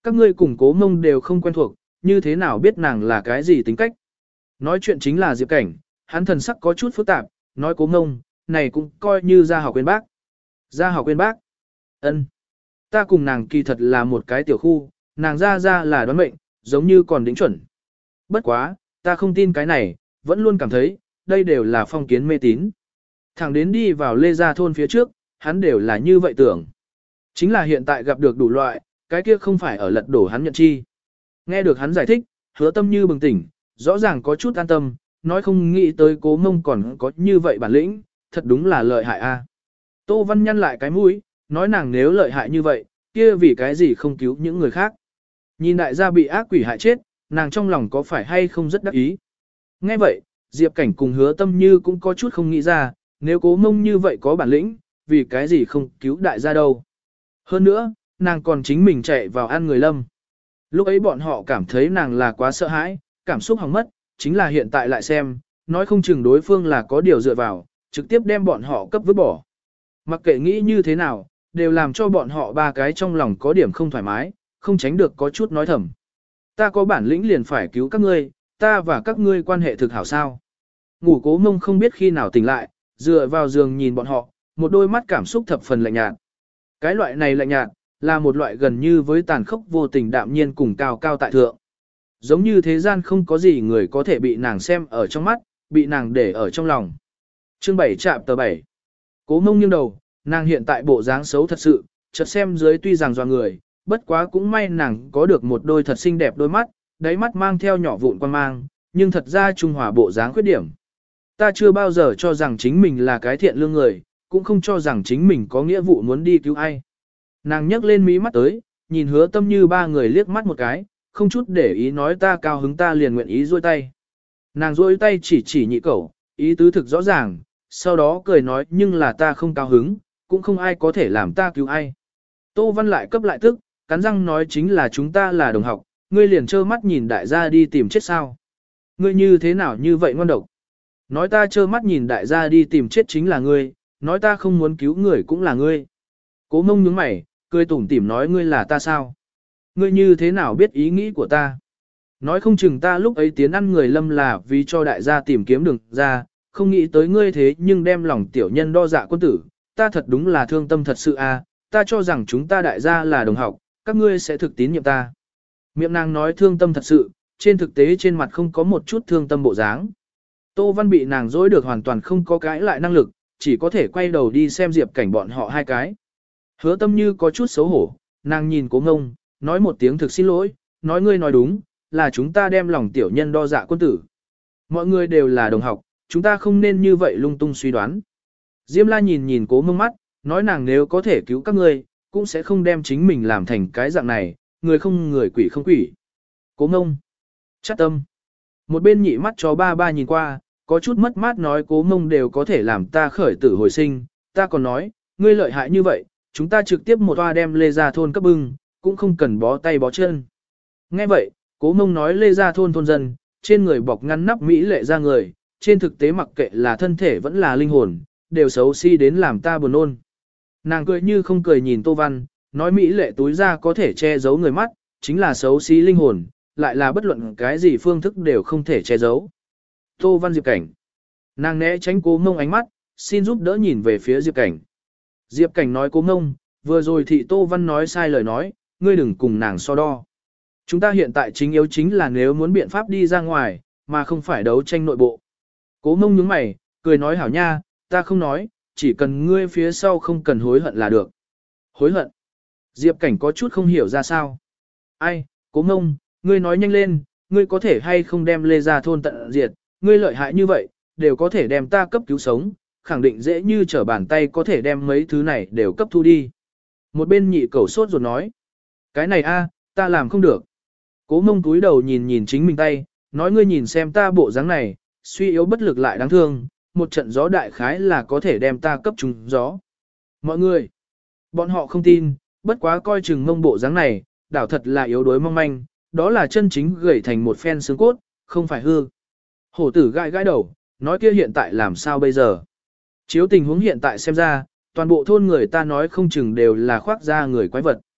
các ngươi cùng Cố Mông đều không quen thuộc, như thế nào biết nàng là cái gì tính cách. Nói chuyện chính là Diệp Cảnh, hắn thần sắc có chút phức tạp, nói Cố Mông, này cũng coi như gia học quên bác. Gia học quên bác. Ân, ta cùng nàng kỳ thật là một cái tiểu khu, nàng ra ra là đoán mệnh, giống như còn đính chuẩn. Bất quá, ta không tin cái này, vẫn luôn cảm thấy, đây đều là phong kiến mê tín. Thẳng đến đi vào Lê Gia thôn phía trước, hắn đều là như vậy tưởng. Chính là hiện tại gặp được đủ loại, cái kia không phải ở lật đổ hắn nhận chi. Nghe được hắn giải thích, Hứa Tâm như bừng tỉnh, rõ ràng có chút an tâm, nói không nghĩ tới Cố Mông còn có như vậy bản lĩnh, thật đúng là lợi hại a. Tô Văn nhăn lại cái mũi, nói nàng nếu lợi hại như vậy, kia vì cái gì không cứu những người khác. Nhìn đại gia bị ác quỷ hại chết, nàng trong lòng có phải hay không rất đắc ý. Nghe vậy, Diệp Cảnh cùng Hứa Tâm như cũng có chút không nghĩ ra, nếu Cố Mông như vậy có bản lĩnh, vì cái gì không cứu đại gia đâu. Hơn nữa, nàng còn chính mình chạy vào ăn người Lâm. Lúc ấy bọn họ cảm thấy nàng là quá sợ hãi, cảm xúc hỏng mất, chính là hiện tại lại xem, nói không chừng đối phương là có điều dựa vào, trực tiếp đem bọn họ cấp vứt bỏ. Mặc kệ nghĩ như thế nào, đều làm cho bọn họ ba cái trong lòng có điểm không thoải mái, không tránh được có chút nói thầm. Ta có bản lĩnh liền phải cứu các ngươi, ta và các ngươi quan hệ thực hảo sao. Ngủ Cố Mông không biết khi nào tỉnh lại, dựa vào giường nhìn bọn họ, một đôi mắt cảm xúc thập phần lạnh nhạt. Cái loại này lạnh nhạt, là một loại gần như với tàn khốc vô tình đạm nhiên cùng cao cao tại thượng. Giống như thế gian không có gì người có thể bị nàng xem ở trong mắt, bị nàng để ở trong lòng. Chương bảy chạm tờ bảy. Cố Mông nghiêng đầu, nàng hiện tại bộ dáng xấu thật sự, chợt xem dưới tuy rằng doa người, bất quá cũng may nàng có được một đôi thật xinh đẹp đôi mắt, đáy mắt mang theo nhỏ vụn quan mang, nhưng thật ra trung hòa bộ dáng khuyết điểm. Ta chưa bao giờ cho rằng chính mình là cái thiện lương người, cũng không cho rằng chính mình có nghĩa vụ muốn đi cứu ai. Nàng nhấc lên mí mắt tới, nhìn Hứa Tâm như ba người liếc mắt một cái, không chút để ý nói ta cao hứng ta liền nguyện ý duỗi tay. Nàng duỗi tay chỉ chỉ nhị cẩu, ý tứ thực rõ ràng, sau đó cười nói nhưng là ta không cao hứng, cũng không ai có thể làm ta cứu ai. Tô Văn lại cấp lại tức, cắn răng nói chính là chúng ta là đồng học, ngươi liền trơ mắt nhìn đại gia đi tìm chết sao. Ngươi như thế nào như vậy ngon độc. Nói ta trơ mắt nhìn đại gia đi tìm chết chính là ngươi, nói ta không muốn cứu người cũng là ngươi. Cố Mông nhướng mày, cười tủm tỉm nói ngươi là ta sao? Ngươi như thế nào biết ý nghĩ của ta? Nói không chừng ta lúc ấy tiến ăn người Lâm là vì cho đại gia tìm kiếm đường ra, không nghĩ tới ngươi thế nhưng đem lòng tiểu nhân đo dạ quân tử, ta thật đúng là thương tâm thật sự à, ta cho rằng chúng ta đại gia là đồng học, các ngươi sẽ thực tín nhiệm ta. Miệng nàng nói thương tâm thật sự, trên thực tế trên mặt không có một chút thương tâm bộ dáng. Tô Văn bị nàng dối được hoàn toàn không có cãi lại năng lực, chỉ có thể quay đầu đi xem Diệp Cảnh bọn họ hai cái. Hứa Tâm như có chút xấu hổ, nàng nhìn Cố Ngông, nói một tiếng thực xin lỗi, nói ngươi nói đúng, là chúng ta đem lòng tiểu nhân đo dạ quân tử. Mọi người đều là đồng học, chúng ta không nên như vậy lung tung suy đoán. Diêm La nhìn nhìn Cố Mông mắt, nói nàng nếu có thể cứu các ngươi, cũng sẽ không đem chính mình làm thành cái dạng này, người không người quỷ không quỷ. Cố Mông, chắc tâm. Một bên nhị mắt chó ba ba nhìn qua, có chút mất mát nói Cố Mông đều có thể làm ta khởi tử hồi sinh, ta còn nói, ngươi lợi hại như vậy, chúng ta trực tiếp một toa đem Lê Gia thôn cấp bưng, cũng không cần bó tay bó chân. Nghe vậy, Cố Mông nói Lê Gia thôn thôn dân, trên người bọc ngăn nắp mỹ lệ ra người, trên thực tế mặc kệ là thân thể vẫn là linh hồn, đều xấu xí si đến làm ta buồn nôn. Nàng cười như không cười nhìn Tô Văn, nói mỹ lệ túi ra có thể che giấu người mắt, chính là xấu xí linh hồn, lại là bất luận cái gì phương thức đều không thể che giấu. Tô Văn Diệp Cảnh. Nàng né tránh Cố Mông ánh mắt, xin giúp đỡ nhìn về phía Diệp Cảnh. Diệp Cảnh nói Cố Mông, vừa rồi thị Tô Văn nói sai lời nói, ngươi đừng cùng nàng so đo. Chúng ta hiện tại chính yếu chính là nếu muốn biện pháp đi ra ngoài, mà không phải đấu tranh nội bộ. Cố Mông nhướng mày, cười nói hảo nha, ta không nói, chỉ cần ngươi phía sau không cần hối hận là được. Hối hận? Diệp Cảnh có chút không hiểu ra sao. Ai, Cố Mông, ngươi nói nhanh lên, ngươi có thể hay không đem Lê Gia thôn tận diệt, ngươi lợi hại như vậy, đều có thể đem ta cấp cứu sống, khẳng định dễ như trở bàn tay có thể đem mấy thứ này đều cấp thu đi. Một bên nhị cẩu sốt ruột nói, cái này a, ta làm không được. Cố Mông túi đầu nhìn nhìn chính mình tay, nói ngươi nhìn xem ta bộ dáng này, suy yếu bất lực lại đáng thương, một trận gió đại khái là có thể đem ta cấp trúng gió. Mọi người, bọn họ không tin, bất quá coi chừng Mông bộ dáng này, đảo thật là yếu đuối mong manh, đó là chân chính gầy thành một phen xương cốt, không phải hư. Hổ tử gãi gãi đầu, nói kia hiện tại làm sao bây giờ. Chiếu tình huống hiện tại xem ra, toàn bộ thôn người ta nói không chừng đều là khoác ra người quái vật.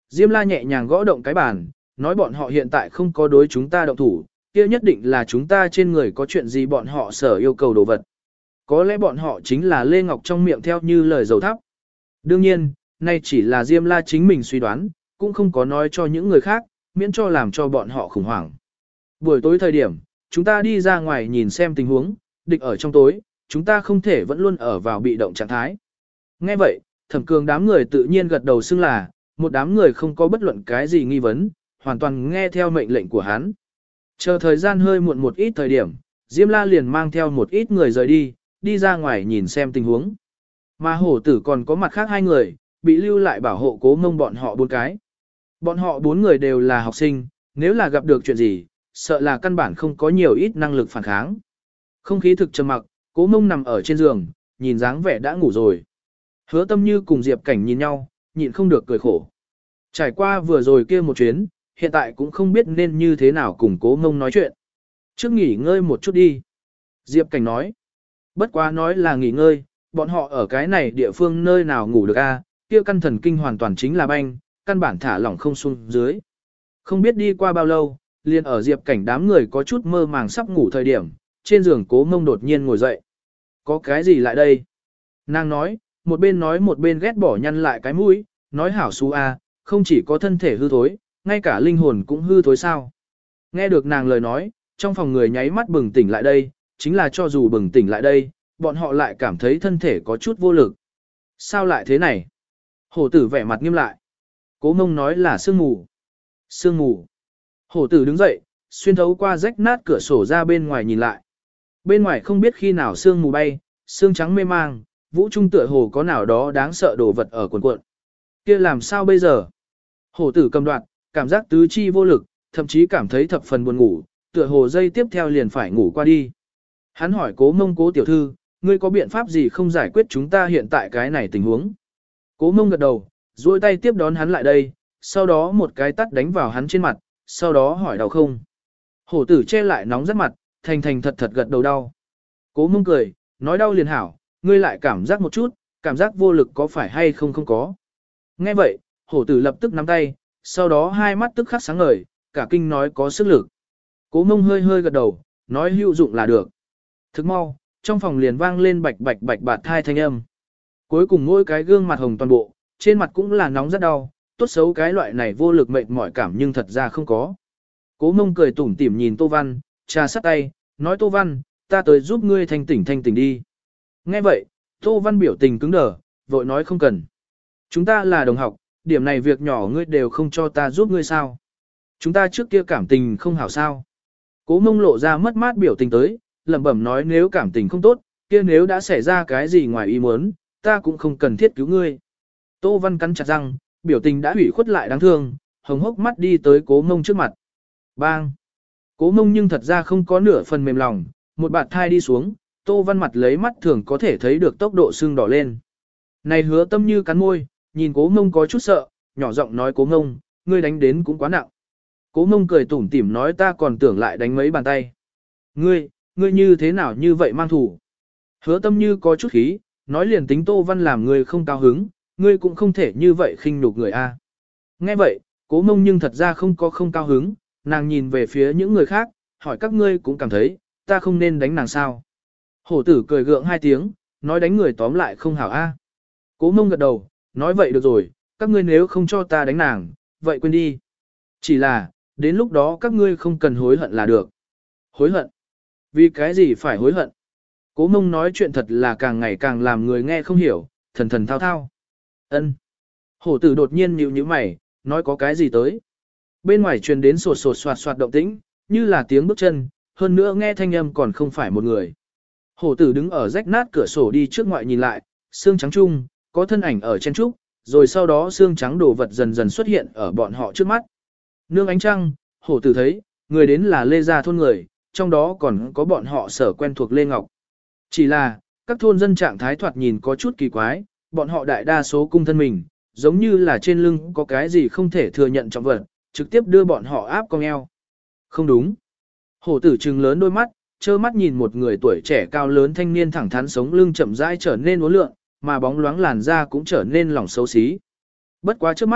Diêm La nhẹ nhàng gõ động cái bàn, nói bọn họ hiện tại không có đối chúng ta động thủ, kia nhất định là chúng ta trên người có chuyện gì bọn họ sở yêu cầu đồ vật. Có lẽ bọn họ chính là Lê Ngọc trong miệng theo như lời dầu thắp. Đương nhiên, nay chỉ là Diêm La chính mình suy đoán, cũng không có nói cho những người khác, miễn cho làm cho bọn họ khủng hoảng. Buổi tối thời điểm, chúng ta đi ra ngoài nhìn xem tình huống, địch ở trong tối, chúng ta không thể vẫn luôn ở vào bị động trạng thái. Nghe vậy, Thẩm Cường đám người tự nhiên gật đầu xưng là, một đám người không có bất luận cái gì nghi vấn, hoàn toàn nghe theo mệnh lệnh của hắn. Chờ thời gian hơi muộn một ít thời điểm, Diêm La liền mang theo một ít người rời đi, đi ra ngoài nhìn xem tình huống. Mà hổ tử còn có mặt khác hai người, bị lưu lại bảo hộ Cố Mông bọn họ bốn cái. Bọn họ bốn người đều là học sinh, nếu là gặp được chuyện gì, sợ là căn bản không có nhiều ít năng lực phản kháng. Không khí thực trầm mặc, Cố Mông nằm ở trên giường, nhìn dáng vẻ đã ngủ rồi. Hứa Tâm Như cùng Diệp Cảnh nhìn nhau, nhịn không được cười khổ. Trải qua vừa rồi kia một chuyến, hiện tại cũng không biết nên như thế nào cùng Cố Mông nói chuyện. Trước nghỉ ngơi một chút đi. Diệp Cảnh nói. Bất quá nói là nghỉ ngơi, bọn họ ở cái này địa phương nơi nào ngủ được a? Kia căn thần kinh hoàn toàn chính là banh, căn bản thả lỏng không xuống dưới. Không biết đi qua bao lâu, liền ở Diệp Cảnh đám người có chút mơ màng sắp ngủ thời điểm, trên giường Cố Mông đột nhiên ngồi dậy. Có cái gì lại đây? Nàng nói, một bên nói một bên ghét bỏ nhăn lại cái mũi, nói hảo xú a, không chỉ có thân thể hư thối, ngay cả linh hồn cũng hư thối sao. Nghe được nàng lời nói, trong phòng người nháy mắt bừng tỉnh lại đây, chính là cho dù bừng tỉnh lại đây, bọn họ lại cảm thấy thân thể có chút vô lực. Sao lại thế này? Hổ tử vẻ mặt nghiêm lại. Cố Mông nói là sương mù. Sương mù. Hổ tử đứng dậy, xuyên thấu qua rách nát cửa sổ ra bên ngoài nhìn lại. Bên ngoài không biết khi nào sương mù bay, sương trắng mê mang, vũ trung tựa hồ có nào đó đáng sợ đồ vật ở cuộn cuộn. Kia làm sao bây giờ? Hổ tử cầm đoạt, cảm giác tứ chi vô lực, thậm chí cảm thấy thập phần buồn ngủ, tựa hồ dây tiếp theo liền phải ngủ qua đi. Hắn hỏi Cố Mông Cố tiểu thư, ngươi có biện pháp gì không giải quyết chúng ta hiện tại cái này tình huống? Cố Mông gật đầu, duỗi tay tiếp đón hắn lại đây, sau đó một cái tắt đánh vào hắn trên mặt, sau đó hỏi đau không? Hổ tử che lại nóng rất mặt, thành thành thật thật gật đầu đau. Cố Mông cười, nói đau liền hảo, ngươi lại cảm giác một chút, cảm giác vô lực có phải hay không không có. Nghe vậy, hổ tử lập tức nắm tay, sau đó hai mắt tức khắc sáng ngời, cả kinh nói có sức lực. Cố Mông hơi hơi gật đầu, nói hữu dụng là được. Thức mau, trong phòng liền vang lên bạch bạch bạch bạt thai thanh âm. Cuối cùng mỗi cái gương mặt hồng toàn bộ, trên mặt cũng là nóng rất đau, tốt xấu cái loại này vô lực mệt mỏi cảm nhưng thật ra không có. Cố Mông cười tủm tỉm nhìn Tô Văn, trà sắt tay, nói Tô Văn, ta tới giúp ngươi thanh tỉnh thanh tỉnh đi. Nghe vậy, Tô Văn biểu tình cứng đờ, vội nói không cần. Chúng ta là đồng học, điểm này việc nhỏ ngươi đều không cho ta giúp ngươi sao. Chúng ta trước kia cảm tình không hảo sao. Cố Mông lộ ra mất mát biểu tình tới, lẩm bẩm nói nếu cảm tình không tốt, kia nếu đã xảy ra cái gì ngoài ý muốn, ta cũng không cần thiết cứu ngươi. Tô Văn cắn chặt răng, biểu tình đã hủy khuất lại đáng thương, hồng hốc mắt đi tới Cố Mông trước mặt. Bang! Cố Mông nhưng thật ra không có nửa phần mềm lòng, một bạt thai đi xuống, Tô Văn mặt lấy mắt thường có thể thấy được tốc độ sưng đỏ lên. Này Hứa Tâm Như cắn môi, nhìn Cố Mông có chút sợ, nhỏ giọng nói Cố Mông, ngươi đánh đến cũng quá nặng. Cố Mông cười tủm tỉm nói ta còn tưởng lại đánh mấy bàn tay. Ngươi, ngươi như thế nào như vậy mang thủ? Hứa Tâm Như có chút khí, nói liền tính Tô Văn làm ngươi không cao hứng, ngươi cũng không thể như vậy khinh nhục người a. Nghe vậy, Cố Mông nhưng thật ra không có không cao hứng, nàng nhìn về phía những người khác, hỏi các ngươi cũng cảm thấy, ta không nên đánh nàng sao. Hổ tử cười gượng hai tiếng, nói đánh người tóm lại không hảo a. Cố Mông gật đầu, nói vậy được rồi, các ngươi nếu không cho ta đánh nàng, vậy quên đi. Chỉ là, đến lúc đó các ngươi không cần hối hận là được. Hối hận? Vì cái gì phải hối hận? Cố Mông nói chuyện thật là càng ngày càng làm người nghe không hiểu, thần thần thao thao. Ân. Hổ tử đột nhiên nhíu nhíu mày, nói có cái gì tới. Bên ngoài truyền đến sột sột soạt soạt động tĩnh, như là tiếng bước chân, hơn nữa nghe thanh âm còn không phải một người. Hổ tử đứng ở rách nát cửa sổ đi trước ngoại nhìn lại, xương trắng trung, có thân ảnh ở trên trúc, rồi sau đó xương trắng đồ vật dần dần xuất hiện ở bọn họ trước mắt. Nương ánh trăng, hổ tử thấy, người đến là Lê Gia thôn người, trong đó còn có bọn họ sở quen thuộc Lê Ngọc. Chỉ là, các thôn dân trạng thái thoạt nhìn có chút kỳ quái, bọn họ đại đa số cung thân mình, giống như là trên lưng có cái gì không thể thừa nhận trọng vật, trực tiếp đưa bọn họ áp cong eo. Không đúng. Hổ tử trừng lớn đôi mắt, trơ mắt nhìn một người tuổi trẻ cao lớn thanh niên thẳng thắn sống lưng chậm rãi trở nên uốn lượn, mà bóng loáng làn da cũng trở nên lỏng xấu xí. Bất quá trước mắt,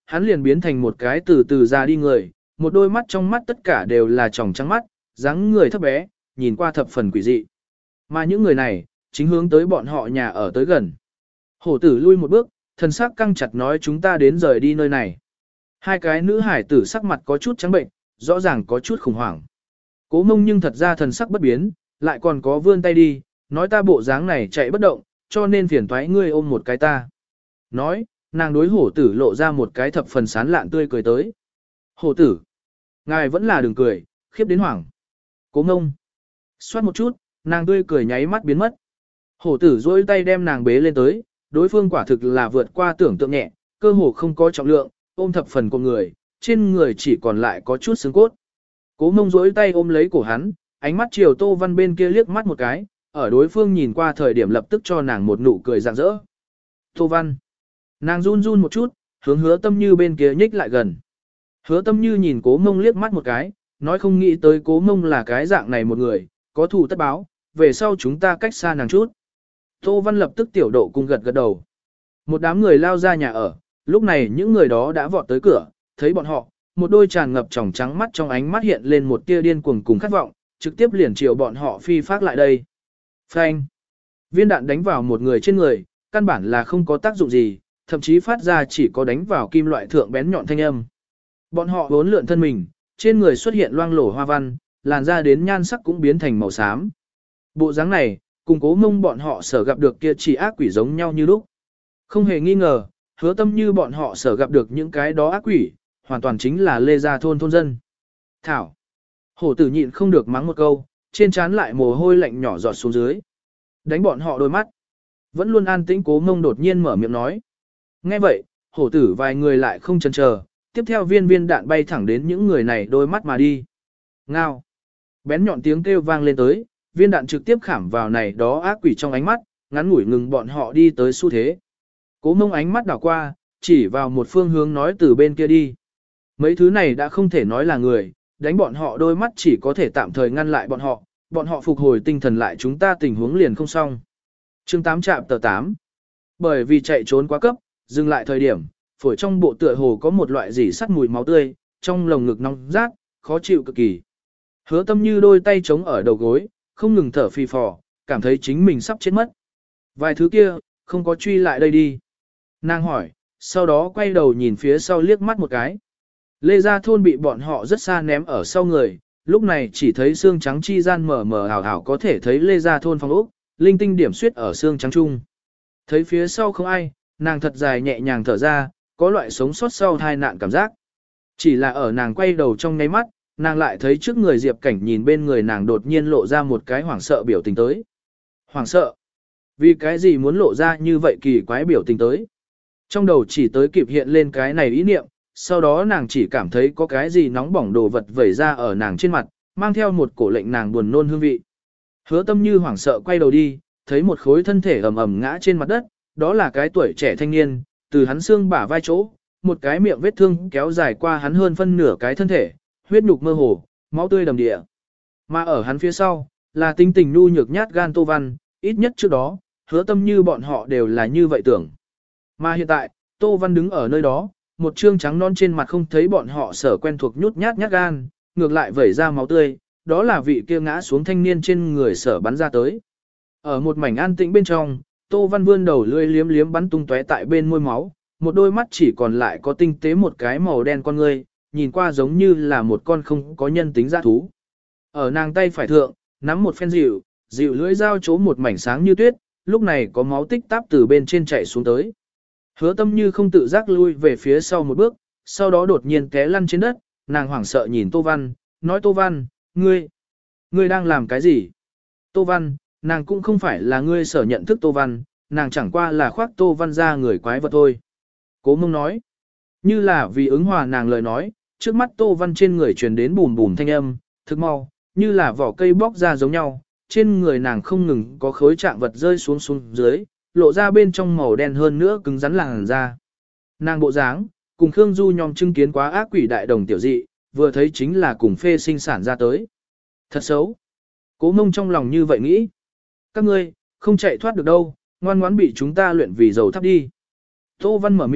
hắn liền biến thành một cái từ từ ra đi người, một đôi mắt trong mắt tất cả đều là tròng trắng mắt, dáng người thấp bé, nhìn qua thập phần quỷ dị. Mà những người này, chính hướng tới bọn họ nhà ở tới gần. Hổ tử lui một bước, thần sắc căng chặt nói chúng ta đến rời đi nơi này. Hai cái nữ hải tử sắc mặt có chút trắng bệnh, rõ ràng có chút khủng hoảng. Cố Mông nhưng thật ra thần sắc bất biến, lại còn có vươn tay đi, nói ta bộ dáng này chạy bất động, cho nên phiền toái ngươi ôm một cái ta. Nói, nàng đối hổ tử lộ ra một cái thập phần sán lạn tươi cười tới. Hổ tử, ngài vẫn là đừng cười, khiếp đến hoảng. Cố Mông, xoát một chút, nàng tươi cười nháy mắt biến mất. Hổ tử duỗi tay đem nàng bế lên tới, đối phương quả thực là vượt qua tưởng tượng nhẹ, cơ hồ không có trọng lượng, ôm thập phần của người, trên người chỉ còn lại có chút xương cốt. Cố Mông duỗi tay ôm lấy cổ hắn, ánh mắt chiều Tô Văn bên kia liếc mắt một cái, ở đối phương nhìn qua thời điểm lập tức cho nàng một nụ cười rạng rỡ. Tô Văn, nàng run run một chút, hướng Hứa Tâm Như bên kia nhích lại gần. Hứa Tâm Như nhìn Cố Mông liếc mắt một cái, nói không nghĩ tới Cố Mông là cái dạng này một người, có thù tất báo, về sau chúng ta cách xa nàng chút. Tô Văn lập tức tiểu độ cung gật gật đầu. Một đám người lao ra nhà ở, lúc này những người đó đã vọt tới cửa, thấy bọn họ, một đôi tràn ngập tròng trắng mắt trong ánh mắt hiện lên một tia điên cuồng cùng khát vọng, trực tiếp liền chiều bọn họ phi phát lại đây. Phanh! Viên đạn đánh vào một người trên người, căn bản là không có tác dụng gì, thậm chí phát ra chỉ có đánh vào kim loại thượng bén nhọn thanh âm. Bọn họ vốn lượn thân mình, trên người xuất hiện loang lổ hoa văn, làn da đến nhan sắc cũng biến thành màu xám. Bộ dáng này, cùng Cố Mông bọn họ sở gặp được kia chỉ ác quỷ giống nhau như lúc. Không hề nghi ngờ, Hứa Tâm Như bọn họ sở gặp được những cái đó ác quỷ, hoàn toàn chính là Lê Gia thôn thôn dân. Thảo! Hổ tử nhịn không được mắng một câu, trên trán lại mồ hôi lạnh nhỏ giọt xuống dưới. Đánh bọn họ đôi mắt. Vẫn luôn an tĩnh Cố Mông đột nhiên mở miệng nói. Nghe vậy, hổ tử vài người lại không chần chờ, tiếp theo viên viên đạn bay thẳng đến những người này đôi mắt mà đi. Ngao! Bén nhọn tiếng kêu vang lên tới, viên đạn trực tiếp khảm vào này đó ác quỷ trong ánh mắt, ngắn ngủi ngừng bọn họ đi tới xu thế. Cố Mông ánh mắt đảo qua, chỉ vào một phương hướng nói từ bên kia đi. Mấy thứ này đã không thể nói là người, đánh bọn họ đôi mắt chỉ có thể tạm thời ngăn lại bọn họ, bọn họ phục hồi tinh thần lại chúng ta tình huống liền không xong. Chương tám trạm tờ tám. Bởi vì chạy trốn quá cấp, dừng lại thời điểm, phổi trong bộ tựa hồ có một loại gì sắt mùi máu tươi, trong lồng ngực nóng rát, khó chịu cực kỳ. Hứa Tâm Như đôi tay chống ở đầu gối, không ngừng thở phì phò, cảm thấy chính mình sắp chết mất. Vài thứ kia, không có truy lại đây đi. Nàng hỏi, sau đó quay đầu nhìn phía sau liếc mắt một cái. Lê Gia thôn bị bọn họ rất xa ném ở sau người, lúc này chỉ thấy xương trắng chi gian mờ mờ ảo ảo có thể thấy Lê Gia thôn phong ốc, linh tinh điểm suyết ở xương trắng chung. Thấy phía sau không ai, nàng thật dài nhẹ nhàng thở ra, có loại sống sót sau tai nạn cảm giác. Chỉ là ở nàng quay đầu trong nháy mắt, nàng lại thấy trước người Diệp Cảnh nhìn bên người nàng đột nhiên lộ ra một cái hoảng sợ biểu tình tới. Hoảng sợ? Vì cái gì muốn lộ ra như vậy kỳ quái biểu tình tới? Trong đầu chỉ tới kịp hiện lên cái này ý niệm, sau đó nàng chỉ cảm thấy có cái gì nóng bỏng đồ vật vẩy ra ở nàng trên mặt, mang theo một cổ lệnh nàng buồn nôn hương vị. Hứa Tâm Như hoảng sợ quay đầu đi, thấy một khối thân thể ầm ầm ngã trên mặt đất, đó là cái tuổi trẻ thanh niên, từ hắn xương bả vai chỗ, một cái miệng vết thương kéo dài qua hắn hơn phân nửa cái thân thể, huyết nhục mơ hồ, máu tươi đầm địa. Mà ở hắn phía sau, là tinh tình nhu nhược nhát gan Tô Văn, ít nhất trước đó, Hứa Tâm Như bọn họ đều là như vậy tưởng. Mà hiện tại, Tô Văn đứng ở nơi đó, một trương trắng non trên mặt không thấy bọn họ sở quen thuộc nhút nhát nhát gan, ngược lại vẩy ra máu tươi, đó là vị kia ngã xuống thanh niên trên người sở bắn ra tới. Ở một mảnh an tĩnh bên trong, Tô Văn vươn đầu lưỡi liếm liếm bắn tung tóe tại bên môi máu, một đôi mắt chỉ còn lại có tinh tế một cái màu đen con ngươi, nhìn qua giống như là một con không có nhân tính dã thú. Ở nàng tay phải thượng, nắm một phen dịu, dịu lưỡi dao chố một mảnh sáng như tuyết, lúc này có máu tích táp từ bên trên chảy xuống tới. Hứa Tâm Như không tự giác lui về phía sau một bước, sau đó đột nhiên té lăn trên đất, nàng hoảng sợ nhìn Tô Văn, nói Tô Văn, ngươi, ngươi đang làm cái gì? Tô Văn, nàng cũng không phải là ngươi sở nhận thức Tô Văn, nàng chẳng qua là khoác Tô Văn ra người quái vật thôi. Cố Mông nói, như là vì ứng hòa nàng lời nói, trước mắt Tô Văn trên người truyền đến bùm bùm thanh âm, thực mau, như là vỏ cây bóc ra giống nhau, trên người nàng không ngừng có khối trạng vật rơi xuống xuống dưới, lộ ra bên trong màu đen hơn nữa cứng rắn làn da. Nàng bộ dáng, cùng Khương Du nhòm chứng kiến quá ác quỷ đại đồng tiểu dị, vừa thấy chính là cùng phê sinh sản ra tới. Thật xấu. Cố Mông trong lòng như vậy nghĩ. Các ngươi, không chạy thoát được đâu, ngoan ngoãn bị chúng ta luyện vì dầu thắp đi. Tô Văn mở miệng,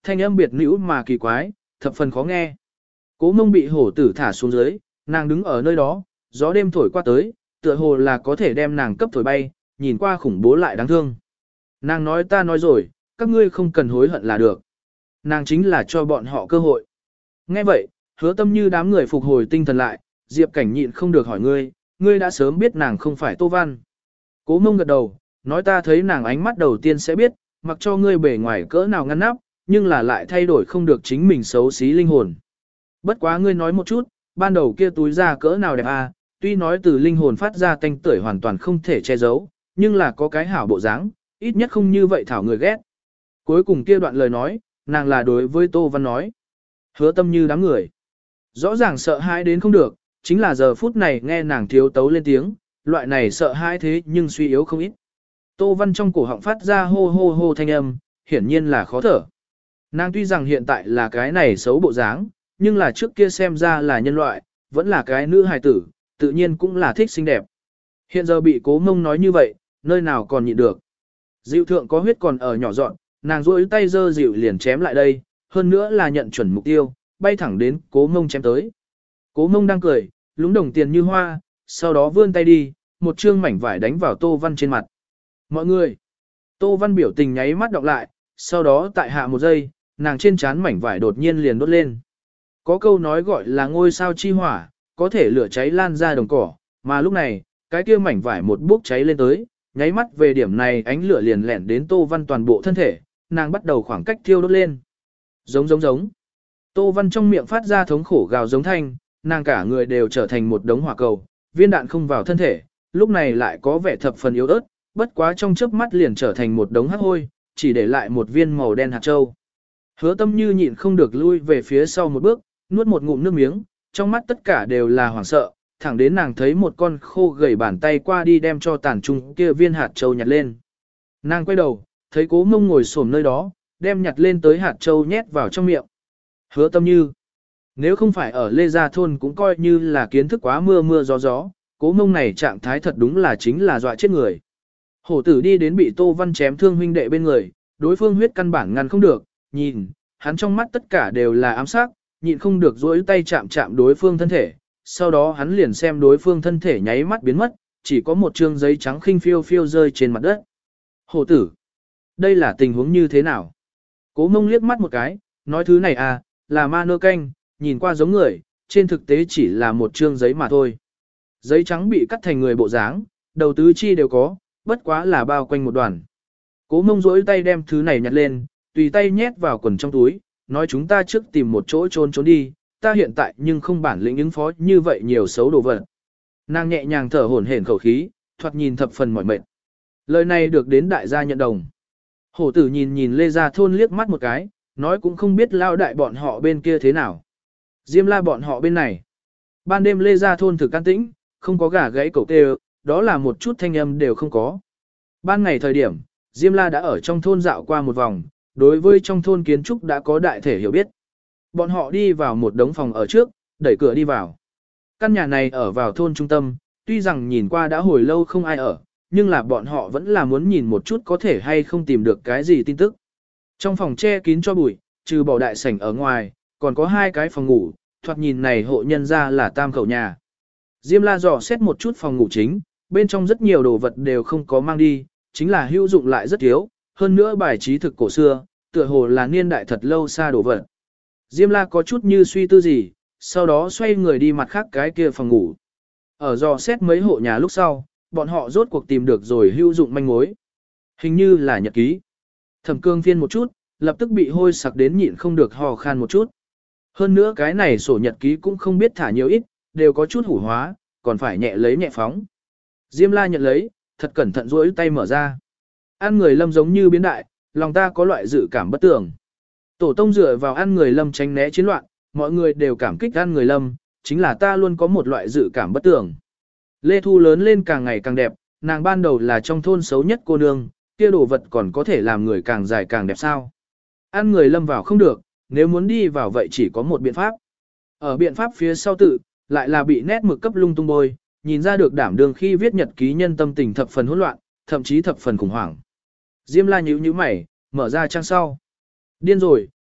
thanh âm biệt nữ mà kỳ quái, thập phần khó nghe. Cố Mông bị hổ tử thả xuống dưới, nàng đứng ở nơi đó, gió đêm thổi qua tới, tựa hồ là có thể đem nàng cấp thổi bay, nhìn qua khủng bố lại đáng thương. Nàng nói ta nói rồi, các ngươi không cần hối hận là được. Nàng chính là cho bọn họ cơ hội. Nghe vậy, Hứa Tâm Như đám người phục hồi tinh thần lại, Diệp Cảnh nhịn không được hỏi ngươi, ngươi đã sớm biết nàng không phải Tô Văn. Cố Mông gật đầu, nói ta thấy nàng ánh mắt đầu tiên sẽ biết, mặc cho ngươi bề ngoài cỡ nào ngăn nắp, nhưng là lại thay đổi không được chính mình xấu xí linh hồn. Bất quá ngươi nói một chút, ban đầu kia túi ra cỡ nào đẹp à, tuy nói từ linh hồn phát ra tanh tưởi hoàn toàn không thể che giấu, nhưng là có cái hảo bộ dáng, ít nhất không như vậy thảo người ghét. Cuối cùng kia đoạn lời nói, nàng là đối với Tô Văn nói. Hứa Tâm Như đám người. Rõ ràng sợ hãi đến không được, chính là giờ phút này nghe nàng thiếu tấu lên tiếng, loại này sợ hãi thế nhưng suy yếu không ít. Tô Văn trong cổ họng phát ra hô hô hô thanh âm, hiển nhiên là khó thở. Nàng tuy rằng hiện tại là cái này xấu bộ dáng, nhưng là trước kia xem ra là nhân loại, vẫn là cái nữ hài tử, tự nhiên cũng là thích xinh đẹp. Hiện giờ bị Cố Mông nói như vậy, nơi nào còn nhịn được. Dịu thượng có huyết còn ở nhỏ dọn, nàng rôi tay giơ dịu liền chém lại đây, hơn nữa là nhận chuẩn mục tiêu, bay thẳng đến Cố Mông chém tới. Cố Mông đang cười, lúng đồng tiền như hoa, sau đó vươn tay đi, một chương mảnh vải đánh vào Tô Văn trên mặt. Mọi người! Tô Văn biểu tình nháy mắt đọc lại, sau đó tại hạ một giây, nàng trên trán mảnh vải đột nhiên liền đốt lên. Có câu nói gọi là ngôi sao chi hỏa, có thể lửa cháy lan ra đồng cỏ, mà lúc này, cái kia mảnh vải một bốc cháy lên tới, nháy mắt về điểm này ánh lửa liền lẻn đến Tô Văn toàn bộ thân thể, nàng bắt đầu khoảng cách thiêu đốt lên. Giống giống giống. Tô Văn trong miệng phát ra thống khổ gào giống thanh, nàng cả người đều trở thành một đống hỏa cầu, viên đạn không vào thân thể, lúc này lại có vẻ thập phần yếu ớt, bất quá trong chớp mắt liền trở thành một đống hắc hôi, chỉ để lại một viên màu đen hạt châu. Hứa Tâm Như nhịn không được lui về phía sau một bước, nuốt một ngụm nước miếng, trong mắt tất cả đều là hoảng sợ, thẳng đến nàng thấy một con khô gầy bàn tay qua đi đem cho tàn trung kia viên hạt châu nhặt lên. Nàng quay đầu, thấy Cố Mông ngồi xổm nơi đó, đem nhặt lên tới hạt châu nhét vào trong miệng. Hứa Tâm Như, nếu không phải ở Lê Gia Thôn cũng coi như là kiến thức quá mưa mưa gió gió, Cố Mông này trạng thái thật đúng là chính là dọa chết người. Hổ tử đi đến bị Tô Văn chém thương huynh đệ bên người, đối phương huyết căn bản ngăn không được, nhìn, hắn trong mắt tất cả đều là ám sát, nhịn không được duỗi tay chạm chạm đối phương thân thể, sau đó hắn liền xem đối phương thân thể nháy mắt biến mất, chỉ có một trương giấy trắng khinh phiêu phiêu rơi trên mặt đất. Hổ tử, đây là tình huống như thế nào? Cố Mông liếc mắt một cái, nói thứ này à, là ma nơ canh, nhìn qua giống người, trên thực tế chỉ là một trương giấy mà thôi. Giấy trắng bị cắt thành người bộ dáng, đầu tứ chi đều có, bất quá là bao quanh một đoàn. Cố Mông duỗi tay đem thứ này nhặt lên, tùy tay nhét vào quần trong túi, nói chúng ta trước tìm một chỗ trốn trốn đi, ta hiện tại nhưng không bản lĩnh ứng phó như vậy nhiều xấu đồ vật. Nàng nhẹ nhàng thở hổn hển khẩu khí, thoạt nhìn thập phần mỏi mệt. Lời này được đến đại gia nhận đồng. Hổ tử nhìn nhìn Lê Gia Thôn liếc mắt một cái, nói cũng không biết lao đại bọn họ bên kia thế nào. Diêm la bọn họ bên này. Ban đêm Lê Gia Thôn thực an tĩnh, không có gà gãy cẩu kêu, đó là một chút thanh âm đều không có. Ban ngày thời điểm, Diêm la đã ở trong thôn dạo qua một vòng, đối với trong thôn kiến trúc đã có đại thể hiểu biết. Bọn họ đi vào một đống phòng ở trước, đẩy cửa đi vào. Căn nhà này ở vào thôn trung tâm, tuy rằng nhìn qua đã hồi lâu không ai ở, nhưng là bọn họ vẫn là muốn nhìn một chút có thể hay không tìm được cái gì tin tức. Trong phòng che kín cho bụi, trừ bỏ đại sảnh ở ngoài, còn có hai cái phòng ngủ, thoạt nhìn này hộ nhân ra là tam khẩu nhà. Diêm la dò xét một chút phòng ngủ chính, bên trong rất nhiều đồ vật đều không có mang đi, chính là hữu dụng lại rất thiếu, hơn nữa bài trí thực cổ xưa, tựa hồ là niên đại thật lâu xa đồ vật. Diêm la có chút như suy tư gì, sau đó xoay người đi mặt khác cái kia phòng ngủ. Ở dò xét mấy hộ nhà lúc sau, bọn họ rốt cuộc tìm được rồi hữu dụng manh mối. Hình như là nhật ký. Thẩm Cương phiên một chút, lập tức bị hôi sặc đến nhịn không được hò khan một chút. Hơn nữa cái này sổ nhật ký cũng không biết thả nhiều ít, đều có chút hủ hóa, còn phải nhẹ lấy nhẹ phóng. Diêm la nhận lấy, thật cẩn thận duỗi tay mở ra. Ăn người Lâm giống như biến đại, lòng ta có loại dự cảm bất tường. Tổ tông dựa vào ăn người Lâm tránh né chiến loạn, mọi người đều cảm kích ăn người Lâm, chính là ta luôn có một loại dự cảm bất tường. Lê Thu lớn lên càng ngày càng đẹp, nàng ban đầu là trong thôn xấu nhất cô nương, kia đồ vật còn có thể làm người càng dài càng đẹp sao. Ăn người Lâm vào không được, nếu muốn đi vào vậy chỉ có một biện pháp. Ở biện pháp phía sau tự, lại là bị nét mực cấp lung tung bôi, nhìn ra được đảm đương khi viết nhật ký nhân tâm tình thập phần hỗn loạn, thậm chí thập phần khủng hoảng. Diêm la nhíu nhíu mày, mở ra trang sau. Điên rồi,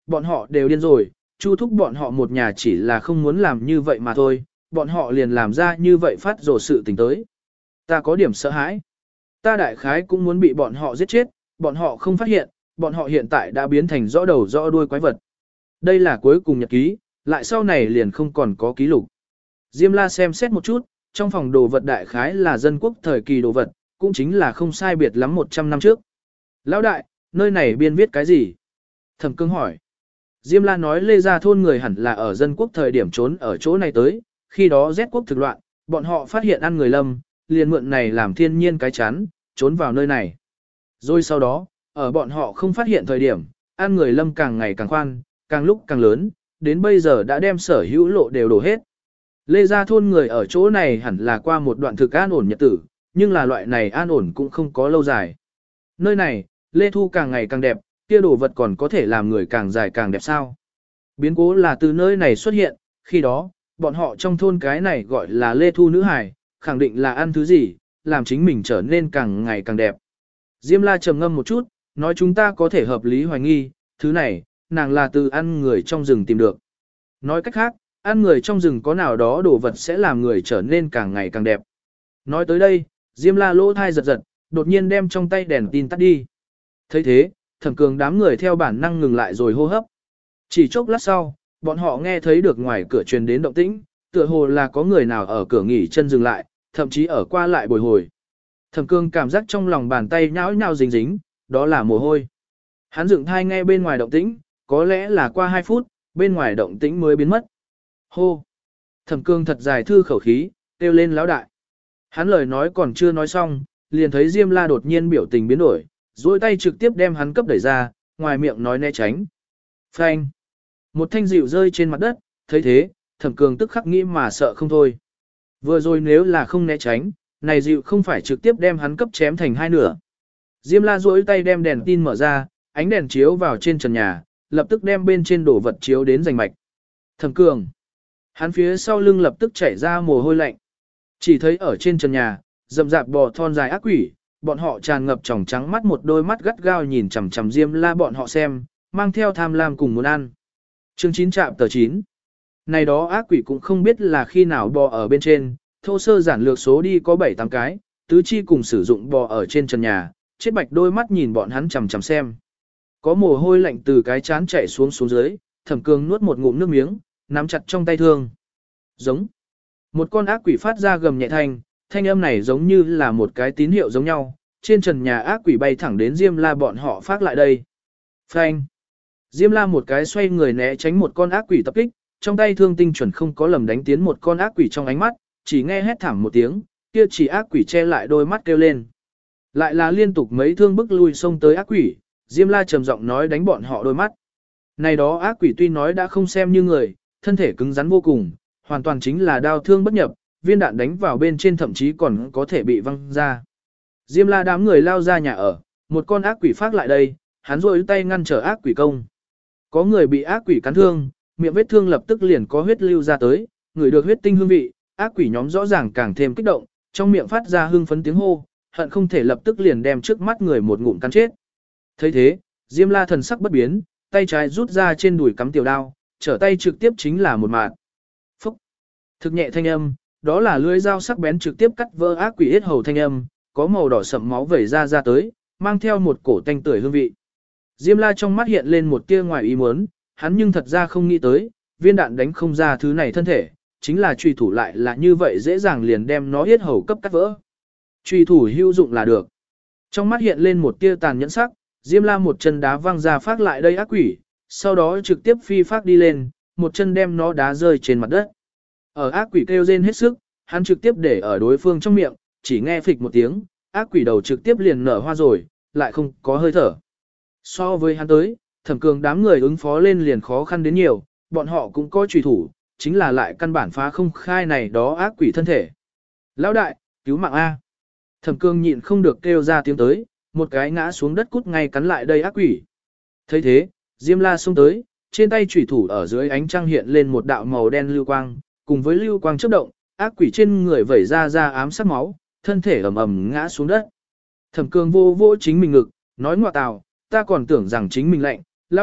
bọn họ đều điên rồi, Chu thúc bọn họ một nhà chỉ là không muốn làm như vậy mà thôi, bọn họ liền làm ra như vậy phát rồ sự tình tới. Ta có điểm sợ hãi. Ta đại khái cũng muốn bị bọn họ giết chết, bọn họ không phát hiện, bọn họ hiện tại đã biến thành rõ đầu rõ đuôi quái vật. Đây là cuối cùng nhật ký, lại sau này liền không còn có ký lục. Diêm La xem xét một chút, trong phòng đồ vật đại khái là dân quốc thời kỳ đồ vật, cũng chính là không sai biệt lắm một trăm năm trước. Lão đại, nơi này biên viết cái gì? Thẩm Cương hỏi. Diêm La nói Lê Gia thôn người hẳn là ở dân quốc thời điểm trốn ở chỗ này tới, khi đó Z quốc thực loạn, bọn họ phát hiện ăn người Lâm, liền mượn này làm thiên nhiên cái chắn, trốn vào nơi này. Rồi sau đó, ở bọn họ không phát hiện thời điểm, ăn người Lâm càng ngày càng khoan, càng lúc càng lớn, đến bây giờ đã đem sở hữu lộ đều đổ hết. Lê Gia thôn người ở chỗ này hẳn là qua một đoạn thực an ổn nhật tử, nhưng là loại này an ổn cũng không có lâu dài. Nơi này, Lê Thu càng ngày càng đẹp, kia đồ vật còn có thể làm người càng dài càng đẹp sao. Biến cố là từ nơi này xuất hiện, khi đó, bọn họ trong thôn cái này gọi là Lê Thu nữ hài, khẳng định là ăn thứ gì, làm chính mình trở nên càng ngày càng đẹp. Diêm La trầm ngâm một chút, nói chúng ta có thể hợp lý hoài nghi, thứ này, nàng là từ ăn người trong rừng tìm được. Nói cách khác, ăn người trong rừng có nào đó đồ vật sẽ làm người trở nên càng ngày càng đẹp. Nói tới đây, Diêm La lỗ thai giật giật, đột nhiên đem trong tay đèn tin tắt đi. thấy thế, Thẩm Cường đám người theo bản năng ngừng lại rồi hô hấp. Chỉ chốc lát sau, bọn họ nghe thấy được ngoài cửa truyền đến động tĩnh, tựa hồ là có người nào ở cửa nghỉ chân dừng lại, thậm chí ở qua lại bồi hồi. Thẩm Cương cảm giác trong lòng bàn tay nhão nhão dính dính, đó là mồ hôi. Hắn dựng thai nghe bên ngoài động tĩnh, có lẽ là qua hai phút, bên ngoài động tĩnh mới biến mất. Hô! Thẩm Cương thật dài thư khẩu khí, kêu lên lão đại. Hắn lời nói còn chưa nói xong, liền thấy Diêm La đột nhiên biểu tình biến đổi, duỗi tay trực tiếp đem hắn cấp đẩy ra, ngoài miệng nói né tránh. Phanh! Một thanh dịu rơi trên mặt đất, thấy thế, Thẩm Cường tức khắc nghĩ mà sợ không thôi. Vừa rồi nếu là không né tránh, này dịu không phải trực tiếp đem hắn cấp chém thành hai nửa. Diêm La duỗi tay đem đèn tin mở ra, ánh đèn chiếu vào trên trần nhà, lập tức đem bên trên đổ vật chiếu đến rành mạch. Thẩm Cường! Hắn phía sau lưng lập tức chảy ra mồ hôi lạnh. Chỉ thấy ở trên trần nhà, rậm rạp bò thon dài ác quỷ, bọn họ tràn ngập tròng trắng mắt, một đôi mắt gắt gao nhìn chằm chằm Diêm La bọn họ xem, mang theo tham lam cùng muốn ăn. Chương chín chạm tờ chín. Này đó ác quỷ cũng không biết là khi nào bò ở bên trên, thô sơ giản lược số đi có bảy tám cái, tứ chi cùng sử dụng bò ở trên trần nhà, chết bạch đôi mắt nhìn bọn hắn chằm chằm xem. Có mồ hôi lạnh từ cái chán chảy xuống xuống dưới, Thẩm Cường nuốt một ngụm nước miếng, nắm chặt trong tay thương. Giống. Một con ác quỷ phát ra gầm nhẹ thanh, thanh âm này giống như là một cái tín hiệu giống nhau, trên trần nhà ác quỷ bay thẳng đến Diêm La bọn họ phát lại đây. Phanh. Diêm La một cái xoay người né tránh một con ác quỷ tập kích, trong tay thương tinh chuẩn không có lầm đánh tiến một con ác quỷ trong ánh mắt, chỉ nghe hét thảm một tiếng, kia chỉ ác quỷ che lại đôi mắt kêu lên. Lại là liên tục mấy thương bức lui xông tới ác quỷ, Diêm La trầm giọng nói đánh bọn họ đôi mắt. Này đó ác quỷ tuy nói đã không xem như người, thân thể cứng rắn vô cùng, hoàn toàn chính là đao thương bất nhập, viên đạn đánh vào bên trên thậm chí còn có thể bị văng ra. Diêm La đám người lao ra nhà ở, một con ác quỷ phát lại đây, hắn rôi tay ngăn trở ác quỷ công. Có người bị ác quỷ cắn thương, miệng vết thương lập tức liền có huyết lưu ra tới, người được huyết tinh hương vị, ác quỷ nhóm rõ ràng càng thêm kích động, trong miệng phát ra hưng phấn tiếng hô, hận không thể lập tức liền đem trước mắt người một ngụm cắn chết. Thấy thế, Diêm La thần sắc bất biến, tay trái rút ra trên đùi cắm tiểu đao, trở tay trực tiếp chính là một mạt. Phúc! Thực nhẹ thanh âm, đó là lưỡi dao sắc bén trực tiếp cắt vỡ ác quỷ yết hầu thanh âm, có màu đỏ sậm máu vẩy ra ra tới, mang theo một cổ tanh tưởi hương vị. Diêm La trong mắt hiện lên một tia ngoài ý muốn, hắn nhưng thật ra không nghĩ tới, viên đạn đánh không ra thứ này thân thể, chính là truy thủ lại là như vậy dễ dàng liền đem nó yết hầu cấp cắt vỡ. Truy thủ hữu dụng là được. Trong mắt hiện lên một tia tàn nhẫn sắc, Diêm La một chân đá văng ra phát lại đây ác quỷ, sau đó trực tiếp phi phát đi lên, một chân đem nó đá rơi trên mặt đất. Ở ác quỷ kêu rên hết sức, hắn trực tiếp để ở đối phương trong miệng, chỉ nghe phịch một tiếng, ác quỷ đầu trực tiếp liền nở hoa rồi, lại không có hơi thở. So với hắn tới, Thẩm Cường đám người ứng phó lên liền khó khăn đến nhiều, bọn họ cũng có truy thủ, chính là lại căn bản phá không khai này đó ác quỷ thân thể. Lão đại, cứu mạng A. Thẩm Cường nhịn không được kêu ra tiếng tới, một cái ngã xuống đất cút ngay cắn lại đây ác quỷ. Thấy thế, Diêm La xông tới, trên tay chủy thủ ở dưới ánh trăng hiện lên một đạo màu đen lưu quang, cùng với lưu quang chớp động, ác quỷ trên người vẩy ra ra ám sát máu, thân thể ầm ầm ngã xuống đất. Thẩm Cường vô vô chính mình ngực, nói ngoại tào, ta còn tưởng rằng chính mình lạnh, lao đại,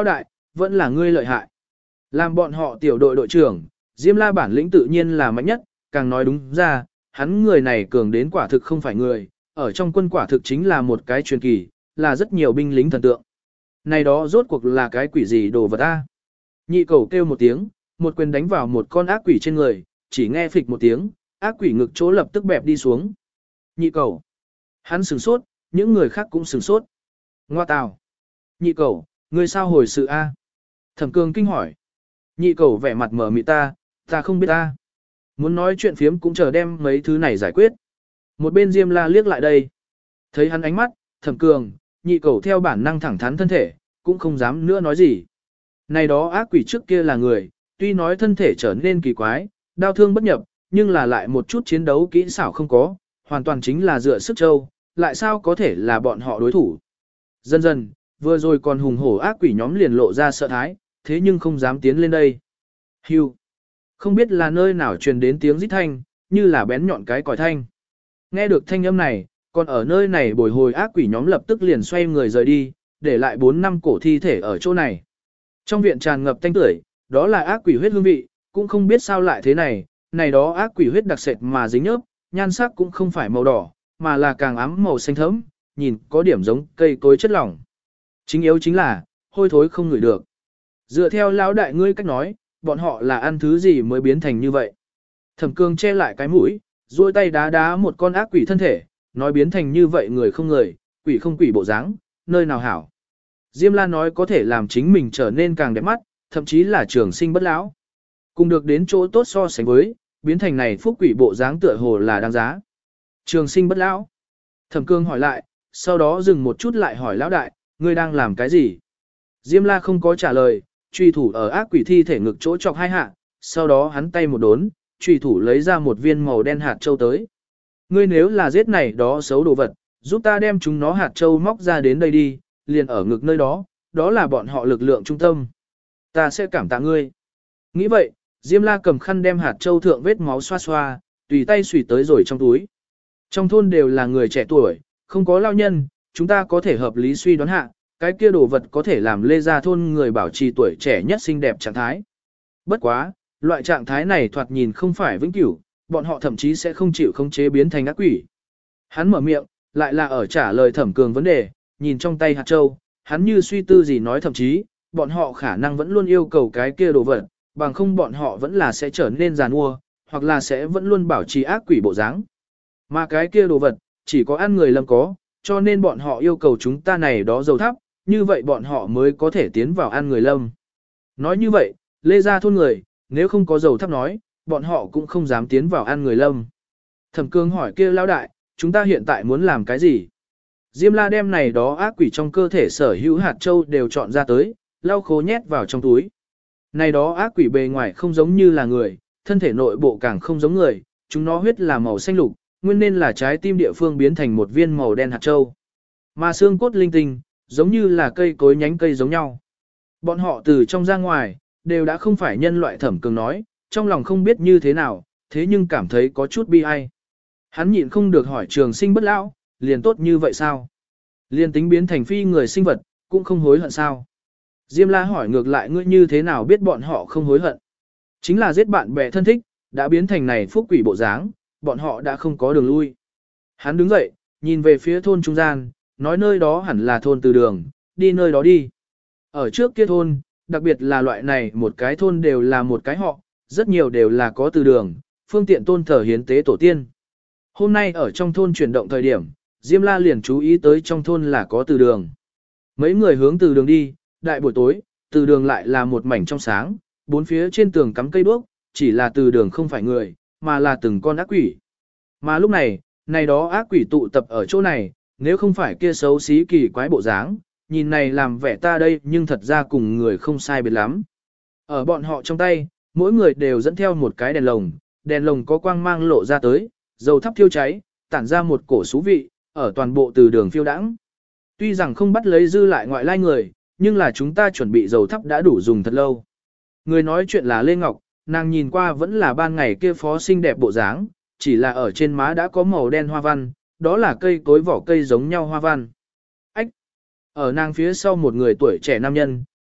vẫn là ngươi lợi hại. Làm bọn họ tiểu đội đội trưởng, Diêm La bản lĩnh tự nhiên là mạnh nhất, càng nói đúng ra, hắn người này cường đến quả thực không phải người, ở trong quân quả thực chính là một cái truyền kỳ, là rất nhiều binh lính thần tượng. Này đó rốt cuộc là cái quỷ gì đồ vật a? Nhị cầu kêu một tiếng, một quyền đánh vào một con ác quỷ trên người, chỉ nghe phịch một tiếng, ác quỷ ngực chỗ lập tức bẹp đi xuống. Nhị cầu. Hắn sửng sốt, những người khác cũng sửng sốt. Ngoa tào. Nhị cầu, ngươi sao hồi sự a? Thẩm Cương kinh hỏi. Nhị cầu vẻ mặt mở mịt ta, ta không biết ta. Muốn nói chuyện phiếm cũng chờ đem mấy thứ này giải quyết. Một bên Diêm La liếc lại đây. Thấy hắn ánh mắt, Thẩm Cường, nhị cầu theo bản năng thẳng thắn thân thể, cũng không dám nữa nói gì. Này đó ác quỷ trước kia là người, tuy nói thân thể trở nên kỳ quái, đau thương bất nhập, nhưng là lại một chút chiến đấu kỹ xảo không có, hoàn toàn chính là dựa sức châu, lại sao có thể là bọn họ đối thủ. Dần dần, vừa rồi còn hùng hổ ác quỷ nhóm liền lộ ra sợ thái, thế nhưng không dám tiến lên đây. Hưu. Không biết là nơi nào truyền đến tiếng rít thanh, như là bén nhọn cái còi thanh. Nghe được thanh âm này, còn ở nơi này bồi hồi ác quỷ nhóm lập tức liền xoay người rời đi, để lại bốn năm cổ thi thể ở chỗ này. Trong viện tràn ngập tanh tưởi, đó là ác quỷ huyết hương vị, cũng không biết sao lại thế này, này đó ác quỷ huyết đặc sệt mà dính nhớp, nhan sắc cũng không phải màu đỏ, mà là càng ám màu xanh thẫm, nhìn có điểm giống cây cối chất lỏng. Chính yếu chính là, hôi thối không ngửi được. Dựa theo lão đại ngươi cách nói, bọn họ là ăn thứ gì mới biến thành như vậy. Thẩm Cương che lại cái mũi, duỗi tay đá đá một con ác quỷ thân thể, nói biến thành như vậy người không người, quỷ không quỷ bộ dáng, nơi nào hảo. Diêm La nói có thể làm chính mình trở nên càng đẹp mắt, thậm chí là trường sinh bất lão. Cùng được đến chỗ tốt so sánh với, biến thành này phúc quỷ bộ dáng tựa hồ là đáng giá. Trường sinh bất lão. Thẩm Cương hỏi lại, sau đó dừng một chút lại hỏi lão đại, ngươi đang làm cái gì? Diêm La không có trả lời, truy thủ ở ác quỷ thi thể ngực chỗ chọc hai hạ, sau đó hắn tay một đốn, truy thủ lấy ra một viên màu đen hạt châu tới. Ngươi nếu là giết này đó xấu đồ vật, giúp ta đem chúng nó hạt châu móc ra đến đây đi, liền ở ngực nơi đó, đó là bọn họ lực lượng trung tâm. Ta sẽ cảm tạ ngươi. Nghĩ vậy, Diêm La cầm khăn đem hạt châu thượng vết máu xoa xoa, tùy tay xùy tới rồi trong túi. Trong thôn đều là người trẻ tuổi, không có lao nhân, chúng ta có thể hợp lý suy đoán hạ, cái kia đồ vật có thể làm Lê Gia thôn người bảo trì tuổi trẻ nhất xinh đẹp trạng thái. Bất quá, loại trạng thái này thoạt nhìn không phải vĩnh cửu, bọn họ thậm chí sẽ không chịu không chế biến thành ác quỷ. Hắn mở miệng, lại là ở trả lời Thẩm Cường vấn đề, nhìn trong tay hạt châu, hắn như suy tư gì nói thậm chí, bọn họ khả năng vẫn luôn yêu cầu cái kia đồ vật, bằng không bọn họ vẫn là sẽ trở nên giàn mua, hoặc là sẽ vẫn luôn bảo trì ác quỷ bộ dáng. Mà cái kia đồ vật, chỉ có ăn người lâm có, cho nên bọn họ yêu cầu chúng ta này đó dầu thắp, như vậy bọn họ mới có thể tiến vào ăn người lâm. Nói như vậy, Lê Gia thôn người, nếu không có dầu thắp nói, bọn họ cũng không dám tiến vào ăn người lâm. Thẩm Cương hỏi kia lão đại, chúng ta hiện tại muốn làm cái gì? Diêm La đem này đó ác quỷ trong cơ thể sở hữu hạt châu đều chọn ra tới, lau khô nhét vào trong túi. Này đó ác quỷ bề ngoài không giống như là người, thân thể nội bộ càng không giống người, chúng nó huyết là màu xanh lục, nguyên nên là trái tim địa phương biến thành một viên màu đen hạt châu. Mà xương cốt linh tinh, giống như là cây cối nhánh cây giống nhau. Bọn họ từ trong ra ngoài, đều đã không phải nhân loại. Thẩm Cường nói, trong lòng không biết như thế nào, thế nhưng cảm thấy có chút bi ai. Hắn nhịn không được hỏi trường sinh bất lão, liền tốt như vậy sao? Liền tính biến thành phi người sinh vật, cũng không hối hận sao? Diêm La hỏi ngược lại ngươi như thế nào biết bọn họ không hối hận? Chính là giết bạn bè thân thích, đã biến thành này phúc quỷ bộ dáng, bọn họ đã không có đường lui. Hắn đứng dậy, nhìn về phía thôn trung gian, nói nơi đó hẳn là thôn từ đường, đi nơi đó đi. Ở trước kia thôn, đặc biệt là loại này một cái thôn đều là một cái họ, rất nhiều đều là có từ đường, phương tiện tôn thờ hiến tế tổ tiên. Hôm nay ở trong thôn chuyển động thời điểm, Diêm La liền chú ý tới trong thôn là có từ đường. Mấy người hướng từ đường đi, đại buổi tối, từ đường lại là một mảnh trong sáng, bốn phía trên tường cắm cây đuốc, chỉ là từ đường không phải người, mà là từng con ác quỷ. Mà lúc này, này đó ác quỷ tụ tập ở chỗ này, nếu không phải kia xấu xí kỳ quái bộ dáng, nhìn này làm vẻ ta đây nhưng thật ra cùng người không sai biệt lắm. Ở bọn họ trong tay, mỗi người đều dẫn theo một cái đèn lồng, đèn lồng có quang mang lộ ra tới, dầu thắp thiêu cháy, tản ra một cổ xú vị, ở toàn bộ từ đường phiêu đãng. Tuy rằng không bắt lấy dư lại ngoại lai người, nhưng là chúng ta chuẩn bị dầu thắp đã đủ dùng thật lâu. Người nói chuyện là Lê Ngọc, nàng nhìn qua vẫn là ban ngày kia phó xinh đẹp bộ dáng, chỉ là ở trên má đã có màu đen hoa văn, đó là cây cối vỏ cây giống nhau hoa văn. Ách! Ở nàng phía sau một người tuổi trẻ nam nhân,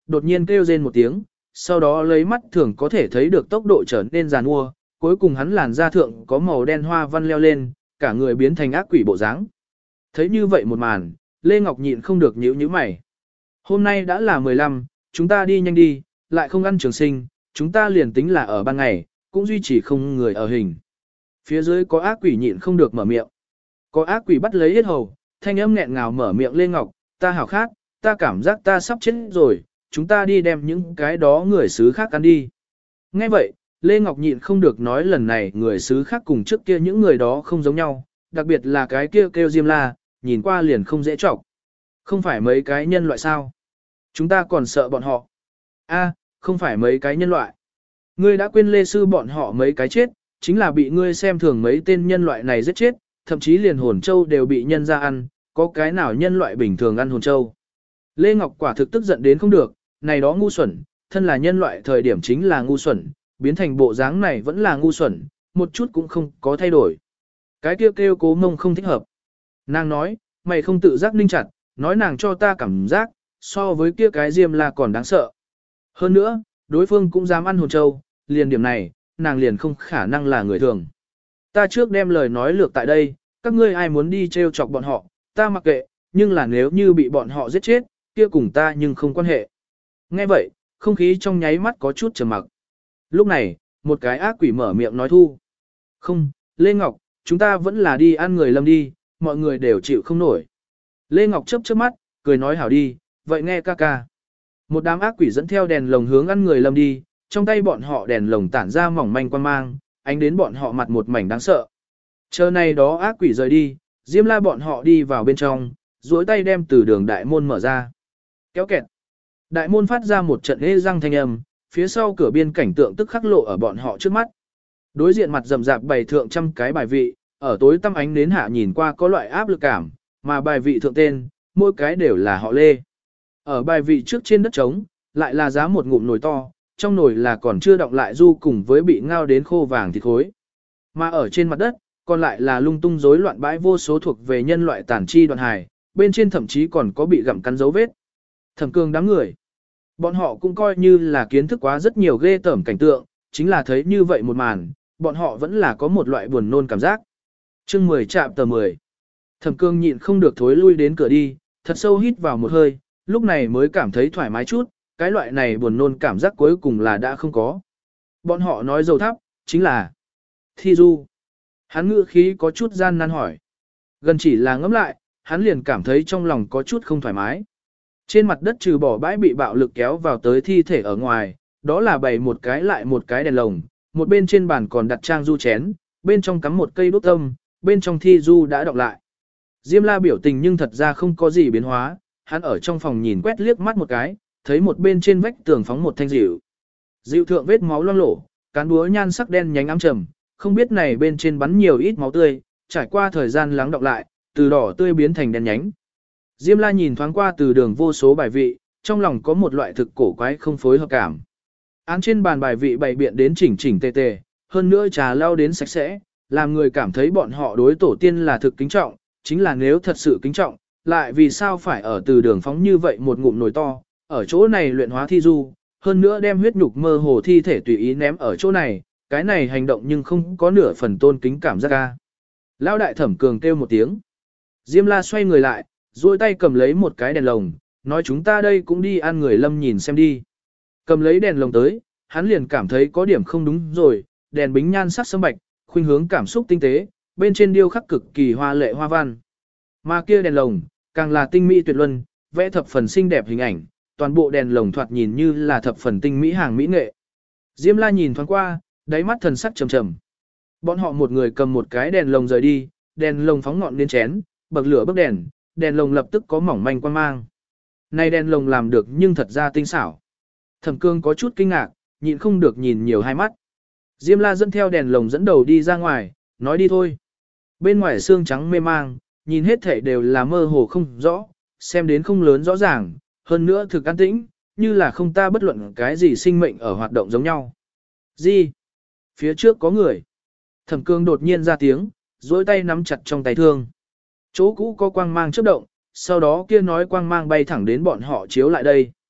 đột nhiên kêu rên một tiếng, sau đó lấy mắt thường có thể thấy được tốc độ trở nên giàn mua, cuối cùng hắn làn da thượng có màu đen hoa văn leo lên, cả người biến thành ác quỷ bộ dáng. Thấy như vậy một màn, Lê Ngọc nhịn không được nhíu nhíu mày. Hôm nay đã là mười lăm, chúng ta đi nhanh đi, lại không ăn trường sinh, chúng ta liền tính là ở ban ngày, cũng duy trì không người ở hình. Phía dưới có ác quỷ nhịn không được mở miệng. Có ác quỷ bắt lấy yết hầu, thanh âm nghẹn ngào mở miệng Lê Ngọc, ta hảo khát, ta cảm giác ta sắp chết rồi, chúng ta đi đem những cái đó người xứ khác ăn đi. Nghe vậy, Lê Ngọc nhịn không được nói lần này người xứ khác cùng trước kia những người đó không giống nhau, đặc biệt là cái kia kêu Diêm La, nhìn qua liền không dễ chọc. Không phải mấy cái nhân loại sao? Chúng ta còn sợ bọn họ. A, không phải mấy cái nhân loại. Ngươi đã quên Lê Sư bọn họ mấy cái chết, chính là bị ngươi xem thường mấy tên nhân loại này giết chết, thậm chí liền hồn châu đều bị nhân ra ăn, có cái nào nhân loại bình thường ăn hồn châu. Lê Ngọc quả thực tức giận đến không được, này đó ngu xuẩn, thân là nhân loại thời điểm chính là ngu xuẩn, biến thành bộ dáng này vẫn là ngu xuẩn, một chút cũng không có thay đổi. Cái kêu kêu Cố Mông không thích hợp. Nàng nói, mày không tự giác ninh chặt, nói nàng cho ta cảm giác, so với kia cái Diêm La còn đáng sợ. Hơn nữa, đối phương cũng dám ăn hồn châu, liền điểm này, nàng liền không khả năng là người thường. Ta trước đem lời nói lược tại đây, các ngươi ai muốn đi trêu chọc bọn họ, ta mặc kệ, nhưng là nếu như bị bọn họ giết chết, kia cùng ta nhưng không quan hệ. Nghe vậy, không khí trong nháy mắt có chút trầm mặc. Lúc này, một cái ác quỷ mở miệng nói thu. Không, Lê Ngọc, chúng ta vẫn là đi ăn người lâm đi, mọi người đều chịu không nổi. Lê Ngọc chớp chớp mắt, cười nói hảo đi, vậy nghe ca ca. Một đám ác quỷ dẫn theo đèn lồng hướng ăn người lâm đi, trong tay bọn họ đèn lồng tản ra mỏng manh quan mang, ánh đến bọn họ mặt một mảnh đáng sợ. Chờ này đó ác quỷ rời đi, Diêm La bọn họ đi vào bên trong, duỗi tay đem từ đường đại môn mở ra. Kéo kẹt. Đại môn phát ra một trận ê răng thanh âm, phía sau cửa biên cảnh tượng tức khắc lộ ở bọn họ trước mắt. Đối diện mặt rậm rạp bày thượng trăm cái bài vị, ở tối tăm ánh đến hạ nhìn qua có loại áp lực cảm, mà bài vị thượng tên, mỗi cái đều là họ Lê. Ở bài vị trước trên đất trống, lại là giá một ngụm nồi to, trong nồi là còn chưa đọng lại du cùng với bị ngao đến khô vàng thịt khối. Mà ở trên mặt đất, còn lại là lung tung rối loạn bãi vô số thuộc về nhân loại tàn chi đoạn hài, bên trên thậm chí còn có bị gặm cắn dấu vết. Thẩm Cương đám người. Bọn họ cũng coi như là kiến thức quá rất nhiều ghê tởm cảnh tượng, chính là thấy như vậy một màn, bọn họ vẫn là có một loại buồn nôn cảm giác. Chương mười chạm tờ mười. Thẩm Cương nhịn không được thối lui đến cửa đi, thật sâu hít vào một hơi, lúc này mới cảm thấy thoải mái chút, cái loại này buồn nôn cảm giác cuối cùng là đã không có. Bọn họ nói dầu thắp, chính là Thi Du. Hắn ngữ khí có chút gian nan hỏi. Gần chỉ là ngẫm lại, hắn liền cảm thấy trong lòng có chút không thoải mái. Trên mặt đất trừ bỏ bãi bị bạo lực kéo vào tới thi thể ở ngoài, đó là bày một cái lại một cái đèn lồng, một bên trên bàn còn đặt trang du chén, bên trong cắm một cây đốt tâm, bên trong Thi Du đã đọc lại. Diêm La biểu tình nhưng thật ra không có gì biến hóa, hắn ở trong phòng nhìn quét liếc mắt một cái, thấy một bên trên vách tường phóng một thanh dịu. Dịu thượng vết máu loang lổ, cán búa nhan sắc đen nhánh ám trầm, không biết này bên trên bắn nhiều ít máu tươi, trải qua thời gian lắng đọng lại, từ đỏ tươi biến thành đen nhánh. Diêm La nhìn thoáng qua từ đường vô số bài vị, trong lòng có một loại thực cổ quái không phối hợp cảm. Án trên bàn bài vị bày biện đến chỉnh chỉnh tề tề, hơn nữa trà lau đến sạch sẽ, làm người cảm thấy bọn họ đối tổ tiên là thực kính trọng, chính là nếu thật sự kính trọng, lại vì sao phải ở từ đường phóng như vậy một ngụm nồi to, ở chỗ này luyện hóa thi du, hơn nữa đem huyết nhục mơ hồ thi thể tùy ý ném ở chỗ này, cái này hành động nhưng không có nửa phần tôn kính cảm giác ca. Lão đại Thẩm Cường kêu một tiếng. Diêm La xoay người lại, duỗi tay cầm lấy một cái đèn lồng, nói chúng ta đây cũng đi ăn người lâm nhìn xem đi. Cầm lấy đèn lồng tới, hắn liền cảm thấy có điểm không đúng rồi, đèn bính nhan sắc sâm bạch, khuynh hướng cảm xúc tinh tế, bên trên điêu khắc cực kỳ hoa lệ hoa văn. Mà kia đèn lồng, càng là tinh mỹ tuyệt luân, vẽ thập phần xinh đẹp hình ảnh, toàn bộ đèn lồng thoạt nhìn như là thập phần tinh mỹ hàng mỹ nghệ. Diêm La nhìn thoáng qua, đáy mắt thần sắc trầm trầm. Bọn họ một người cầm một cái đèn lồng rời đi, đèn lồng phóng ngọn lên chén, bậc lửa bấc đèn, đèn lồng lập tức có mỏng manh quang mang. Này đèn lồng làm được nhưng thật ra tinh xảo. Thẩm Cương có chút kinh ngạc, nhịn không được nhìn nhiều hai mắt. Diêm La dẫn theo đèn lồng dẫn đầu đi ra ngoài, nói đi thôi. Bên ngoài xương trắng mê mang, nhìn hết thể đều là mơ hồ không rõ, xem đến không lớn rõ ràng, hơn nữa thực an tĩnh, như là không ta bất luận cái gì sinh mệnh ở hoạt động giống nhau. Gì? Phía trước có người. Thẩm Cương đột nhiên ra tiếng, duỗi tay nắm chặt trong tay thương. Chỗ cũ có quang mang chớp động, sau đó kia nói quang mang bay thẳng đến bọn họ chiếu lại đây.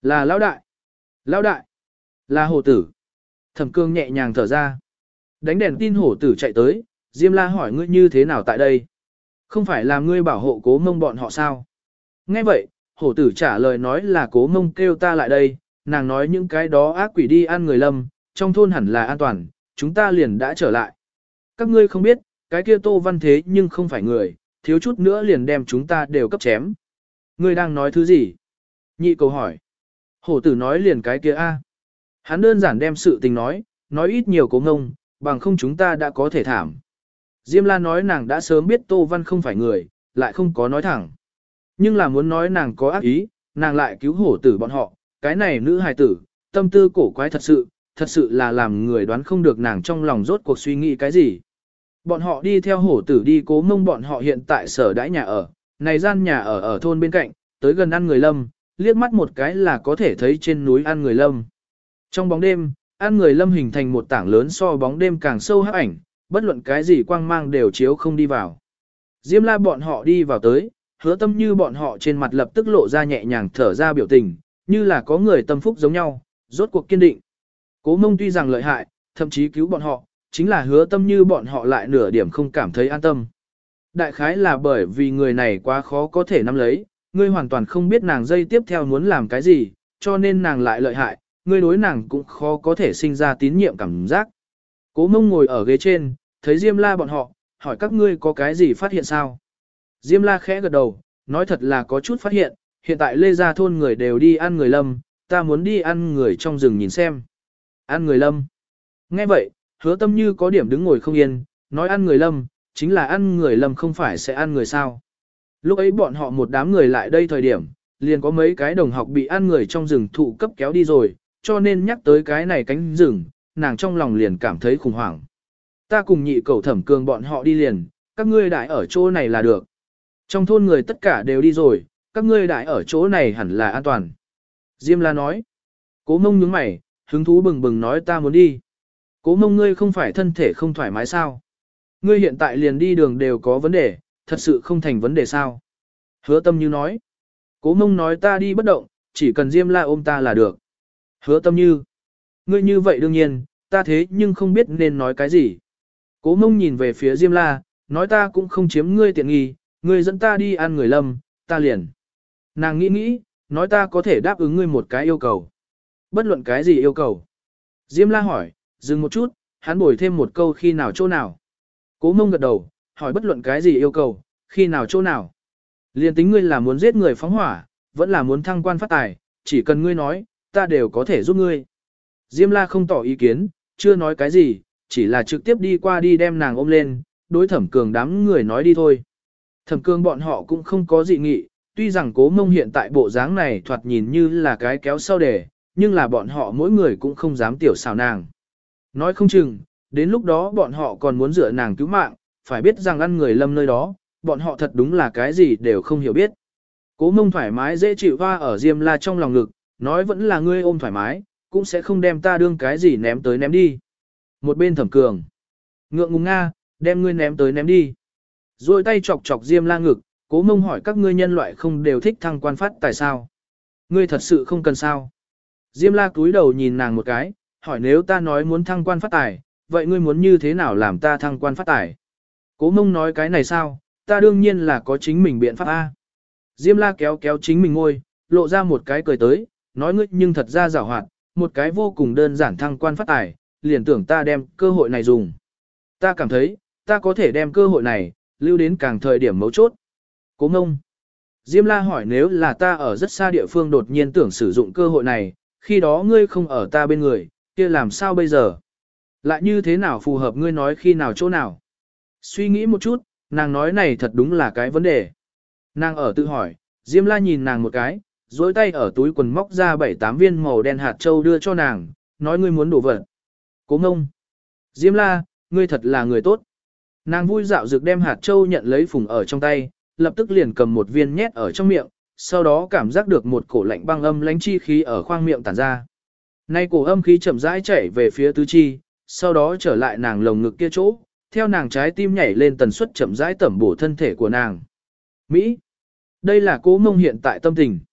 Là lão đại. Lão đại. Là hổ tử. Thẩm cương nhẹ nhàng thở ra. Đánh đèn tin hổ tử chạy tới, Diêm La hỏi ngươi như thế nào tại đây? Không phải là ngươi bảo hộ Cố Mông bọn họ sao? Nghe vậy, hổ tử trả lời nói là Cố Mông kêu ta lại đây, nàng nói những cái đó ác quỷ đi ăn người lâm, trong thôn hẳn là an toàn, chúng ta liền đã trở lại. Các ngươi không biết, cái kia Tô Văn thế nhưng không phải người, thiếu chút nữa liền đem chúng ta đều cấp chém. Ngươi đang nói thứ gì? Nhị cầu hỏi. Hổ tử nói liền cái kia a. Hắn đơn giản đem sự tình nói, nói ít nhiều Cố Mông, bằng không chúng ta đã có thể thảm. Diêm La nói nàng đã sớm biết Tô Văn không phải người, lại không có nói thẳng. Nhưng là muốn nói nàng có ác ý, nàng lại cứu hổ tử bọn họ, cái này nữ hài tử, tâm tư cổ quái thật sự, thật sự là làm người đoán không được nàng trong lòng rốt cuộc suy nghĩ cái gì. Bọn họ đi theo hổ tử đi Cố Mông bọn họ hiện tại sở đãi nhà ở, này gian nhà ở ở thôn bên cạnh, tới gần ăn người lâm, liếc mắt một cái là có thể thấy trên núi ăn người lâm. Trong bóng đêm, ăn người lâm hình thành một tảng lớn so bóng đêm càng sâu hắc ảnh, bất luận cái gì quang mang đều chiếu không đi vào. Diêm La bọn họ đi vào tới, Hứa Tâm Như bọn họ trên mặt lập tức lộ ra nhẹ nhàng thở ra biểu tình, như là có người tâm phúc giống nhau, rốt cuộc kiên định. Cố Mông tuy rằng lợi hại, thậm chí cứu bọn họ, chính là Hứa Tâm Như bọn họ lại nửa điểm không cảm thấy an tâm. Đại khái là bởi vì người này quá khó có thể nắm lấy, ngươi hoàn toàn không biết nàng dây tiếp theo muốn làm cái gì, cho nên nàng lại lợi hại, ngươi đối nàng cũng khó có thể sinh ra tín nhiệm cảm giác. Cố Mông ngồi ở ghế trên, thấy Diêm La bọn họ, hỏi các ngươi có cái gì phát hiện sao? Diêm La khẽ gật đầu, nói thật là có chút phát hiện, hiện tại Lê Gia thôn người đều đi ăn người lâm, ta muốn đi ăn người trong rừng nhìn xem. Ăn người lâm. Nghe vậy, Hứa Tâm Như có điểm đứng ngồi không yên, nói ăn người lâm, chính là ăn người lâm không phải sẽ ăn người sao. Lúc ấy bọn họ một đám người lại đây thời điểm, liền có mấy cái đồng học bị ăn người trong rừng thụ cấp kéo đi rồi, cho nên nhắc tới cái này cánh rừng, nàng trong lòng liền cảm thấy khủng hoảng. Ta cùng nhị cầu Thẩm Cường bọn họ đi liền, các ngươi đại ở chỗ này là được. Trong thôn người tất cả đều đi rồi, các ngươi đại ở chỗ này hẳn là an toàn. Diêm La nói. Cố Mông nhướng mày, hứng thú bừng bừng nói ta muốn đi. Cố Mông ngươi không phải thân thể không thoải mái sao? Ngươi hiện tại liền đi đường đều có vấn đề, thật sự không thành vấn đề sao? Hứa Tâm Như nói. Cố Mông nói ta đi bất động, chỉ cần Diêm La ôm ta là được. Hứa Tâm Như. Ngươi như vậy đương nhiên, ta thế nhưng không biết nên nói cái gì. Cố Mông nhìn về phía Diêm La, nói ta cũng không chiếm ngươi tiện nghi, ngươi dẫn ta đi ăn người lâm, ta liền. Nàng nghĩ nghĩ, nói ta có thể đáp ứng ngươi một cái yêu cầu. Bất luận cái gì yêu cầu. Diêm La hỏi, dừng một chút, hắn bồi thêm một câu khi nào chỗ nào. Cố Mông gật đầu, hỏi bất luận cái gì yêu cầu, khi nào chỗ nào. Liên tính ngươi là muốn giết người phóng hỏa, vẫn là muốn thăng quan phát tài, chỉ cần ngươi nói, ta đều có thể giúp ngươi. Diêm La không tỏ ý kiến, chưa nói cái gì, chỉ là trực tiếp đi qua đi đem nàng ôm lên, đối Thẩm Cường đám người nói đi thôi. Thẩm Cường bọn họ cũng không có dị nghị, tuy rằng Cố Mông hiện tại bộ dáng này thoạt nhìn như là cái kéo sau đề, nhưng là bọn họ mỗi người cũng không dám tiểu xào nàng. Nói không chừng, đến lúc đó bọn họ còn muốn dựa nàng cứu mạng, phải biết rằng ăn người lâm nơi đó, bọn họ thật đúng là cái gì đều không hiểu biết. Cố Mông thoải mái dễ chịu hoa ở Diêm La trong lòng ngực, nói vẫn là ngươi ôm thoải mái, cũng sẽ không đem ta đương cái gì ném tới ném đi. Một bên Thẩm Cường, ngượng ngùng nga, đem ngươi ném tới ném đi. Rồi tay chọc chọc Diêm La ngực, Cố Mông hỏi các ngươi nhân loại không đều thích thăng quan phát tại sao? Ngươi thật sự không cần sao? Diêm La cúi đầu nhìn nàng một cái, hỏi nếu ta nói muốn thăng quan phát tài, vậy ngươi muốn như thế nào làm ta thăng quan phát tài? Cố Mông nói cái này sao, ta đương nhiên là có chính mình biện pháp A. Diêm La kéo kéo chính mình ngôi, lộ ra một cái cười tới, nói ngươi nhưng thật ra giảo hoạt, một cái vô cùng đơn giản thăng quan phát tài, liền tưởng ta đem cơ hội này dùng. Ta cảm thấy, ta có thể đem cơ hội này, lưu đến càng thời điểm mấu chốt. Cố Mông. Diêm La hỏi nếu là ta ở rất xa địa phương đột nhiên tưởng sử dụng cơ hội này, khi đó ngươi không ở ta bên người, kia làm sao bây giờ? Lại như thế nào phù hợp ngươi nói khi nào chỗ nào? Suy nghĩ một chút, nàng nói này thật đúng là cái vấn đề. Nàng ở tự hỏi, Diêm La nhìn nàng một cái, dối tay ở túi quần móc ra bảy tám viên màu đen hạt châu đưa cho nàng, nói ngươi muốn đổ vật. Cố Mông. Diêm La, ngươi thật là người tốt. Nàng vui dạo dược đem hạt châu nhận lấy phùng ở trong tay, lập tức liền cầm một viên nhét ở trong miệng, sau đó cảm giác được một cổ lạnh băng âm lãnh chi khí ở khoang miệng tản ra. Nay cổ âm khí chậm rãi chảy về phía tứ chi, sau đó trở lại nàng lồng ngực kia chỗ, theo nàng trái tim nhảy lên tần suất chậm rãi tẩm bổ thân thể của nàng. Mỹ. Đây là Cố Mông hiện tại tâm tình.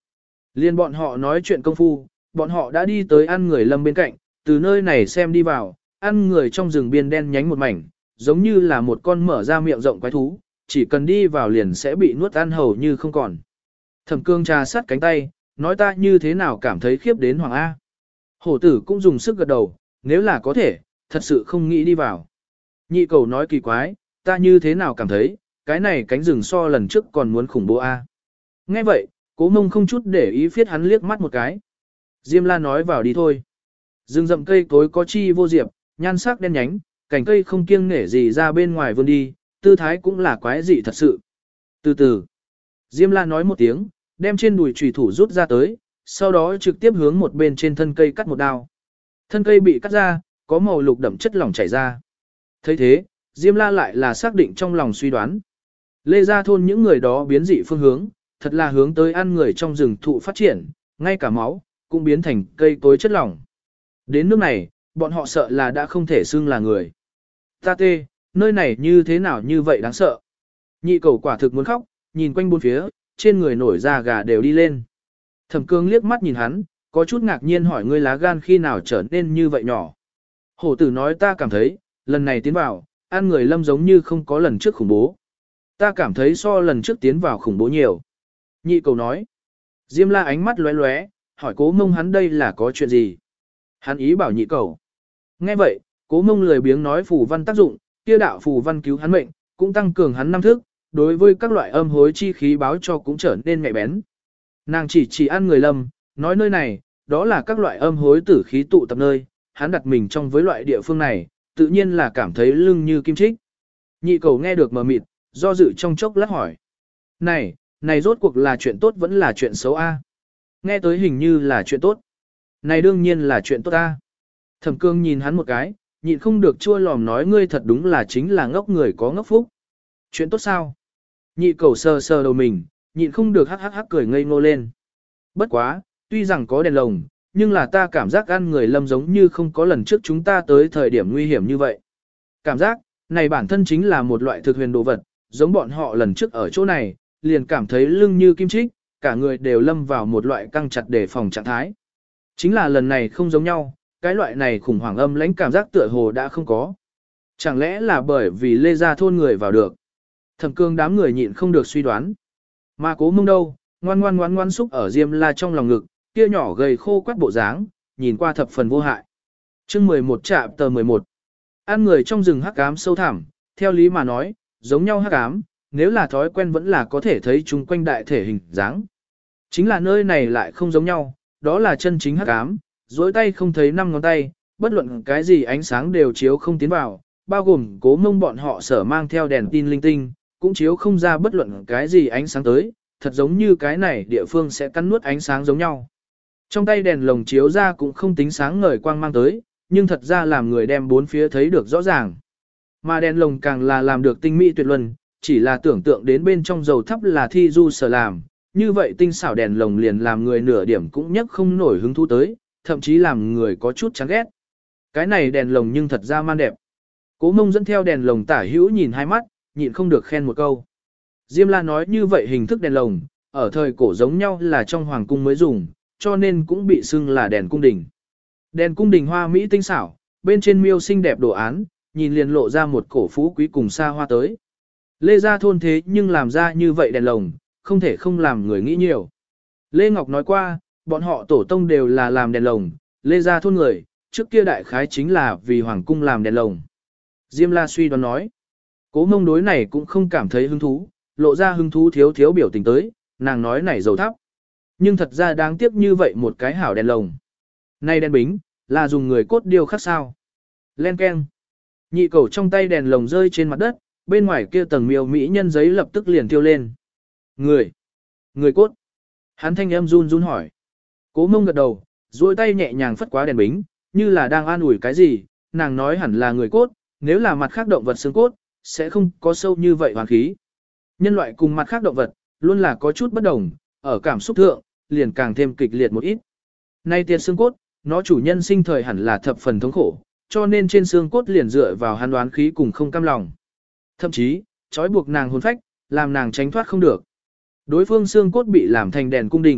Liên bọn họ nói chuyện công phu, bọn họ đã đi tới ăn người lâm bên cạnh, từ nơi này xem đi vào, ăn người trong rừng biên đen nhánh một mảnh, giống như là một con mở ra miệng rộng quái thú, chỉ cần đi vào liền sẽ bị nuốt ăn hầu như không còn. Thẩm Cương trà sát cánh tay, nói ta như thế nào cảm thấy khiếp đến Hoàng A. Hổ tử cũng dùng sức gật đầu, nếu là có thể, thật sự không nghĩ đi vào. Nhị cầu nói kỳ quái, ta như thế nào cảm thấy, cái này cánh rừng so lần trước còn muốn khủng bố A. Nghe vậy, Cố Mông không chút để ý phiết hắn liếc mắt một cái. Diêm La nói vào đi thôi. Rừng rậm cây cối có chi vô diệp, nhan sắc đen nhánh, cành cây không kiêng nể gì ra bên ngoài vươn đi, tư thái cũng là quái dị thật sự. Từ từ, Diêm La nói một tiếng, đem trên đùi chùy thủ rút ra tới, sau đó trực tiếp hướng một bên trên thân cây cắt một đao. Thân cây bị cắt ra, có màu lục đậm chất lỏng chảy ra. Thấy thế, Diêm La lại là xác định trong lòng suy đoán. Lê Gia thôn những người đó biến dị phương hướng, thật là hướng tới ăn người trong rừng thụ phát triển, ngay cả máu, cũng biến thành cây cối chất lỏng. Đến nước này, bọn họ sợ là đã không thể xưng là người. Ta tê, nơi này như thế nào như vậy đáng sợ. Nhị cầu quả thực muốn khóc, nhìn quanh bốn phía, trên người nổi da gà đều đi lên. Thẩm Cương liếc mắt nhìn hắn, có chút ngạc nhiên hỏi ngươi lá gan khi nào trở nên như vậy nhỏ. Hổ tử nói ta cảm thấy, lần này tiến vào, ăn người lâm giống như không có lần trước khủng bố. Ta cảm thấy so lần trước tiến vào khủng bố nhiều. Nhị cầu nói. Diêm La ánh mắt lóe lóe, hỏi Cố Mông hắn đây là có chuyện gì. Hắn ý bảo nhị cầu. Nghe vậy, Cố Mông lười biếng nói phù văn tác dụng, kia đạo phù văn cứu hắn mệnh, cũng tăng cường hắn năm thức, đối với các loại âm hối chi khí báo cho cũng trở nên nhạy bén. Nàng chỉ chỉ ăn người lâm, nói nơi này, đó là các loại âm hối tử khí tụ tập nơi, hắn đặt mình trong với loại địa phương này, tự nhiên là cảm thấy lưng như kim chích. Nhị cầu nghe được mờ mịt, do dự trong chốc lát hỏi. Này, này rốt cuộc là chuyện tốt vẫn là chuyện xấu a? Nghe tới hình như là chuyện tốt. Này đương nhiên là chuyện tốt a. Thẩm Cương nhìn hắn một cái, nhịn không được chua lòm nói ngươi thật đúng là chính là ngốc người có ngốc phúc. Chuyện tốt sao? Nhị cầu sờ sờ đầu mình, nhịn không được hắc hắc hắc cười ngây ngô lên. Bất quá, tuy rằng có đèn lồng, nhưng là ta cảm giác ăn người lâm giống như không có lần trước chúng ta tới thời điểm nguy hiểm như vậy. Cảm giác, này bản thân chính là một loại thực huyền đồ vật, giống bọn họ lần trước ở chỗ này, liền cảm thấy lưng như kim chích, cả người đều lâm vào một loại căng chặt để phòng trạng thái. Chính là lần này không giống nhau, cái loại này khủng hoảng âm lãnh cảm giác tựa hồ đã không có. Chẳng lẽ là bởi vì Lê Gia thôn người vào được. Thẩm Cương đám người nhịn không được suy đoán. Mà Cố Mông đâu, ngoan ngoan ngoan ngoan xúc ở Diêm La trong lòng ngực, kia nhỏ gầy khô quắt bộ dáng, nhìn qua thập phần vô hại. Chương mười một chạm tờ mười một. Ăn người trong rừng hắc ám sâu thẳm, theo lý mà nói, giống nhau hắc ám, nếu là thói quen vẫn là có thể thấy chung quanh đại thể hình dáng. Chính là nơi này lại không giống nhau, đó là chân chính hắc ám, dối tay không thấy năm ngón tay, bất luận cái gì ánh sáng đều chiếu không tiến vào, bao gồm Cố Mông bọn họ sở mang theo đèn tin linh tinh, cũng chiếu không ra bất luận cái gì ánh sáng tới, thật giống như cái này địa phương sẽ cắn nuốt ánh sáng giống nhau. Trong tay đèn lồng chiếu ra cũng không tính sáng ngời quang mang tới, nhưng thật ra làm người đem bốn phía thấy được rõ ràng. Mà đèn lồng càng là làm được tinh mỹ tuyệt luân, chỉ là tưởng tượng đến bên trong dầu thắp là thi du sở làm, như vậy tinh xảo đèn lồng liền làm người nửa điểm cũng nhấc không nổi hứng thú tới, thậm chí làm người có chút chán ghét. Cái này đèn lồng nhưng thật ra man đẹp. Cố Mông dẫn theo đèn lồng tả hữu nhìn hai mắt, nhịn không được khen một câu. Diêm La nói như vậy hình thức đèn lồng, ở thời cổ giống nhau là trong hoàng cung mới dùng, cho nên cũng bị xưng là đèn cung đình. Đèn cung đình hoa mỹ tinh xảo, bên trên miêu xinh đẹp đồ án, nhìn liền lộ ra một cổ phú quý cùng xa hoa tới. Lê Gia thôn thế nhưng làm ra như vậy đèn lồng, không thể không làm người nghĩ nhiều. Lê Ngọc nói qua, bọn họ tổ tông đều là làm đèn lồng, Lê Gia thôn người, trước kia đại khái chính là vì hoàng cung làm đèn lồng. Diêm La suy đoán nói, Cố Mông đối này cũng không cảm thấy hứng thú, lộ ra hứng thú thiếu thiếu biểu tình tới, nàng nói này dầu thắp. Nhưng thật ra đáng tiếc như vậy một cái hảo đèn lồng. Này đèn bính, là dùng người cốt điêu khắc sao. Len keng. Nhị cầu trong tay đèn lồng rơi trên mặt đất, bên ngoài kia tầng miêu mỹ nhân giấy lập tức liền tiêu lên. Người. Người cốt. Hắn thanh âm run run hỏi. Cố Mông gật đầu, duỗi tay nhẹ nhàng phất quá đèn bính, như là đang an ủi cái gì, nàng nói hẳn là người cốt, nếu là mặt khác động vật xương cốt, sẽ không có sâu như vậy hoàn khí. Nhân loại cùng mặt khác động vật, luôn là có chút bất đồng, ở cảm xúc thượng, liền càng thêm kịch liệt một ít. Nay tiền xương cốt, nó chủ nhân sinh thời hẳn là thập phần thống khổ, cho nên trên xương cốt liền dựa vào hắn đoán khí cùng không cam lòng. Thậm chí, trói buộc nàng hồn phách, làm nàng tránh thoát không được. Đối phương xương cốt bị làm thành đèn cung đình,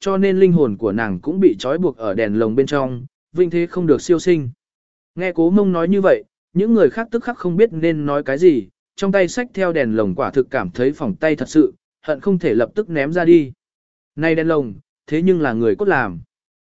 cho nên linh hồn của nàng cũng bị trói buộc ở đèn lồng bên trong, vinh thế không được siêu sinh. Nghe Cố Mông nói như vậy, những người khác tức khắc không biết nên nói cái gì, trong tay xách theo đèn lồng quả thực cảm thấy phỏng tay thật sự, hận không thể lập tức ném ra đi. Này đèn lồng, thế nhưng là người cốt làm.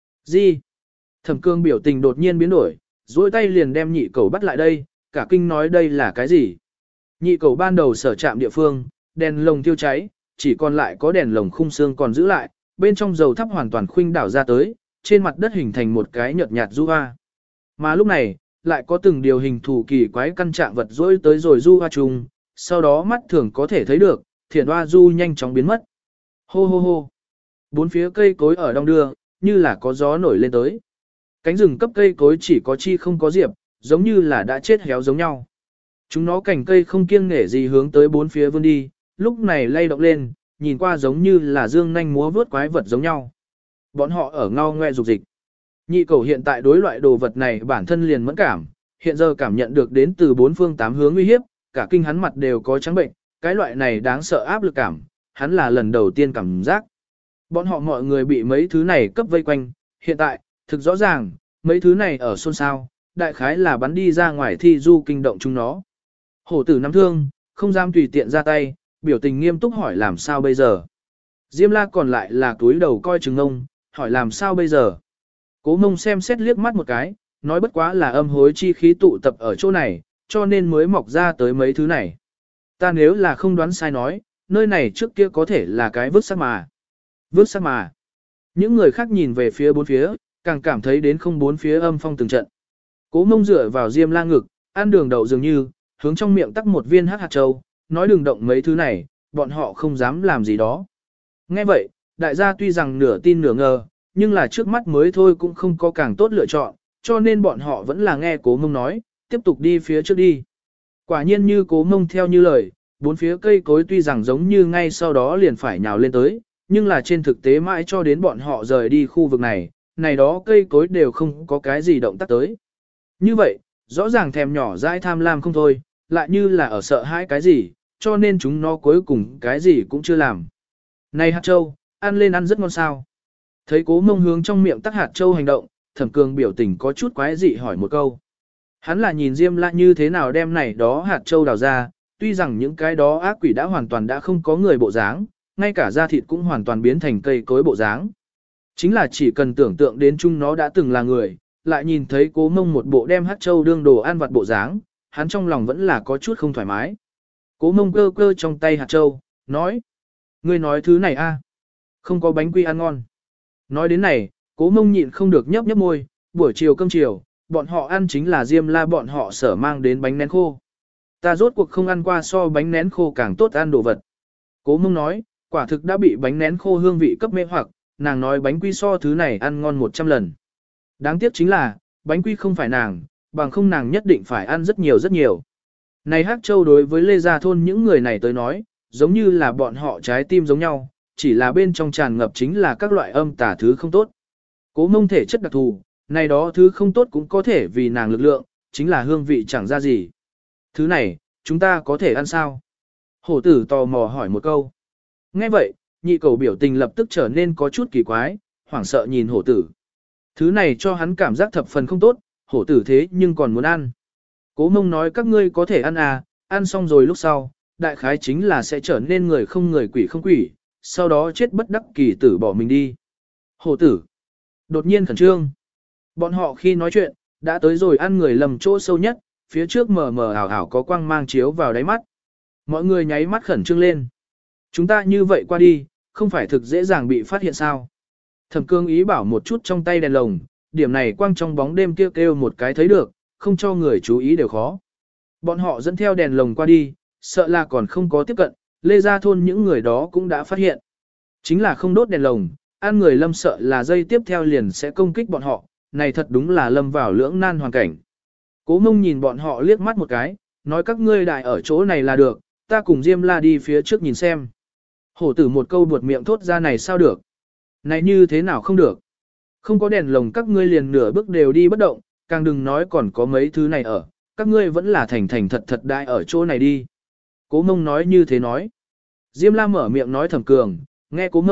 Gì? Thẩm Cương biểu tình đột nhiên biến đổi, duỗi tay liền đem nhị cầu bắt lại đây, cả kinh nói đây là cái gì? Nhị cầu ban đầu sở trạm địa phương, đèn lồng tiêu cháy, chỉ còn lại có đèn lồng khung xương còn giữ lại, bên trong dầu thắp hoàn toàn khuynh đảo ra tới, trên mặt đất hình thành một cái nhợt nhạt du hoa. Mà lúc này, lại có từng điều hình thù kỳ quái căn trạng vật dỗi tới rồi du hoa trùng, sau đó mắt thường có thể thấy được, thiền hoa du nhanh chóng biến mất. Hô hô hô. Bốn phía cây cối ở đông đưa, như là có gió nổi lên tới. Cánh rừng cấp cây cối chỉ có chi không có diệp, giống như là đã chết héo giống nhau. Chúng nó cành cây không kiêng nể gì hướng tới bốn phía vươn đi, lúc này lay động lên, nhìn qua giống như là dương nanh múa vướt quái vật giống nhau. Bọn họ ở ngao ngoe dục dịch. Nhị cầu hiện tại đối loại đồ vật này bản thân liền mẫn cảm, hiện giờ cảm nhận được đến từ bốn phương tám hướng uy hiếp, cả kinh hắn mặt đều có trắng bệnh, cái loại này đáng sợ áp lực cảm, hắn là lần đầu tiên cảm giác. Bọn họ mọi người bị mấy thứ này cấp vây quanh, hiện tại, thực rõ ràng, mấy thứ này ở xôn xao, đại khái là bắn đi ra ngoài thi du kinh động chúng nó. Hổ tử nắm thương, không dám tùy tiện ra tay, biểu tình nghiêm túc hỏi làm sao bây giờ. Diêm la còn lại là túi đầu coi chừng ông, hỏi làm sao bây giờ. Cố Mông xem xét liếc mắt một cái, nói bất quá là âm hối chi khí tụ tập ở chỗ này, cho nên mới mọc ra tới mấy thứ này. Ta nếu là không đoán sai nói, nơi này trước kia có thể là cái vứt xác mà. Vứt xác mà. Những người khác nhìn về phía bốn phía, càng cảm thấy đến không bốn phía âm phong từng trận. Cố Mông dựa vào Diêm la ngực, ăn đường đậu dường như, hướng trong miệng tắc một viên hắc hạt châu, nói đừng động mấy thứ này, bọn họ không dám làm gì đó. Nghe vậy, đại gia tuy rằng nửa tin nửa ngờ, nhưng là trước mắt mới thôi cũng không có càng tốt lựa chọn, cho nên bọn họ vẫn là nghe Cố Mông nói, tiếp tục đi phía trước đi. Quả nhiên như Cố Mông theo như lời, bốn phía cây cối tuy rằng giống như ngay sau đó liền phải nhào lên tới, nhưng là trên thực tế mãi cho đến bọn họ rời đi khu vực này, này đó cây cối đều không có cái gì động tác tới. Như vậy, rõ ràng thèm nhỏ dãi tham lam không thôi, lại như là ở sợ hãi cái gì, cho nên chúng nó cuối cùng cái gì cũng chưa làm. Này hạt châu, ăn lên ăn rất ngon sao. Thấy Cố Mông hướng trong miệng tắc hạt châu hành động, Thẩm Cường biểu tình có chút quái dị hỏi một câu. Hắn là nhìn Diêm La như thế nào đem này đó hạt châu đào ra, tuy rằng những cái đó ác quỷ đã hoàn toàn đã không có người bộ dáng, ngay cả da thịt cũng hoàn toàn biến thành cây cối bộ dáng. Chính là chỉ cần tưởng tượng đến chúng nó đã từng là người, lại nhìn thấy Cố Mông một bộ đem hạt châu đương đồ ăn vặt bộ dáng, hắn trong lòng vẫn là có chút không thoải mái. Cố Mông cơ cơ trong tay hạt châu, nói. Ngươi nói thứ này a, không có bánh quy ăn ngon. Nói đến này, Cố Mông nhịn không được nhấp nhấp môi, buổi chiều cơm chiều, bọn họ ăn chính là Diêm La bọn họ sở mang đến bánh nén khô. Ta rốt cuộc không ăn qua so bánh nén khô càng tốt ăn đồ vật. Cố Mông nói, quả thực đã bị bánh nén khô hương vị cấp mê hoặc, nàng nói bánh quy so thứ này ăn ngon một trăm lần. Đáng tiếc chính là, bánh quy không phải nàng, bằng không nàng nhất định phải ăn rất nhiều rất nhiều. Này Hắc Châu đối với Lê Gia Thôn những người này tới nói, giống như là bọn họ trái tim giống nhau, chỉ là bên trong tràn ngập chính là các loại âm tà thứ không tốt. Cố Mông thể chất đặc thù, này đó thứ không tốt cũng có thể vì nàng lực lượng, chính là hương vị chẳng ra gì. Thứ này, chúng ta có thể ăn sao? Hổ tử tò mò hỏi một câu. Nghe vậy, nhị cầu biểu tình lập tức trở nên có chút kỳ quái, hoảng sợ nhìn hổ tử. Thứ này cho hắn cảm giác thập phần không tốt, hổ tử thế nhưng còn muốn ăn. Cố Mông nói các ngươi có thể ăn à, ăn xong rồi lúc sau, đại khái chính là sẽ trở nên người không người quỷ không quỷ, sau đó chết bất đắc kỳ tử bỏ mình đi. Hổ tử đột nhiên khẩn trương. Bọn họ khi nói chuyện, đã tới rồi ăn người lầm chỗ sâu nhất, phía trước mờ mờ ảo ảo có quang mang chiếu vào đáy mắt. Mọi người nháy mắt khẩn trương lên. Chúng ta như vậy qua đi, không phải thực dễ dàng bị phát hiện sao. Thẩm Cương ý bảo một chút trong tay đèn lồng, điểm này quang trong bóng đêm kêu kêu một cái thấy được, không cho người chú ý đều khó. Bọn họ dẫn theo đèn lồng qua đi, sợ là còn không có tiếp cận, Lê Gia Thôn những người đó cũng đã phát hiện. Chính là không đốt đèn lồng, ăn người lâm sợ là dây tiếp theo liền sẽ công kích bọn họ, này thật đúng là lâm vào lưỡng nan hoàn cảnh. Cố Mông nhìn bọn họ liếc mắt một cái, nói các ngươi đại ở chỗ này là được, ta cùng Diêm La đi phía trước nhìn xem. Hổ tử một câu buột miệng thốt ra này sao được? Này như thế nào không được? Không có đèn lồng các ngươi liền nửa bước đều đi bất động, càng đừng nói còn có mấy thứ này ở, các ngươi vẫn là thành thành thật thật đại ở chỗ này đi. Cố Mông nói như thế nói. Diêm La mở miệng nói Thẩm Cường, nghe Cố Mông,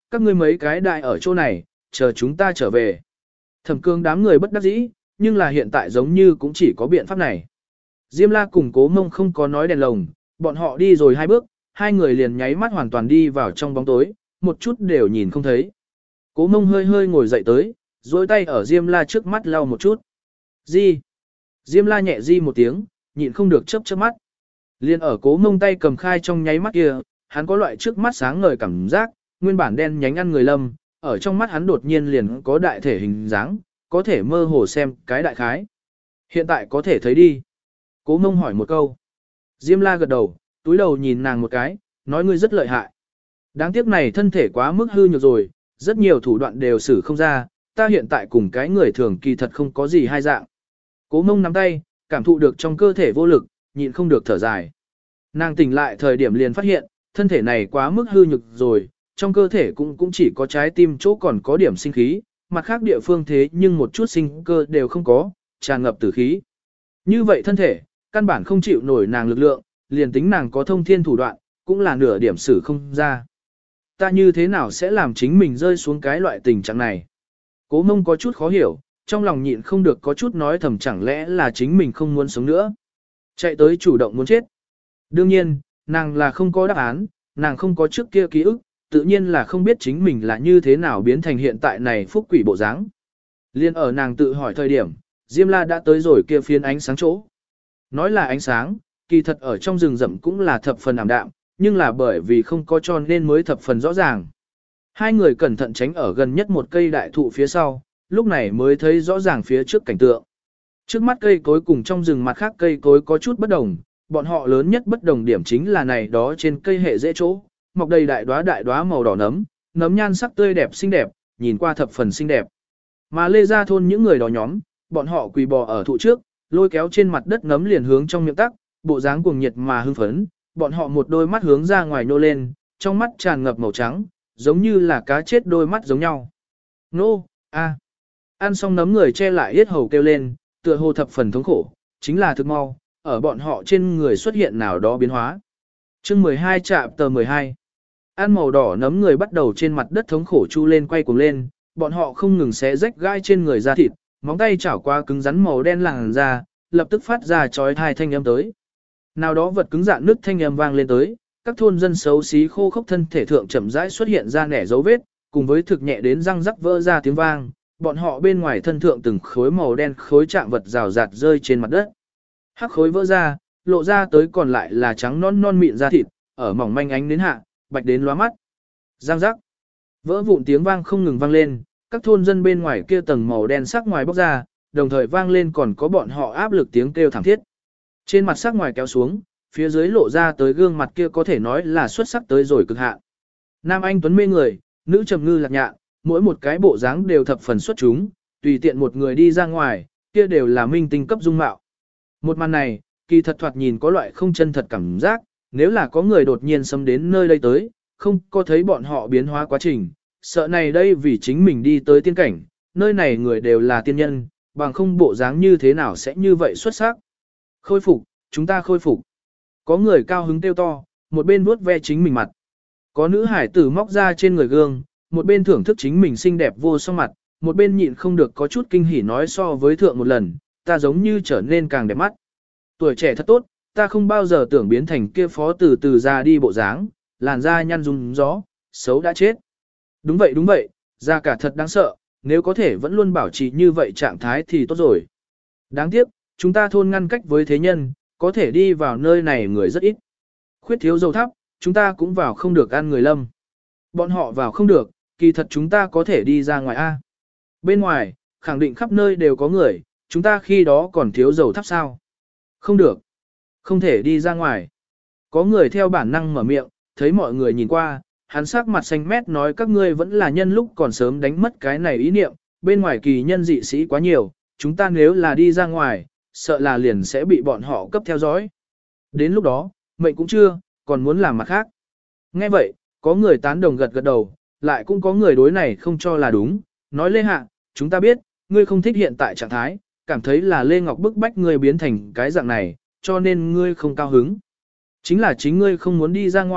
các ngươi mấy cái đại ở chỗ này, chờ chúng ta trở về. Thẩm Cương đám người bất đắc dĩ, nhưng là hiện tại giống như cũng chỉ có biện pháp này. Diêm La cùng Cố Mông không có nói đèn lồng, bọn họ đi rồi hai bước, hai người liền nháy mắt hoàn toàn đi vào trong bóng tối, một chút đều nhìn không thấy. Cố Mông hơi hơi ngồi dậy tới, duỗi tay ở Diêm La trước mắt lau một chút. Di. Diêm La nhẹ di một tiếng, nhịn không được chớp chớp mắt. Liên ở Cố Mông tay cầm khai trong nháy mắt kia, hắn có loại trước mắt sáng ngời cảm giác, nguyên bản đen nhánh ăn người lâm, ở trong mắt hắn đột nhiên liền có đại thể hình dáng, có thể mơ hồ xem cái đại khái. Hiện tại có thể thấy đi. Cố Mông hỏi một câu. Diêm La gật đầu, túi đầu nhìn nàng một cái, nói ngươi rất lợi hại. Đáng tiếc này thân thể quá mức hư nhược rồi, rất nhiều thủ đoạn đều xử không ra, ta hiện tại cùng cái người thường kỳ thật không có gì hai dạng. Cố Mông nắm tay, cảm thụ được trong cơ thể vô lực, nhịn không được thở dài. Nàng tỉnh lại thời điểm liền phát hiện, thân thể này quá mức hư nhược rồi, trong cơ thể cũng cũng chỉ có trái tim chỗ còn có điểm sinh khí, mặt khác địa phương thế nhưng một chút sinh cơ đều không có, tràn ngập tử khí. Như vậy thân thể, căn bản không chịu nổi nàng lực lượng, liền tính nàng có thông thiên thủ đoạn, cũng là nửa điểm xử không ra. Ta như thế nào sẽ làm chính mình rơi xuống cái loại tình trạng này? Cố Mông có chút khó hiểu, trong lòng nhịn không được có chút nói thầm chẳng lẽ là chính mình không muốn sống nữa. Chạy tới chủ động muốn chết. Đương nhiên, nàng là không có đáp án, nàng không có trước kia ký ức, tự nhiên là không biết chính mình là như thế nào biến thành hiện tại này phúc quỷ bộ dáng. Liên ở nàng tự hỏi thời điểm, Diêm La đã tới rồi kia phiến ánh sáng chỗ. Nói là ánh sáng, kỳ thật ở trong rừng rậm cũng là thập phần ảm đạm, nhưng là bởi vì không có cho nên mới thập phần rõ ràng. Hai người cẩn thận tránh ở gần nhất một cây đại thụ phía sau, lúc này mới thấy rõ ràng phía trước cảnh tượng. Trước mắt cây cối cùng trong rừng mặt khác cây cối có chút bất đồng, bọn họ lớn nhất bất đồng điểm chính là này đó trên cây hệ dễ chỗ, mọc đầy đại đóa đại đóa màu đỏ nấm, nấm nhan sắc tươi đẹp xinh đẹp, nhìn qua thập phần xinh đẹp. Mà Lê Gia thôn những người đó nhóm, bọn họ quỳ bò ở thụ trước, lôi kéo trên mặt đất nấm liền hướng trong miệng tắc, bộ dáng cuồng nhiệt mà hưng phấn, bọn họ một đôi mắt hướng ra ngoài nô lên, trong mắt tràn ngập màu trắng, giống như là cá chết đôi mắt giống nhau. Nô, a. Ăn xong nấm người che lại yết hầu kêu lên, tựa hồ thập phần thống khổ, chính là thực mau, ở bọn họ trên người xuất hiện nào đó biến hóa. Chương mười hai chạm tờ mười hai. Ăn màu đỏ nấm người bắt đầu trên mặt đất thống khổ chu lên quay cuồng lên, bọn họ không ngừng xé rách gai trên người da thịt, móng tay chảo qua cứng rắn màu đen làn da, lập tức phát ra chói tai thanh âm tới. Nào đó vật cứng dạn nứt thanh âm vang lên tới, các thôn dân xấu xí khô khốc thân thể thượng chậm rãi xuất hiện ra nẻ dấu vết, cùng với thực nhẹ đến răng rắc vỡ ra tiếng vang, bọn họ bên ngoài thân thượng từng khối màu đen khối trạng vật rào rạt rơi trên mặt đất. Hắc khối vỡ ra, lộ ra tới còn lại là trắng non non mịn da thịt, ở mỏng manh ánh đến hạ, bạch đến lóa mắt. Răng rắc. Vỡ vụn tiếng vang không ngừng vang lên, các thôn dân bên ngoài kia tầng màu đen sắc ngoài bóc ra, đồng thời vang lên còn có bọn họ áp lực tiếng kêu thảm thiết. Trên mặt sắc ngoài kéo xuống, phía dưới lộ ra tới gương mặt kia có thể nói là xuất sắc tới rồi cực hạn. Nam anh tuấn mê người, nữ trầm ngư lạc nhạ, mỗi một cái bộ dáng đều thập phần xuất chúng, tùy tiện một người đi ra ngoài, kia đều là minh tinh cấp dung mạo. Một màn này, kỳ thật thoạt nhìn có loại không chân thật cảm giác, nếu là có người đột nhiên xâm đến nơi đây tới, không có thấy bọn họ biến hóa quá trình, sợ này đây vì chính mình đi tới tiên cảnh, nơi này người đều là tiên nhân, bằng không bộ dáng như thế nào sẽ như vậy xuất sắc. Khôi phục, chúng ta khôi phục. Có người cao hứng kêu to, một bên vuốt ve chính mình mặt. Có nữ hải tử móc ra trên người gương, một bên thưởng thức chính mình xinh đẹp vô song mặt, một bên nhịn không được có chút kinh hỉ nói so với thượng một lần, ta giống như trở nên càng đẹp mắt. Tuổi trẻ thật tốt, ta không bao giờ tưởng biến thành kia phó từ từ ra đi bộ dáng, làn da nhăn rung gió, xấu đã chết. Đúng vậy đúng vậy, da cả thật đáng sợ, nếu có thể vẫn luôn bảo trì như vậy trạng thái thì tốt rồi. Đáng tiếc, chúng ta thôn ngăn cách với thế nhân, có thể đi vào nơi này người rất ít. Khuyết thiếu dầu thắp, chúng ta cũng vào không được ăn người lâm. Bọn họ vào không được, kỳ thật chúng ta có thể đi ra ngoài A. Bên ngoài, khẳng định khắp nơi đều có người, chúng ta khi đó còn thiếu dầu thắp sao? Không được. Không thể đi ra ngoài. Có người theo bản năng mở miệng, thấy mọi người nhìn qua, hắn sắc mặt xanh mét nói các ngươi vẫn là nhân lúc còn sớm đánh mất cái này ý niệm, bên ngoài kỳ nhân dị sĩ quá nhiều, chúng ta nếu là đi ra ngoài, sợ là liền sẽ bị bọn họ cấp theo dõi. Đến lúc đó, mệnh cũng chưa, còn muốn làm mặt khác. Nghe vậy, có người tán đồng gật gật đầu, lại cũng có người đối này không cho là đúng, nói Lê Hạ, chúng ta biết, ngươi không thích hiện tại trạng thái, cảm thấy là Lê Ngọc bức bách ngươi biến thành cái dạng này, cho nên ngươi không cao hứng. Chính là chính ngươi không muốn đi ra ngoài,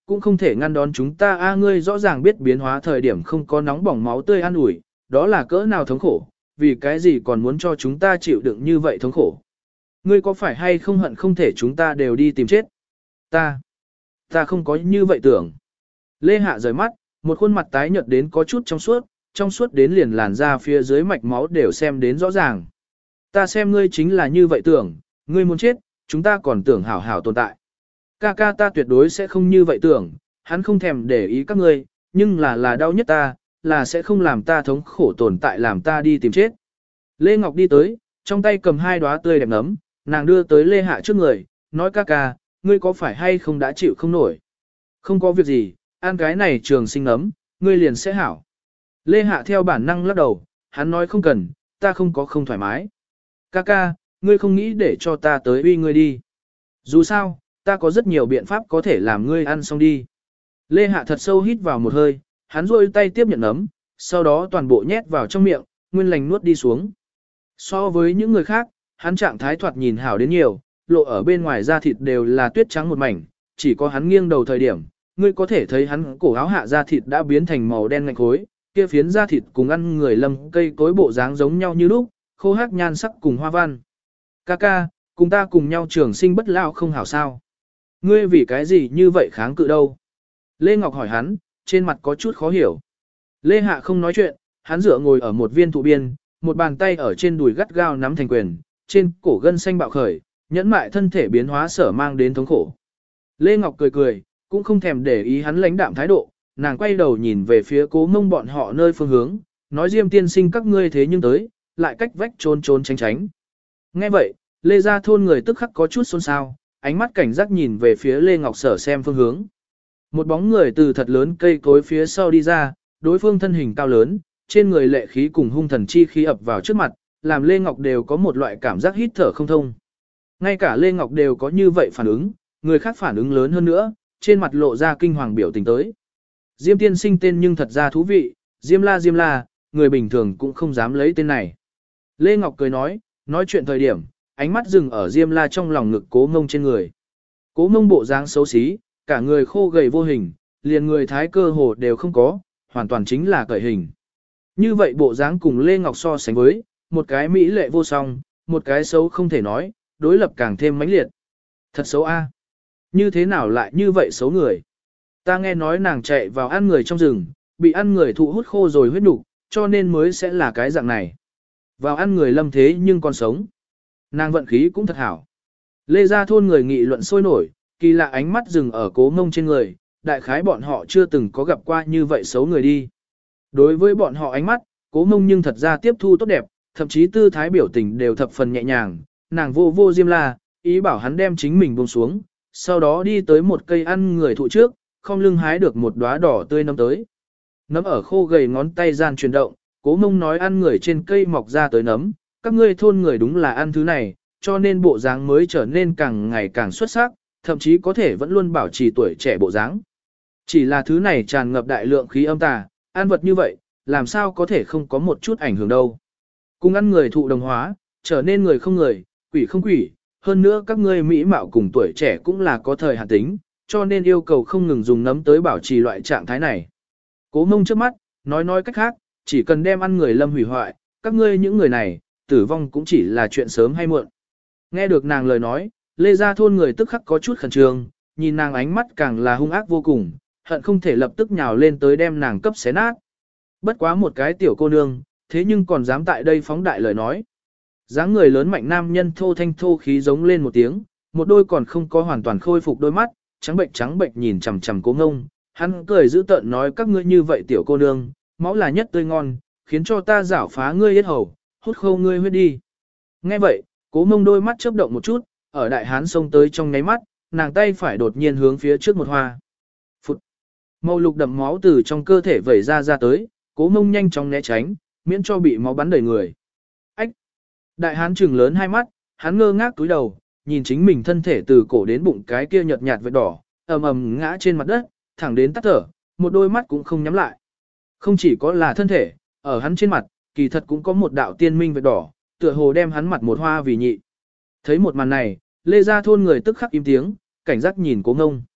cũng không thể ngăn đón chúng ta a ngươi rõ ràng biết biến hóa thời điểm không có nóng bỏng máu tươi an ủi, đó là cỡ nào thống khổ, vì cái gì còn muốn cho chúng ta chịu đựng như vậy thống khổ. Ngươi có phải hay không hận không thể chúng ta đều đi tìm chết? Ta, ta không có như vậy tưởng. Lê Hạ rời mắt, một khuôn mặt tái nhợt đến có chút trong suốt, trong suốt đến liền làn da phía dưới mạch máu đều xem đến rõ ràng. Ta xem ngươi chính là như vậy tưởng, ngươi muốn chết, chúng ta còn tưởng hảo hảo tồn tại. Ca ca ta tuyệt đối sẽ không như vậy tưởng, hắn không thèm để ý các ngươi, nhưng là là đau nhất ta, là sẽ không làm ta thống khổ tồn tại làm ta đi tìm chết. Lê Ngọc đi tới, trong tay cầm hai đóa tươi đẹp nấm, nàng đưa tới Lê Hạ trước người, nói ca ca, ngươi có phải hay không đã chịu không nổi? Không có việc gì, ăn cái này trường sinh nấm, ngươi liền sẽ hảo. Lê Hạ theo bản năng lắc đầu, hắn nói không cần, ta không có không thoải mái. Ca ca, ngươi không nghĩ để cho ta tới uy ngươi đi. Dù sao, ta có rất nhiều biện pháp có thể làm ngươi ăn xong đi. Lê Hạ thật sâu hít vào một hơi, hắn rôi tay tiếp nhận nấm, sau đó toàn bộ nhét vào trong miệng, nguyên lành nuốt đi xuống. So với những người khác, hắn trạng thái thoạt nhìn hảo đến nhiều, lộ ở bên ngoài da thịt đều là tuyết trắng một mảnh, chỉ có hắn nghiêng đầu thời điểm, ngươi có thể thấy hắn cổ áo hạ da thịt đã biến thành màu đen ngạch khối, kia phiến da thịt cùng ăn người lâm cây cối bộ dáng giống nhau như lúc, khô hắc nhan sắc cùng hoa văn. Ca ca, cùng ta cùng nhau trường sinh bất lão không hảo sao? Ngươi vì cái gì như vậy kháng cự đâu? Lê Ngọc hỏi hắn, trên mặt có chút khó hiểu. Lê Hạ không nói chuyện, hắn dựa ngồi ở một viên thụ biên, một bàn tay ở trên đùi gắt gao nắm thành quyền, trên cổ gân xanh bạo khởi, nhẫn mại thân thể biến hóa sở mang đến thống khổ. Lê Ngọc cười cười, cũng không thèm để ý hắn lãnh đạm thái độ, nàng quay đầu nhìn về phía Cố Mông bọn họ nơi phương hướng, nói Diêm tiên sinh các ngươi thế nhưng tới, lại cách vách trốn trốn tránh tránh. Nghe vậy, Lê gia thôn người tức khắc có chút xôn xao, ánh mắt cảnh giác nhìn về phía Lê Ngọc Sở xem phương hướng. Một bóng người từ thật lớn cây cối phía sau đi ra, đối phương thân hình cao lớn, trên người lệ khí cùng hung thần chi khí ập vào trước mặt, làm Lê Ngọc đều có một loại cảm giác hít thở không thông. Ngay cả Lê Ngọc đều có như vậy phản ứng, người khác phản ứng lớn hơn nữa, trên mặt lộ ra kinh hoàng biểu tình tới. Diêm tiên sinh tên nhưng thật ra thú vị, Diêm la Diêm la, người bình thường cũng không dám lấy tên này. Lê Ngọc cười nói, nói chuyện thời điểm, ánh mắt dừng ở Diêm la trong lòng ngực Cố Mông trên người. Cố Mông bộ dáng xấu xí, cả người khô gầy vô hình, liền người thái cơ hồ đều không có, hoàn toàn chính là cởi hình. Như vậy bộ dáng cùng Lê Ngọc so sánh với, một cái mỹ lệ vô song, một cái xấu không thể nói, đối lập càng thêm mãnh liệt. Thật xấu a. Như thế nào lại như vậy xấu người? Ta nghe nói nàng chạy vào ăn người trong rừng, bị ăn người thụ hút khô rồi huyết nục, cho nên mới sẽ là cái dạng này. Vào ăn người lâm thế nhưng còn sống. Nàng vận khí cũng thật hảo. Lê gia thôn người nghị luận sôi nổi, kỳ lạ ánh mắt dừng ở Cố Mông trên người, đại khái bọn họ chưa từng có gặp qua như vậy xấu người đi. Đối với bọn họ ánh mắt, Cố Mông nhưng thật ra tiếp thu tốt đẹp, thậm chí tư thái biểu tình đều thập phần nhẹ nhàng, nàng vô vô Diêm la, ý bảo hắn đem chính mình buông xuống, sau đó đi tới một cây ăn người thụ trước, không lưng hái được một đóa đỏ tươi nấm tới. Nấm ở khô gầy ngón tay gian chuyển động, Cố Mông nói ăn người trên cây mọc ra tới nấm, các ngươi thôn người đúng là ăn thứ này, cho nên bộ dáng mới trở nên càng ngày càng xuất sắc, thậm chí có thể vẫn luôn bảo trì tuổi trẻ bộ dáng. Chỉ là thứ này tràn ngập đại lượng khí âm tà, ăn vật như vậy, làm sao có thể không có một chút ảnh hưởng đâu. Cùng ăn người thụ đồng hóa, trở nên người không người, quỷ không quỷ, hơn nữa các ngươi mỹ mạo cùng tuổi trẻ cũng là có thời hạn tính, cho nên yêu cầu không ngừng dùng nấm tới bảo trì loại trạng thái này. Cố Mông trước mắt, nói nói cách khác, chỉ cần đem ăn người lâm hủy hoại, các ngươi những người này, tử vong cũng chỉ là chuyện sớm hay muộn. Nghe được nàng lời nói, Lê gia thôn người tức khắc có chút khẩn trương, nhìn nàng ánh mắt càng là hung ác vô cùng, hận không thể lập tức nhào lên tới đem nàng cấp xé nát. Bất quá một cái tiểu cô nương, thế nhưng còn dám tại đây phóng đại lời nói. Dáng người lớn mạnh nam nhân thô thanh thô khí giống lên một tiếng, một đôi còn không có hoàn toàn khôi phục đôi mắt, trắng bệnh trắng bệnh nhìn chằm chằm Cố Ngông, hắn cười giữ tợn nói các ngươi như vậy tiểu cô nương, máu là nhất tươi ngon, khiến cho ta giảo phá ngươi yết hầu, hút khô ngươi huyết đi. Nghe vậy, Cố Ngông đôi mắt chớp động một chút, ở đại hán xông tới trong nháy mắt, nàng tay phải đột nhiên hướng phía trước một hoa. Phụt. Màu lục đậm máu từ trong cơ thể vẩy ra ra tới, Cố Ngông nhanh chóng né tránh, miễn cho bị máu bắn đầy người. Ách. Đại hán trừng lớn hai mắt, hắn ngơ ngác túi đầu, nhìn chính mình thân thể từ cổ đến bụng cái kia nhợt nhạt vết đỏ, ầm ầm ngã trên mặt đất, thẳng đến tắt thở, một đôi mắt cũng không nhắm lại. Không chỉ có là thân thể, ở hắn trên mặt, kỳ thật cũng có một đạo tiên minh vết đỏ, tựa hồ đem hắn mặt một hoa vì nhị. Thấy một màn này, Lê gia thôn người tức khắc im tiếng, cảnh giác nhìn Cố Ngông.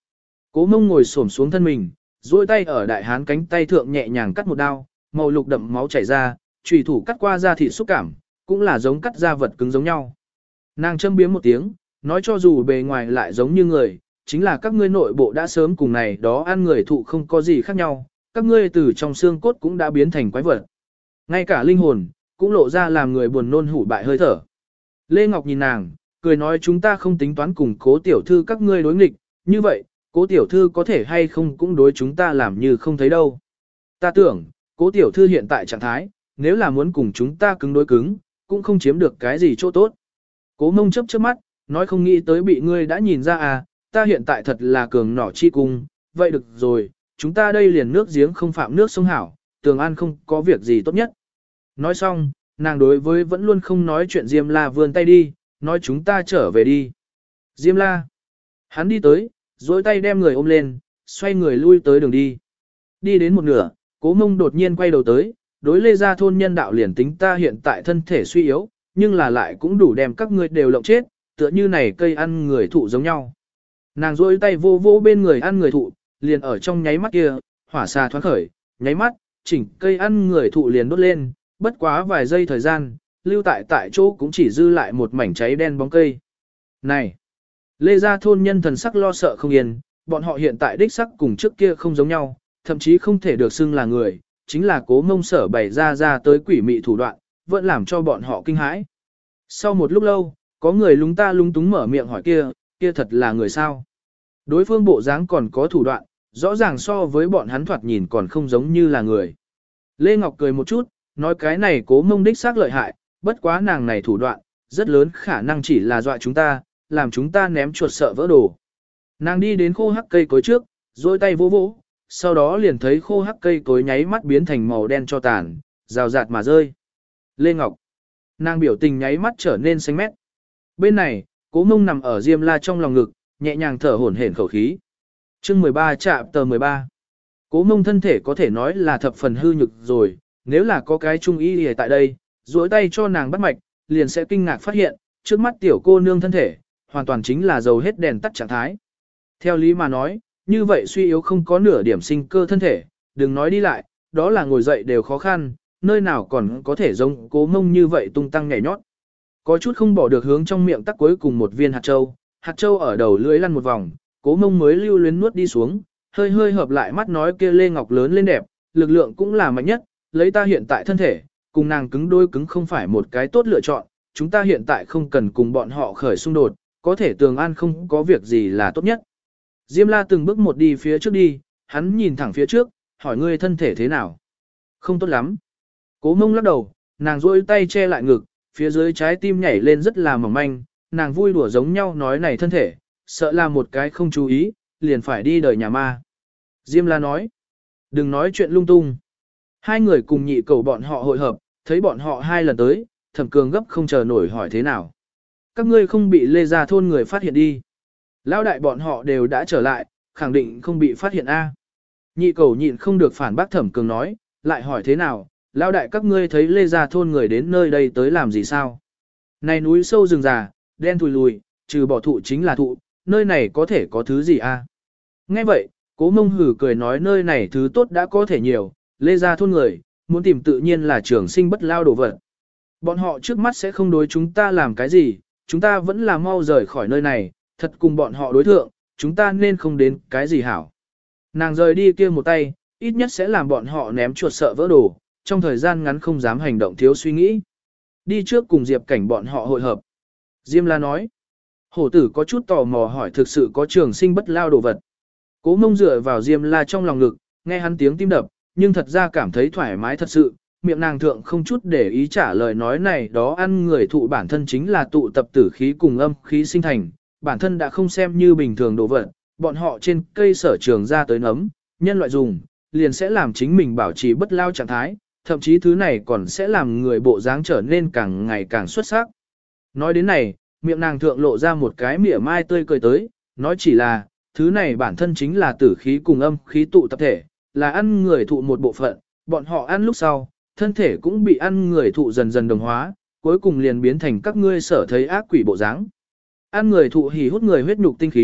Cố Mông ngồi xổm xuống thân mình, duỗi tay ở đại hán cánh tay thượng nhẹ nhàng cắt một đao, màu lục đậm máu chảy ra, chủy thủ cắt qua da thịt xúc cảm, cũng là giống cắt da vật cứng giống nhau. Nàng châm biếm một tiếng, nói cho dù bề ngoài lại giống như người, chính là các ngươi nội bộ đã sớm cùng này đó ăn người thụ không có gì khác nhau, các ngươi từ trong xương cốt cũng đã biến thành quái vật. Ngay cả linh hồn, cũng lộ ra làm người buồn nôn hủ bại hơi thở. Lê Ngọc nhìn nàng, cười nói chúng ta không tính toán cùng cố tiểu thư các ngươi đối nghịch, như vậy, cố tiểu thư có thể hay không cũng đối chúng ta làm như không thấy đâu. Ta tưởng, cố tiểu thư hiện tại trạng thái, nếu là muốn cùng chúng ta cứng đối cứng, cũng không chiếm được cái gì chỗ tốt. Cố Mông chớp chớp mắt, nói không nghĩ tới bị ngươi đã nhìn ra à, ta hiện tại thật là cường nỏ chi cung, vậy được rồi, chúng ta đây liền nước giếng không phạm nước sông hảo, tường an không có việc gì tốt nhất. Nói xong, nàng đối với vẫn luôn không nói chuyện Diêm La vươn tay đi, nói chúng ta trở về đi. Diêm La, hắn đi tới, duỗi tay đem người ôm lên, xoay người lui tới đường đi. Đi đến một nửa, Cố Mông đột nhiên quay đầu tới, đối Lê Gia thôn nhân đạo liền tính ta hiện tại thân thể suy yếu, nhưng là lại cũng đủ đem các ngươi đều lộng chết, tựa như này cây ăn người thụ giống nhau. Nàng duỗi tay vô vô bên người ăn người thụ, liền ở trong nháy mắt kia, hỏa xà thoáng khởi, nháy mắt, chỉnh cây ăn người thụ liền đốt lên, bất quá vài giây thời gian, lưu tại tại chỗ cũng chỉ dư lại một mảnh cháy đen bóng cây. Này! Lê Gia thôn nhân thần sắc lo sợ không yên, bọn họ hiện tại đích sắc cùng trước kia không giống nhau, thậm chí không thể được xưng là người, chính là Cố Mông sở bày ra ra tới quỷ mị thủ đoạn, vẫn làm cho bọn họ kinh hãi. Sau một lúc lâu, có người lúng ta lúng túng mở miệng hỏi kia, kia thật là người sao? Đối phương bộ dáng còn có thủ đoạn, rõ ràng so với bọn hắn thoạt nhìn còn không giống như là người. Lê Ngọc cười một chút, nói cái này Cố Mông đích xác lợi hại, bất quá nàng này thủ đoạn, rất lớn khả năng chỉ là dọa chúng ta, làm chúng ta ném chuột sợ vỡ đồ. Nàng đi đến khô hắc cây cối trước, duỗi tay vỗ vỗ, sau đó liền thấy khô hắc cây cối nháy mắt biến thành màu đen cho tàn, rào rạt mà rơi. Lê Ngọc, nàng biểu tình nháy mắt trở nên xanh mét. Bên này, Cố Mông nằm ở Diêm La trong lòng ngực, nhẹ nhàng thở hổn hển khẩu khí. Chương mười ba chạm tờ mười ba. Cố Mông thân thể có thể nói là thập phần hư nhược rồi, nếu là có cái trung y ở tại đây, duỗi tay cho nàng bắt mạch, liền sẽ kinh ngạc phát hiện, trước mắt tiểu cô nương thân thể, hoàn toàn chính là dầu hết đèn tắt trạng thái. Theo lý mà nói, như vậy suy yếu không có nửa điểm sinh cơ thân thể, đừng nói đi lại, đó là ngồi dậy đều khó khăn, nơi nào còn có thể giống Cố Mông như vậy tung tăng nhảy nhót. Có chút không bỏ được hướng trong miệng tắc cuối cùng một viên hạt châu, hạt châu ở đầu lưỡi lăn một vòng, Cố Mông mới lưu luyến nuốt đi xuống, hơi hơi hợp lại mắt nói kia Lê Ngọc lớn lên đẹp, lực lượng cũng là mạnh nhất, lấy ta hiện tại thân thể, cùng nàng cứng đôi cứng không phải một cái tốt lựa chọn, chúng ta hiện tại không cần cùng bọn họ khởi xung đột, có thể tường an không có việc gì là tốt nhất. Diêm La từng bước một đi phía trước đi, hắn nhìn thẳng phía trước, hỏi ngươi thân thể thế nào? Không tốt lắm. Cố Mông lắc đầu, nàng duỗi tay che lại ngực, phía dưới trái tim nhảy lên rất là mỏng manh, nàng vui đùa giống nhau nói này thân thể, sợ là một cái không chú ý, liền phải đi đời nhà ma. Diêm La nói, đừng nói chuyện lung tung. Hai người cùng nhị cầu bọn họ hội hợp, thấy bọn họ hai lần tới, Thẩm Cường gấp không chờ nổi hỏi thế nào. Các ngươi không bị Lê Gia thôn người phát hiện đi. Lão đại bọn họ đều đã trở lại, khẳng định không bị phát hiện a. Nhị cầu nhịn không được phản bác Thẩm Cường nói, lại hỏi thế nào, lão đại các ngươi thấy Lê Gia thôn người đến nơi đây tới làm gì sao? Này núi sâu rừng già, đen thùi lùi, trừ bỏ thụ chính là thụ, nơi này có thể có thứ gì a? Nghe vậy, Cố Mông hử cười nói nơi này thứ tốt đã có thể nhiều, Lê Gia thôn người, muốn tìm tự nhiên là trường sinh bất lao đồ vật. Bọn họ trước mắt sẽ không đối chúng ta làm cái gì, chúng ta vẫn là mau rời khỏi nơi này, thật cùng bọn họ đối thượng, chúng ta nên không đến cái gì hảo. Nàng rời đi kia một tay, ít nhất sẽ làm bọn họ ném chuột sợ vỡ đồ, trong thời gian ngắn không dám hành động thiếu suy nghĩ. Đi trước cùng Diệp Cảnh bọn họ hội hợp. Diêm La nói, hổ tử có chút tò mò hỏi thực sự có trường sinh bất lao đồ vật. Cố Mông dựa vào Diêm La trong lòng ngực, nghe hắn tiếng tim đập, nhưng thật ra cảm thấy thoải mái thật sự, miệng nàng thượng không chút để ý trả lời nói này đó ăn người thụ bản thân chính là tụ tập tử khí cùng âm khí sinh thành, bản thân đã không xem như bình thường đồ vật, bọn họ trên cây sở trường ra tới nấm, nhân loại dùng, liền sẽ làm chính mình bảo trì bất lao trạng thái, thậm chí thứ này còn sẽ làm người bộ dáng trở nên càng ngày càng xuất sắc. Nói đến này, miệng nàng thượng lộ ra một cái mỉa mai tươi cười tới, nói chỉ là, thứ này bản thân chính là tử khí cùng âm khí tụ tập thể, là ăn người thụ một bộ phận, bọn họ ăn lúc sau, thân thể cũng bị ăn người thụ dần dần đồng hóa, cuối cùng liền biến thành các ngươi sở thấy ác quỷ bộ dáng. Ăn người thụ hỉ hút người huyết nhục tinh khí,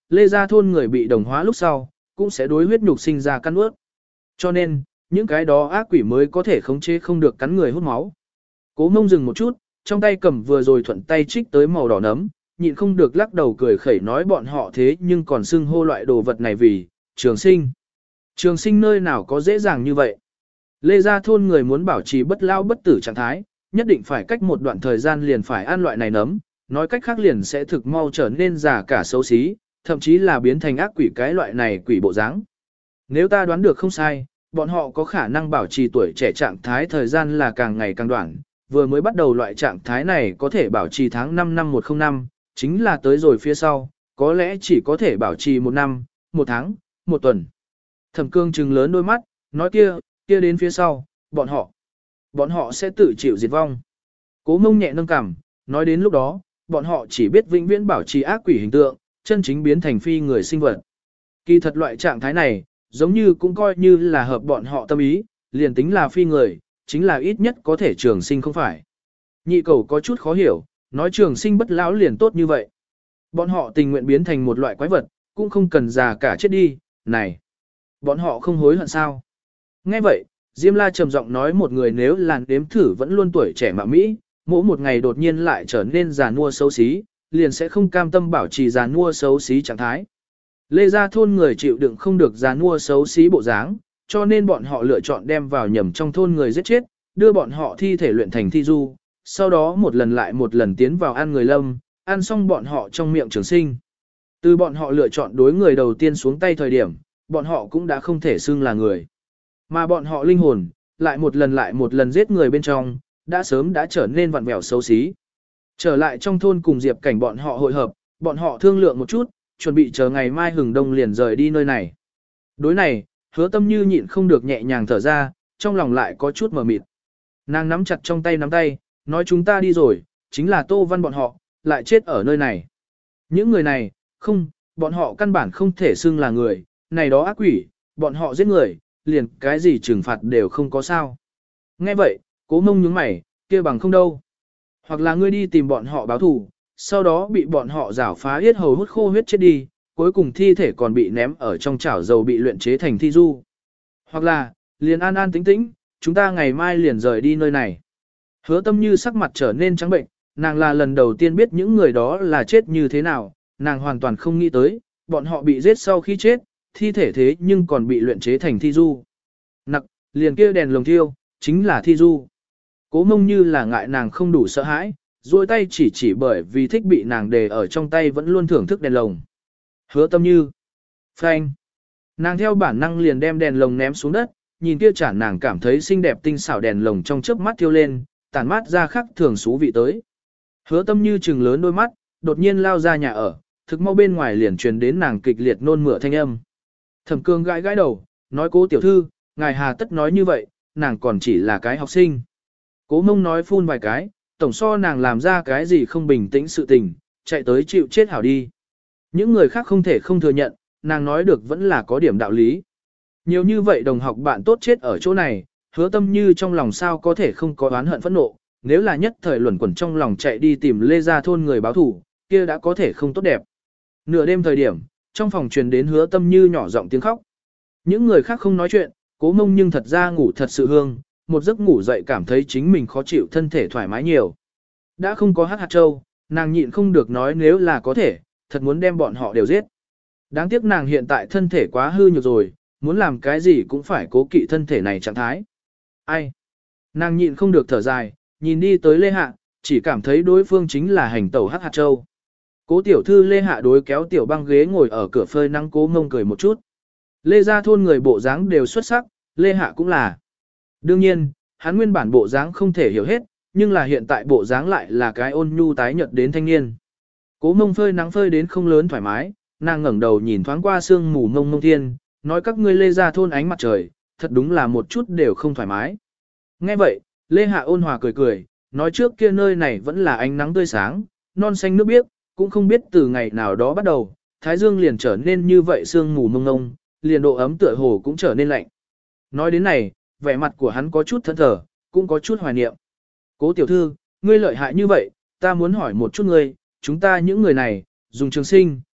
Lê Gia thôn người bị đồng hóa lúc sau, cũng sẽ đối huyết nhục sinh ra căn ướt. Cho nên, những cái đó ác quỷ mới có thể khống chế không được cắn người hút máu. Cố Mông dừng một chút, trong tay cầm vừa rồi thuận tay trích tới màu đỏ nấm, nhịn không được lắc đầu cười khẩy nói bọn họ thế nhưng còn xưng hô loại đồ vật này vì trường sinh. Trường sinh nơi nào có dễ dàng như vậy. Lê Gia thôn người muốn bảo trì bất lao bất tử trạng thái, nhất định phải cách một đoạn thời gian liền phải ăn loại này nấm, nói cách khác liền sẽ thực mau trở nên già cả xấu xí, thậm chí là biến thành ác quỷ cái loại này quỷ bộ dáng. Nếu ta đoán được không sai, bọn họ có khả năng bảo trì tuổi trẻ trạng thái thời gian là càng ngày càng đoạn, vừa mới bắt đầu loại trạng thái này có thể bảo trì tháng năm năm một không năm, chính là tới rồi phía sau, có lẽ chỉ có thể bảo trì một năm, một tháng, một tuần. Thẩm Cương trừng lớn đôi mắt, nói kia, kia đến phía sau, bọn họ, bọn họ sẽ tự chịu diệt vong. Cố Mông nhẹ nâng cằm, nói đến lúc đó, bọn họ chỉ biết vĩnh viễn bảo trì ác quỷ hình tượng, chân chính biến thành phi người sinh vật. Kỳ thật loại trạng thái này, giống như cũng coi như là hợp bọn họ tâm ý, liền tính là phi người, chính là ít nhất có thể trường sinh không phải. Nhị cầu có chút khó hiểu, nói trường sinh bất lão liền tốt như vậy. Bọn họ tình nguyện biến thành một loại quái vật, cũng không cần già cả chết đi, này. Bọn họ không hối hận sao? Nghe vậy, Diêm La trầm giọng nói một người nếu làn đếm thử vẫn luôn tuổi trẻ mà Mỹ, mỗi một ngày đột nhiên lại trở nên già nua xấu xí, liền sẽ không cam tâm bảo trì già nua xấu xí trạng thái. Lê Gia thôn người chịu đựng không được già nua xấu xí bộ dáng, cho nên bọn họ lựa chọn đem vào nhầm trong thôn người giết chết, đưa bọn họ thi thể luyện thành thi du, sau đó một lần lại một lần tiến vào ăn người lâm, ăn xong bọn họ trong miệng trường sinh. Từ bọn họ lựa chọn đối người đầu tiên xuống tay thời điểm, bọn họ cũng đã không thể xưng là người. Mà bọn họ linh hồn, lại một lần lại một lần giết người bên trong, đã sớm đã trở nên vặn vẹo xấu xí. Trở lại trong thôn cùng Diệp Cảnh bọn họ hội hợp, bọn họ thương lượng một chút, chuẩn bị chờ ngày mai hừng đông liền rời đi nơi này. Đối này, Hứa Tâm Như nhịn không được nhẹ nhàng thở ra, trong lòng lại có chút mờ mịt. Nàng nắm chặt trong tay nắm tay, nói chúng ta đi rồi, chính là Tô Văn bọn họ, lại chết ở nơi này. Những người này, không, bọn họ căn bản không thể xưng là người, này đó ác quỷ, bọn họ giết người, liền cái gì trừng phạt đều không có sao. Nghe vậy, Cố Mông nhướng mày, kia bằng không đâu. Hoặc là ngươi đi tìm bọn họ báo thù, sau đó bị bọn họ rảo phá yết hầu hút khô huyết chết đi, cuối cùng thi thể còn bị ném ở trong chảo dầu bị luyện chế thành thi du. Hoặc là, liền an an tĩnh tĩnh, chúng ta ngày mai liền rời đi nơi này. Hứa Tâm Như sắc mặt trở nên trắng bệnh, nàng là lần đầu tiên biết những người đó là chết như thế nào, nàng hoàn toàn không nghĩ tới, bọn họ bị giết sau khi chết, thi thể thế nhưng còn bị luyện chế thành thi du. Nặc, liền kia đèn lồng thiêu, chính là thi du. Cố Mông như là ngại nàng không đủ sợ hãi, duỗi tay chỉ chỉ bởi vì thích bị nàng đề ở trong tay vẫn luôn thưởng thức đèn lồng. Hứa Tâm Như. Phanh. Nàng theo bản năng liền đem đèn lồng ném xuống đất, nhìn kia chản nàng cảm thấy xinh đẹp tinh xảo đèn lồng trong chớp mắt thiêu lên, tản mát ra khắc thường xú vị tới. Hứa Tâm Như trừng lớn đôi mắt, đột nhiên lao ra nhà ở, thực mau bên ngoài liền truyền đến nàng kịch liệt nôn mửa thanh âm. Thẩm Cương gãi gãi đầu, nói Cố tiểu thư, ngài hà tất nói như vậy, nàng còn chỉ là cái học sinh. Cố Mông nói phun vài cái, tổng so nàng làm ra cái gì không bình tĩnh sự tình, chạy tới chịu chết hảo đi. Những người khác không thể không thừa nhận, nàng nói được vẫn là có điểm đạo lý. Nhiều như vậy đồng học bạn tốt chết ở chỗ này, Hứa Tâm Như trong lòng sao có thể không có oán hận phẫn nộ, nếu là nhất thời luẩn quẩn trong lòng chạy đi tìm Lê Gia thôn người báo thủ, kia đã có thể không tốt đẹp. Nửa đêm thời điểm, trong phòng truyền đến Hứa Tâm Như nhỏ giọng tiếng khóc. Những người khác không nói chuyện, Cố Mông nhưng thật ra ngủ thật sự hương, một giấc ngủ dậy cảm thấy chính mình khó chịu thân thể thoải mái nhiều. Đã không có hát hạt châu, nàng nhịn không được nói nếu là có thể, thật muốn đem bọn họ đều giết. Đáng tiếc nàng hiện tại thân thể quá hư nhược rồi, muốn làm cái gì cũng phải cố kỵ thân thể này trạng thái. Ai? Nàng nhịn không được thở dài, nhìn đi tới Lê Hạ, chỉ cảm thấy đối phương chính là hành tẩu hát hạt châu. Cố tiểu thư Lê Hạ đối kéo tiểu băng ghế ngồi ở cửa phơi nắng Cố Mông cười một chút. Lê Gia thôn người bộ dáng đều xuất sắc, Lê Hạ cũng là. Đương nhiên, hắn nguyên bản bộ dáng không thể hiểu hết, nhưng là hiện tại bộ dáng lại là cái ôn nhu tái nhợt đến thanh niên. Cố Mông phơi nắng phơi đến không lớn thoải mái, nàng ngẩng đầu nhìn thoáng qua sương mù mông mông thiên, nói các ngươi Lê Gia thôn ánh mặt trời, thật đúng là một chút đều không thoải mái. Nghe vậy, Lê Hạ ôn hòa cười cười, nói trước kia nơi này vẫn là ánh nắng tươi sáng, non xanh nước biếc, cũng không biết từ ngày nào đó bắt đầu, Thái Dương liền trở nên như vậy sương mù mông mông, liền độ ấm tựa hồ cũng trở nên lạnh. Nói đến này, vẻ mặt của hắn có chút thẫn thờ, cũng có chút hoài niệm. Cố tiểu thư, ngươi lợi hại như vậy, ta muốn hỏi một chút ngươi, chúng ta những người này, dùng trường sinh,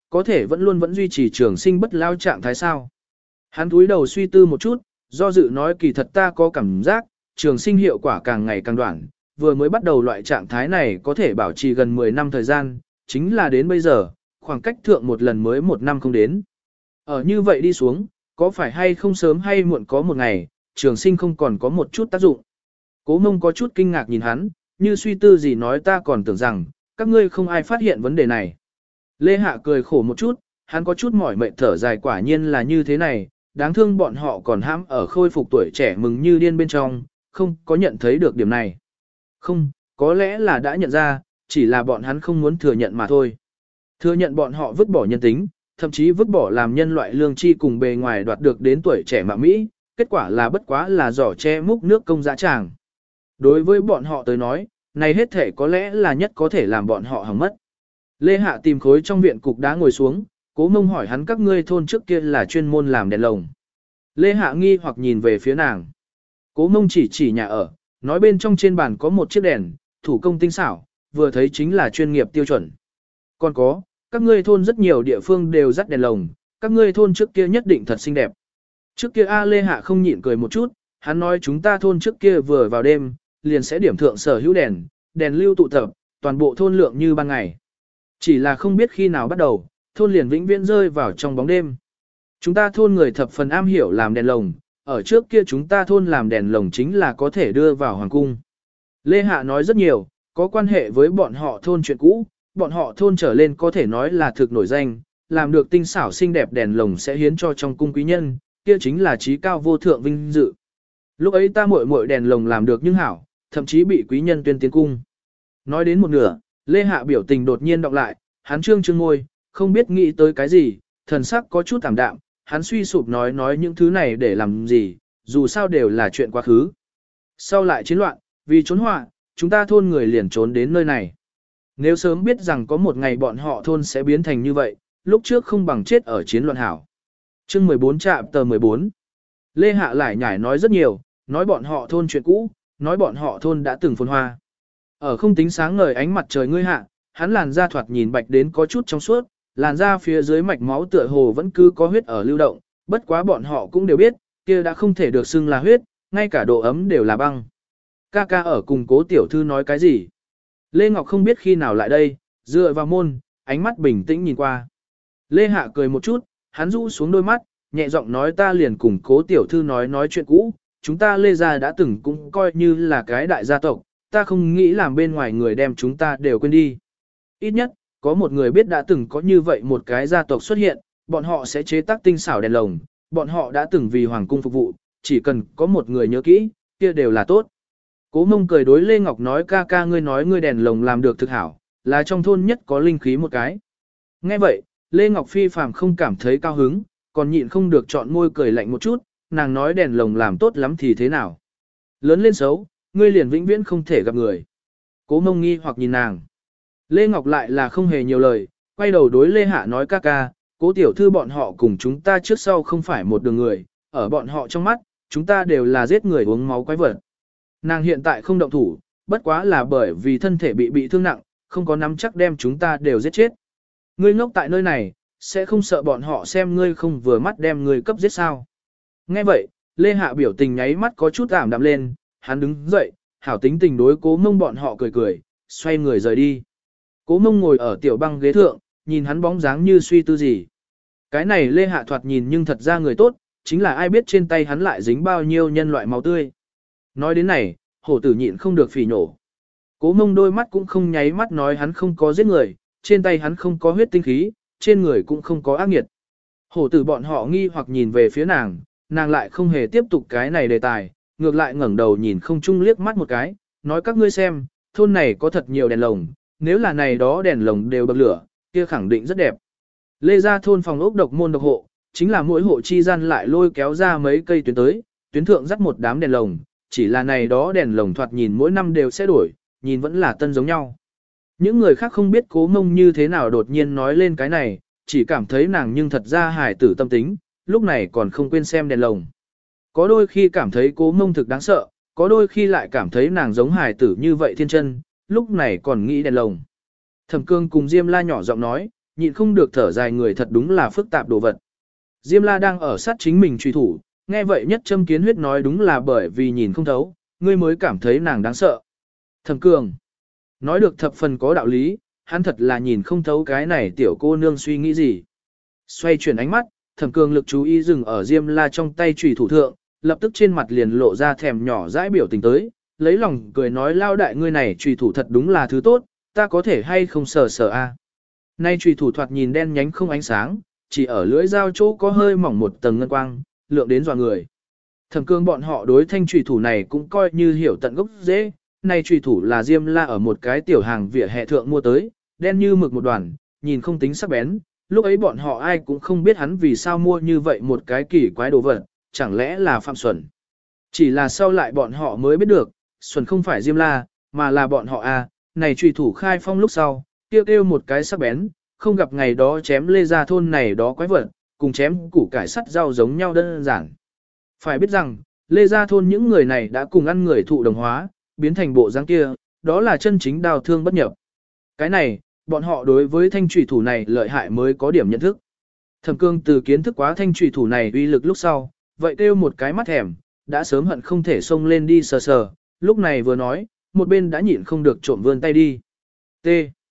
có thể vẫn luôn vẫn duy trì trường sinh bất lao trạng thái sao. Hắn cúi đầu suy tư một chút, do dự nói kỳ thật ta có cảm giác, trường sinh hiệu quả càng ngày càng đoạn, vừa mới bắt đầu loại trạng thái này có thể bảo trì gần mười năm thời gian, chính là đến bây giờ, khoảng cách thượng một lần mới một năm không đến. Ở như vậy đi xuống, có phải hay không sớm hay muộn có một ngày, trường sinh không còn có một chút tác dụng. Cố Mông có chút kinh ngạc nhìn hắn, như suy tư gì nói ta còn tưởng rằng, các ngươi không ai phát hiện vấn đề này. Lê Hạ cười khổ một chút, hắn có chút mỏi mệt thở dài quả nhiên là như thế này, đáng thương bọn họ còn hãm ở khôi phục tuổi trẻ mừng như điên bên trong, không có nhận thấy được điểm này. Không, có lẽ là đã nhận ra, chỉ là bọn hắn không muốn thừa nhận mà thôi. Thừa nhận bọn họ vứt bỏ nhân tính, thậm chí vứt bỏ làm nhân loại lương tri cùng bề ngoài đoạt được đến tuổi trẻ mạ Mỹ, kết quả là bất quá là giỏ che múc nước công dã tràng. Đối với bọn họ tới nói, này hết thể có lẽ là nhất có thể làm bọn họ hỏng mất. Lê Hạ tìm khối trong viện cục đá ngồi xuống, Cố Mông hỏi hắn các ngươi thôn trước kia là chuyên môn làm đèn lồng. Lê Hạ nghi hoặc nhìn về phía nàng. Cố Mông chỉ chỉ nhà ở, nói bên trong trên bàn có một chiếc đèn, thủ công tinh xảo, vừa thấy chính là chuyên nghiệp tiêu chuẩn. Còn có, các ngươi thôn rất nhiều địa phương đều dắt đèn lồng, các ngươi thôn trước kia nhất định thật xinh đẹp. Trước kia A Lê Hạ không nhịn cười một chút, hắn nói chúng ta thôn trước kia vừa vào đêm, liền sẽ điểm thượng sở hữu đèn, đèn lưu tụ tập, toàn bộ thôn lượng như ban ngày. Chỉ là không biết khi nào bắt đầu, thôn liền vĩnh viễn rơi vào trong bóng đêm. Chúng ta thôn người thập phần am hiểu làm đèn lồng, ở trước kia chúng ta thôn làm đèn lồng chính là có thể đưa vào hoàng cung. Lê Hạ nói rất nhiều, có quan hệ với bọn họ thôn chuyện cũ, bọn họ thôn trở lên có thể nói là thực nổi danh, làm được tinh xảo xinh đẹp đèn lồng sẽ hiến cho trong cung quý nhân, kia chính là trí cao vô thượng vinh dự. Lúc ấy ta muội muội đèn lồng làm được nhưng hảo, thậm chí bị quý nhân tuyên tiến cung. Nói đến một nửa, Lê Hạ biểu tình đột nhiên đọc lại, hắn trương trương ngôi, không biết nghĩ tới cái gì, thần sắc có chút tạm đạm, hắn suy sụp nói nói những thứ này để làm gì, dù sao đều là chuyện quá khứ. Sau lại chiến loạn, vì trốn họa, chúng ta thôn người liền trốn đến nơi này. Nếu sớm biết rằng có một ngày bọn họ thôn sẽ biến thành như vậy, lúc trước không bằng chết ở chiến loạn hảo. Chương mười bốn trạm tờ mười bốn. Lê Hạ lại nhải nói rất nhiều, nói bọn họ thôn chuyện cũ, nói bọn họ thôn đã từng phồn hoa. Ở không tính sáng ngời ánh mặt trời ngươi hạ, hắn làn da thoạt nhìn bạch đến có chút trong suốt, làn da phía dưới mạch máu tựa hồ vẫn cứ có huyết ở lưu động, bất quá bọn họ cũng đều biết, kia đã không thể được xưng là huyết, ngay cả độ ấm đều là băng. Ca ca ở cùng Cố tiểu thư nói cái gì? Lê Ngọc không biết khi nào lại đây, dựa vào môn, ánh mắt bình tĩnh nhìn qua. Lê Hạ cười một chút, hắn rũ xuống đôi mắt, nhẹ giọng nói ta liền cùng Cố tiểu thư nói nói chuyện cũ, chúng ta Lê gia đã từng cũng coi như là cái đại gia tộc, ta không nghĩ làm bên ngoài người đem chúng ta đều quên đi. Ít nhất, có một người biết đã từng có như vậy một cái gia tộc xuất hiện, bọn họ sẽ chế tác tinh xảo đèn lồng, bọn họ đã từng vì hoàng cung phục vụ, chỉ cần có một người nhớ kỹ, kia đều là tốt. Cố Mông cười đối Lê Ngọc nói ca ca ngươi nói ngươi đèn lồng làm được thực hảo, là trong thôn nhất có linh khí một cái. Nghe vậy, Lê Ngọc phi phàm không cảm thấy cao hứng, còn nhịn không được chọn môi cười lạnh một chút, nàng nói đèn lồng làm tốt lắm thì thế nào. Lớn lên xấu, ngươi liền vĩnh viễn không thể gặp người. Cố Mông nghi hoặc nhìn nàng. Lê Ngọc lại là không hề nhiều lời, quay đầu đối Lê Hạ nói ca ca, Cố tiểu thư bọn họ cùng chúng ta trước sau không phải một đường người, ở bọn họ trong mắt, chúng ta đều là giết người uống máu quái vật. Nàng hiện tại không động thủ, bất quá là bởi vì thân thể bị bị thương nặng, không có nắm chắc đem chúng ta đều giết chết. Ngươi ngốc tại nơi này, sẽ không sợ bọn họ xem ngươi không vừa mắt đem ngươi cấp giết sao. Nghe vậy, Lê Hạ biểu tình nháy mắt có chút ảm đạm lên, hắn đứng dậy, hảo tính tình đối Cố Mông bọn họ cười cười, xoay người rời đi. Cố Mông ngồi ở tiểu băng ghế thượng, nhìn hắn bóng dáng như suy tư gì. Cái này Lê Hạ thoạt nhìn nhưng thật ra người tốt, chính là ai biết trên tay hắn lại dính bao nhiêu nhân loại máu tươi. Nói đến này, hổ tử nhịn không được phỉ nổ. Cố Mông đôi mắt cũng không nháy mắt nói hắn không có giết người, trên tay hắn không có huyết tinh khí, trên người cũng không có ác nghiệt. Hổ tử bọn họ nghi hoặc nhìn về phía nàng, nàng lại không hề tiếp tục cái này đề tài, ngược lại ngẩng đầu nhìn không chung liếc mắt một cái, nói các ngươi xem, thôn này có thật nhiều đèn lồng, nếu là này đó đèn lồng đều bậc lửa, kia khẳng định rất đẹp. Lê gia thôn phòng ốc độc môn độc hộ, chính là mỗi hộ chi gian lại lôi kéo ra mấy cây tuyến tới, tuyến thượng dắt một đám đèn lồng, chỉ là này đó đèn lồng thoạt nhìn mỗi năm đều sẽ đổi, nhìn vẫn là tân giống nhau. Những người khác không biết Cố Mông như thế nào đột nhiên nói lên cái này, chỉ cảm thấy nàng nhưng thật ra hài tử tâm tính, lúc này còn không quên xem đèn lồng. Có đôi khi cảm thấy Cố Mông thực đáng sợ, có đôi khi lại cảm thấy nàng giống hài tử như vậy thiên chân, lúc này còn nghĩ đèn lồng. Thẩm Cương cùng Diêm La nhỏ giọng nói, nhịn không được thở dài người thật đúng là phức tạp đồ vật. Diêm La đang ở sát chính mình truy thủ, nghe vậy nhất châm kiến huyết nói đúng là bởi vì nhìn không thấu, ngươi mới cảm thấy nàng đáng sợ. Thẩm Cường nói được thập phần có đạo lý, hắn thật là nhìn không thấu cái này tiểu cô nương suy nghĩ gì. Xoay chuyển ánh mắt, Thẩm Cường lực chú ý dừng ở Diêm La trong tay chủy thủ thượng, lập tức trên mặt liền lộ ra thèm nhỏ dãi biểu tình tới, lấy lòng cười nói lao đại ngươi này chủy thủ thật đúng là thứ tốt, ta có thể hay không sờ sờ a? Nay chủy thủ thoạt nhìn đen nhánh không ánh sáng, chỉ ở lưỡi dao chỗ có hơi mỏng một tầng ngân quang, lượng đến dọa người. Thẩm Cường bọn họ đối thanh chủy thủ này cũng coi như hiểu tận gốc dễ, này chủy thủ là Diêm La ở một cái tiểu hàng vỉa hè thượng mua tới, đen như mực một đoàn, nhìn không tính sắc bén, lúc ấy bọn họ ai cũng không biết hắn vì sao mua như vậy một cái kỳ quái đồ vật, chẳng lẽ là Phạm Xuẩn. Chỉ là sau lại bọn họ mới biết được, Xuẩn không phải Diêm La, mà là bọn họ a. Này chủy thủ khai phong lúc sau, kêu kêu một cái sắc bén, không gặp ngày đó chém lê ra thôn này đó quái vật, cùng chém củ cải sắt rau giống nhau đơn giản. Phải biết rằng, lê ra thôn những người này đã cùng ăn người thụ đồng hóa, biến thành bộ dáng kia, đó là chân chính đào thương bất nhập. Cái này, bọn họ đối với thanh trùy thủ này lợi hại mới có điểm nhận thức. Thẩm Cương từ kiến thức quá thanh trùy thủ này uy lực lúc sau, vậy kêu một cái mắt thèm, đã sớm hận không thể xông lên đi sờ sờ, lúc này vừa nói, một bên đã nhịn không được trộm vươn tay đi. T.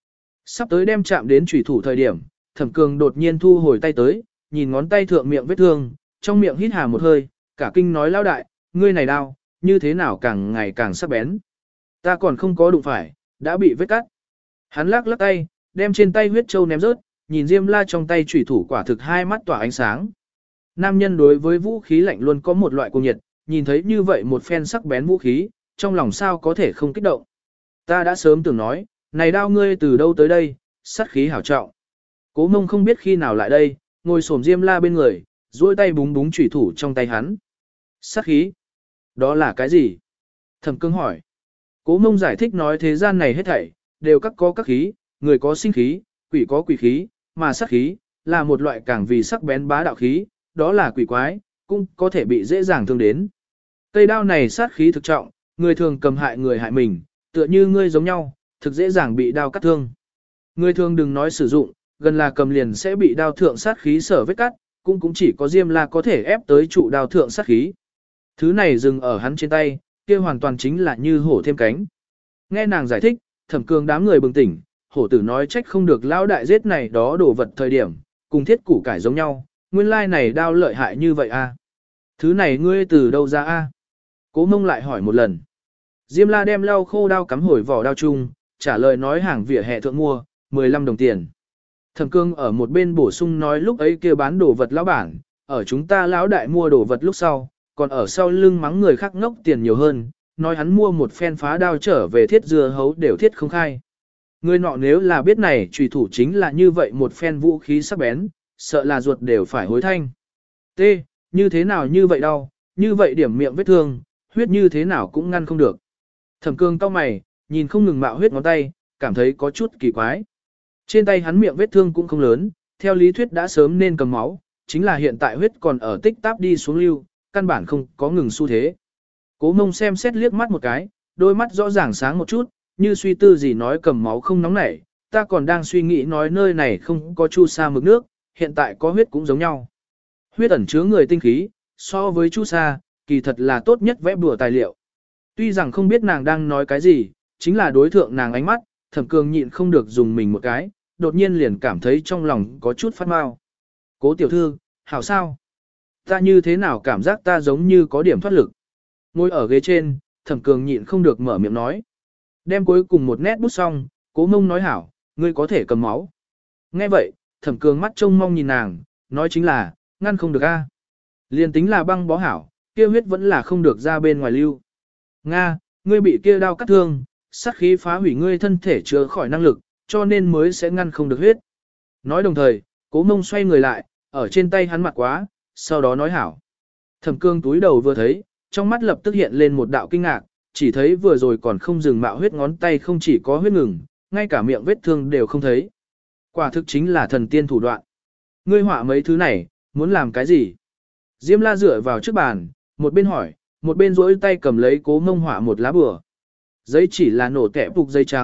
Sắp tới đem chạm đến trùy thủ thời điểm, Thẩm Cương đột nhiên thu hồi tay tới, nhìn ngón tay thượng miệng vết thương, trong miệng hít hà một hơi, cả kinh nói lao đại, ngươi này đau, như thế nào càng ngày càng sắc bén. Ta còn không có đụng phải, đã bị vết cắt. Hắn lắc lắc tay, đem trên tay huyết châu ném rớt, nhìn Diêm La trong tay chủy thủ quả thực hai mắt tỏa ánh sáng. Nam nhân đối với vũ khí lạnh luôn có một loại cuồng nhiệt, nhìn thấy như vậy một phen sắc bén vũ khí, trong lòng sao có thể không kích động. Ta đã sớm từng nói, này đao ngươi từ đâu tới đây, sát khí hảo trọng. Cố Mông không biết khi nào lại đây, ngồi xổm Diêm La bên người, duỗi tay búng búng chủy thủ trong tay hắn. Sát khí? Đó là cái gì? Thẩm Cương hỏi. Cố Mông giải thích nói thế gian này hết thảy, đều các có các khí, người có sinh khí, quỷ có quỷ khí, mà sát khí, là một loại càng vì sắc bén bá đạo khí, đó là quỷ quái, cũng có thể bị dễ dàng thương đến. Cây đao này sát khí thực trọng, người thường cầm hại người hại mình, tựa như ngươi giống nhau, thực dễ dàng bị đao cắt thương. Người thường đừng nói sử dụng, gần là cầm liền sẽ bị đao thượng sát khí sở vết cắt, cũng cũng chỉ có Diêm La có thể ép tới trụ đao thượng sát khí. Thứ này dừng ở hắn trên tay, kia hoàn toàn chính là như hổ thêm cánh. Nghe nàng giải thích, Thẩm Cương đám người bừng tỉnh, hổ tử nói trách không được lão đại giết này đó đổ vật thời điểm, cùng thiết củ cải giống nhau, nguyên lai này đao lợi hại như vậy a. Thứ này ngươi từ đâu ra a? Cố Mông lại hỏi một lần. Diêm La đem lau khô đao cắm hồi vỏ đao chung, trả lời nói hàng vỉa hè thượng mua, mười lăm đồng tiền. Thẩm Cương ở một bên bổ sung nói lúc ấy kia bán đồ vật lão bản, ở chúng ta lão đại mua đồ vật lúc sau, còn ở sau lưng mắng người khác ngốc tiền nhiều hơn, nói hắn mua một phen phá đao trở về thiết dưa hấu đều thiết không khai. Người nọ nếu là biết này trùy thủ chính là như vậy một phen vũ khí sắc bén, sợ là ruột đều phải hối thanh. T. Như thế nào như vậy đâu, như vậy điểm miệng vết thương, huyết như thế nào cũng ngăn không được. Thẩm Cương cau mày, nhìn không ngừng mạo huyết ngón tay, cảm thấy có chút kỳ quái. Trên tay hắn miệng vết thương cũng không lớn, theo lý thuyết đã sớm nên cầm máu, chính là hiện tại huyết còn ở tích táp đi xuống lưu, căn bản không có ngừng xu thế. Cố Mông xem xét liếc mắt một cái, đôi mắt rõ ràng sáng một chút, như suy tư gì nói cầm máu không nóng nảy, ta còn đang suy nghĩ nói nơi này không có chu sa mực nước, hiện tại có huyết cũng giống nhau. Huyết ẩn chứa người tinh khí, so với chu sa, kỳ thật là tốt nhất vẽ bùa tài liệu. Tuy rằng không biết nàng đang nói cái gì, chính là đối thượng nàng ánh mắt, Thẩm Cương nhịn không được dùng mình một cái, đột nhiên liền cảm thấy trong lòng có chút phát mau. Cố tiểu thư, hảo sao? Ta như thế nào cảm giác ta giống như có điểm thoát lực. Ngồi ở ghế trên, Thẩm Cường nhịn không được mở miệng nói. Đem cuối cùng một nét bút xong, Cố Mông nói hảo, ngươi có thể cầm máu. Nghe vậy, Thẩm Cường mắt trông mong nhìn nàng, nói chính là, ngăn không được a. Liên tính là băng bó hảo, kia huyết vẫn là không được ra bên ngoài lưu. Nga, ngươi bị kia đao cắt thương, sát khí phá hủy ngươi thân thể chữa khỏi năng lực, cho nên mới sẽ ngăn không được huyết. Nói đồng thời, Cố Mông xoay người lại, ở trên tay hắn mặt quá, sau đó nói hảo. Thẩm Cương túi đầu vừa thấy, trong mắt lập tức hiện lên một đạo kinh ngạc, chỉ thấy vừa rồi còn không dừng mạo huyết ngón tay không chỉ có huyết ngừng, ngay cả miệng vết thương đều không thấy. Quả thực chính là thần tiên thủ đoạn. Ngươi họa mấy thứ này, muốn làm cái gì? Diêm La dựa vào trước bàn, một bên hỏi, một bên duỗi tay cầm lấy Cố Mông họa một lá bừa. Giấy chỉ là nổ kẹp phục giấy trắng,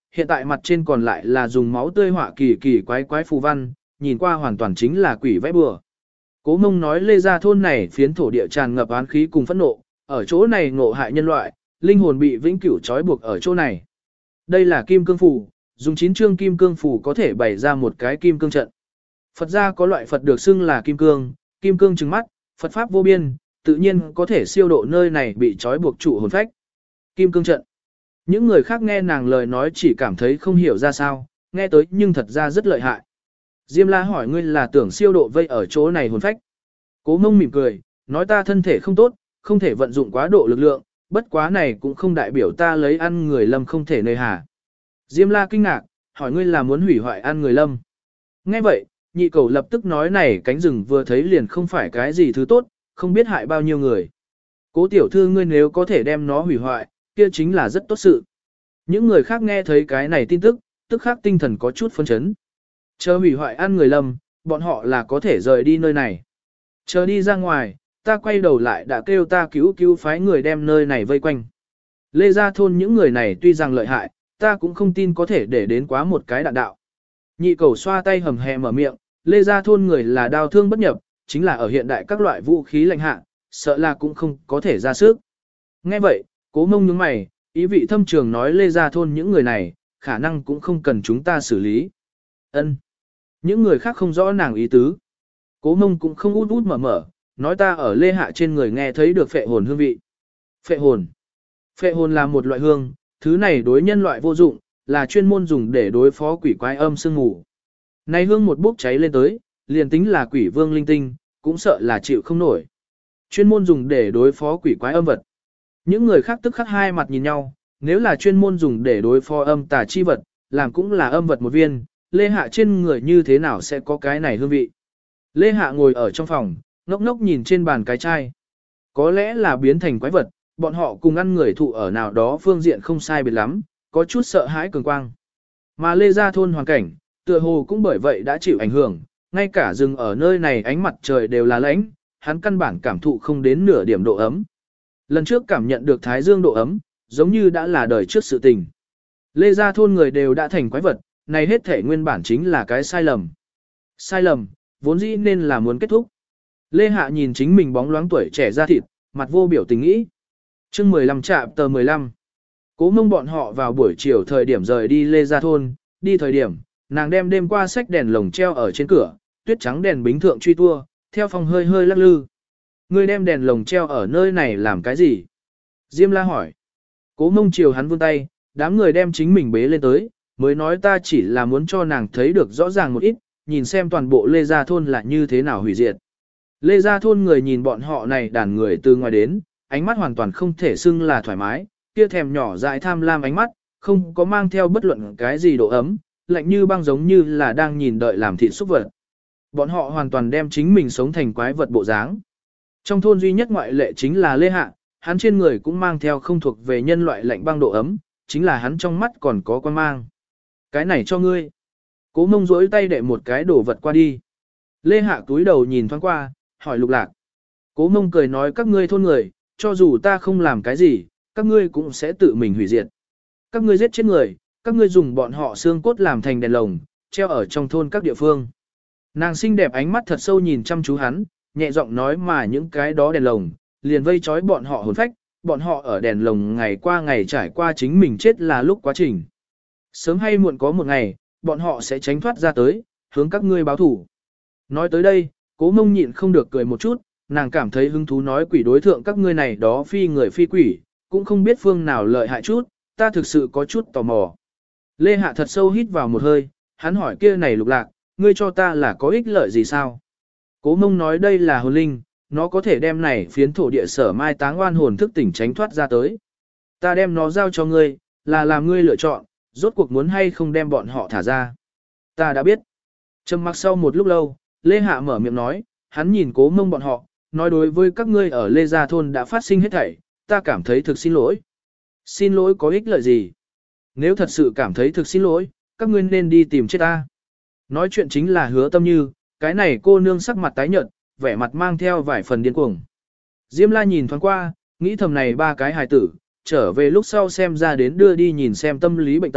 hiện tại mặt trên còn lại là dùng máu tươi họa kỳ kỳ quái quái phù văn, nhìn qua hoàn toàn chính là quỷ vẽ bừa. Cố Mông nói Lê Gia thôn này phiến thổ địa tràn ngập oán khí cùng phẫn nộ, ở chỗ này ngộ hại nhân loại, linh hồn bị vĩnh cửu trói buộc ở chỗ này. Đây là kim cương phù, dùng chín chương kim cương phù có thể bày ra một cái kim cương trận. Phật gia có loại Phật được xưng là kim cương, kim cương trừng mắt, Phật pháp vô biên, tự nhiên có thể siêu độ nơi này bị trói buộc trụ hồn phách. Kim cương trận. Những người khác nghe nàng lời nói chỉ cảm thấy không hiểu ra sao, nghe tới nhưng thật ra rất lợi hại. Diêm La hỏi ngươi là tưởng siêu độ vây ở chỗ này hồn phách. Cố Mông mỉm cười, nói ta thân thể không tốt, không thể vận dụng quá độ lực lượng, bất quá này cũng không đại biểu ta lấy ăn người lâm không thể nơi hà. Diêm La kinh ngạc, hỏi ngươi là muốn hủy hoại ăn người lâm. Nghe vậy, nhị cầu lập tức nói này cánh rừng vừa thấy liền không phải cái gì thứ tốt, không biết hại bao nhiêu người. Cố tiểu thư ngươi nếu có thể đem nó hủy hoại, kia chính là rất tốt sự. Những người khác nghe thấy cái này tin tức, tức khắc tinh thần có chút phấn chấn. Chờ hủy hoại ăn người lâm, bọn họ là có thể rời đi nơi này. Chờ đi ra ngoài, ta quay đầu lại đã kêu ta cứu cứu phái người đem nơi này vây quanh. Lê Gia thôn những người này tuy rằng lợi hại, ta cũng không tin có thể để đến quá một cái đạn đạo. Nhị cầu xoa tay hầm hè mở miệng, Lê Gia thôn người là đau thương bất nhập, chính là ở hiện đại các loại vũ khí lạnh hạ, sợ là cũng không có thể ra sức. Nghe vậy, Cố Mông nhướng mày, ý vị thâm trường nói Lê Gia thôn những người này, khả năng cũng không cần chúng ta xử lý. Ân. Những người khác không rõ nàng ý tứ. Cố Mông cũng không út út mở mở, nói ta ở Lê Hạ trên người nghe thấy được phệ hồn hương vị. Phệ hồn. Phệ hồn là một loại hương, thứ này đối nhân loại vô dụng, là chuyên môn dùng để đối phó quỷ quái âm sương ngủ. Này hương một bốc cháy lên tới, liền tính là quỷ vương linh tinh, cũng sợ là chịu không nổi. Chuyên môn dùng để đối phó quỷ quái âm vật. Những người khác tức khắc hai mặt nhìn nhau, nếu là chuyên môn dùng để đối phó âm tà chi vật, làm cũng là âm vật một viên, Lê Hạ trên người như thế nào sẽ có cái này hương vị. Lê Hạ ngồi ở trong phòng, ngốc ngốc nhìn trên bàn cái chai. Có lẽ là biến thành quái vật, bọn họ cùng ăn người thụ ở nào đó phương diện không sai biệt lắm, có chút sợ hãi cường quang. Mà Lê Gia thôn hoàn cảnh, tựa hồ cũng bởi vậy đã chịu ảnh hưởng, ngay cả rừng ở nơi này ánh mặt trời đều là lãnh, hắn căn bản cảm thụ không đến nửa điểm độ ấm. Lần trước cảm nhận được thái dương độ ấm, giống như đã là đời trước sự tình. Lê Gia thôn người đều đã thành quái vật, này hết thể nguyên bản chính là cái sai lầm. Sai lầm, vốn dĩ nên là muốn kết thúc. Lê Hạ nhìn chính mình bóng loáng tuổi trẻ da thịt, mặt vô biểu tình nghĩ. chương mười lăm chạm tờ mười lăm. Cố Mông bọn họ vào buổi chiều thời điểm rời đi Lê Gia thôn, đi thời điểm, nàng đem đêm qua sách đèn lồng treo ở trên cửa, tuyết trắng đèn bính thượng truy tua, theo phòng hơi hơi lắc lư. Ngươi đem đèn lồng treo ở nơi này làm cái gì? Diêm La hỏi. Cố Mông chiều hắn vươn tay, đám người đem chính mình bế lên tới, mới nói ta chỉ là muốn cho nàng thấy được rõ ràng một ít, nhìn xem toàn bộ Lê Gia thôn là như thế nào hủy diệt. Lê Gia thôn người nhìn bọn họ này đàn người từ ngoài đến, ánh mắt hoàn toàn không thể xưng là thoải mái, kia thèm nhỏ dại tham lam ánh mắt, không có mang theo bất luận cái gì độ ấm, lạnh như băng giống như là đang nhìn đợi làm thịt xúc vật. Bọn họ hoàn toàn đem chính mình sống thành quái vật bộ dáng. Trong thôn duy nhất ngoại lệ chính là Lê Hạ, hắn trên người cũng mang theo không thuộc về nhân loại lạnh băng độ ấm, chính là hắn trong mắt còn có quan mang. Cái này cho ngươi. Cố Mông rỗi tay đệ một cái đồ vật qua đi. Lê Hạ túi đầu nhìn thoáng qua, hỏi Lục Lạc. Cố Mông cười nói các ngươi thôn người, cho dù ta không làm cái gì, các ngươi cũng sẽ tự mình hủy diệt. Các ngươi giết chết người, các ngươi dùng bọn họ xương cốt làm thành đèn lồng, treo ở trong thôn các địa phương. Nàng xinh đẹp ánh mắt thật sâu nhìn chăm chú hắn, nhẹ giọng nói mà những cái đó đèn lồng, liền vây trói bọn họ hồn phách, bọn họ ở đèn lồng ngày qua ngày trải qua chính mình chết là lúc quá trình. Sớm hay muộn có một ngày, bọn họ sẽ tránh thoát ra tới, hướng các ngươi báo thủ. Nói tới đây, Cố Mông nhịn không được cười một chút, nàng cảm thấy hứng thú nói quỷ đối thượng các ngươi này đó phi người phi quỷ, cũng không biết phương nào lợi hại chút, ta thực sự có chút tò mò. Lê Hạ thật sâu hít vào một hơi, hắn hỏi kia này Lục Lạc, ngươi cho ta là có ích lợi gì sao? Cố Mông nói đây là hồn linh, nó có thể đem này phiến thổ địa sở mai táng oan hồn thức tỉnh tránh thoát ra tới. Ta đem nó giao cho ngươi, là làm ngươi lựa chọn, rốt cuộc muốn hay không đem bọn họ thả ra. Ta đã biết. Trầm mặc sau một lúc lâu, Lê Hạ mở miệng nói, hắn nhìn Cố Mông bọn họ, nói đối với các ngươi ở Lê Gia thôn đã phát sinh hết thảy, ta cảm thấy thực xin lỗi. Xin lỗi có ích lợi gì? Nếu thật sự cảm thấy thực xin lỗi, các ngươi nên đi tìm chết ta. Nói chuyện chính là Hứa Tâm Như, cái này cô nương sắc mặt tái nhợt, vẻ mặt mang theo vài phần điên cuồng. Diêm La nhìn thoáng qua, nghĩ thầm này ba cái hài tử, trở về lúc sau xem ra đến đưa đi nhìn xem tâm lý bệnh tật,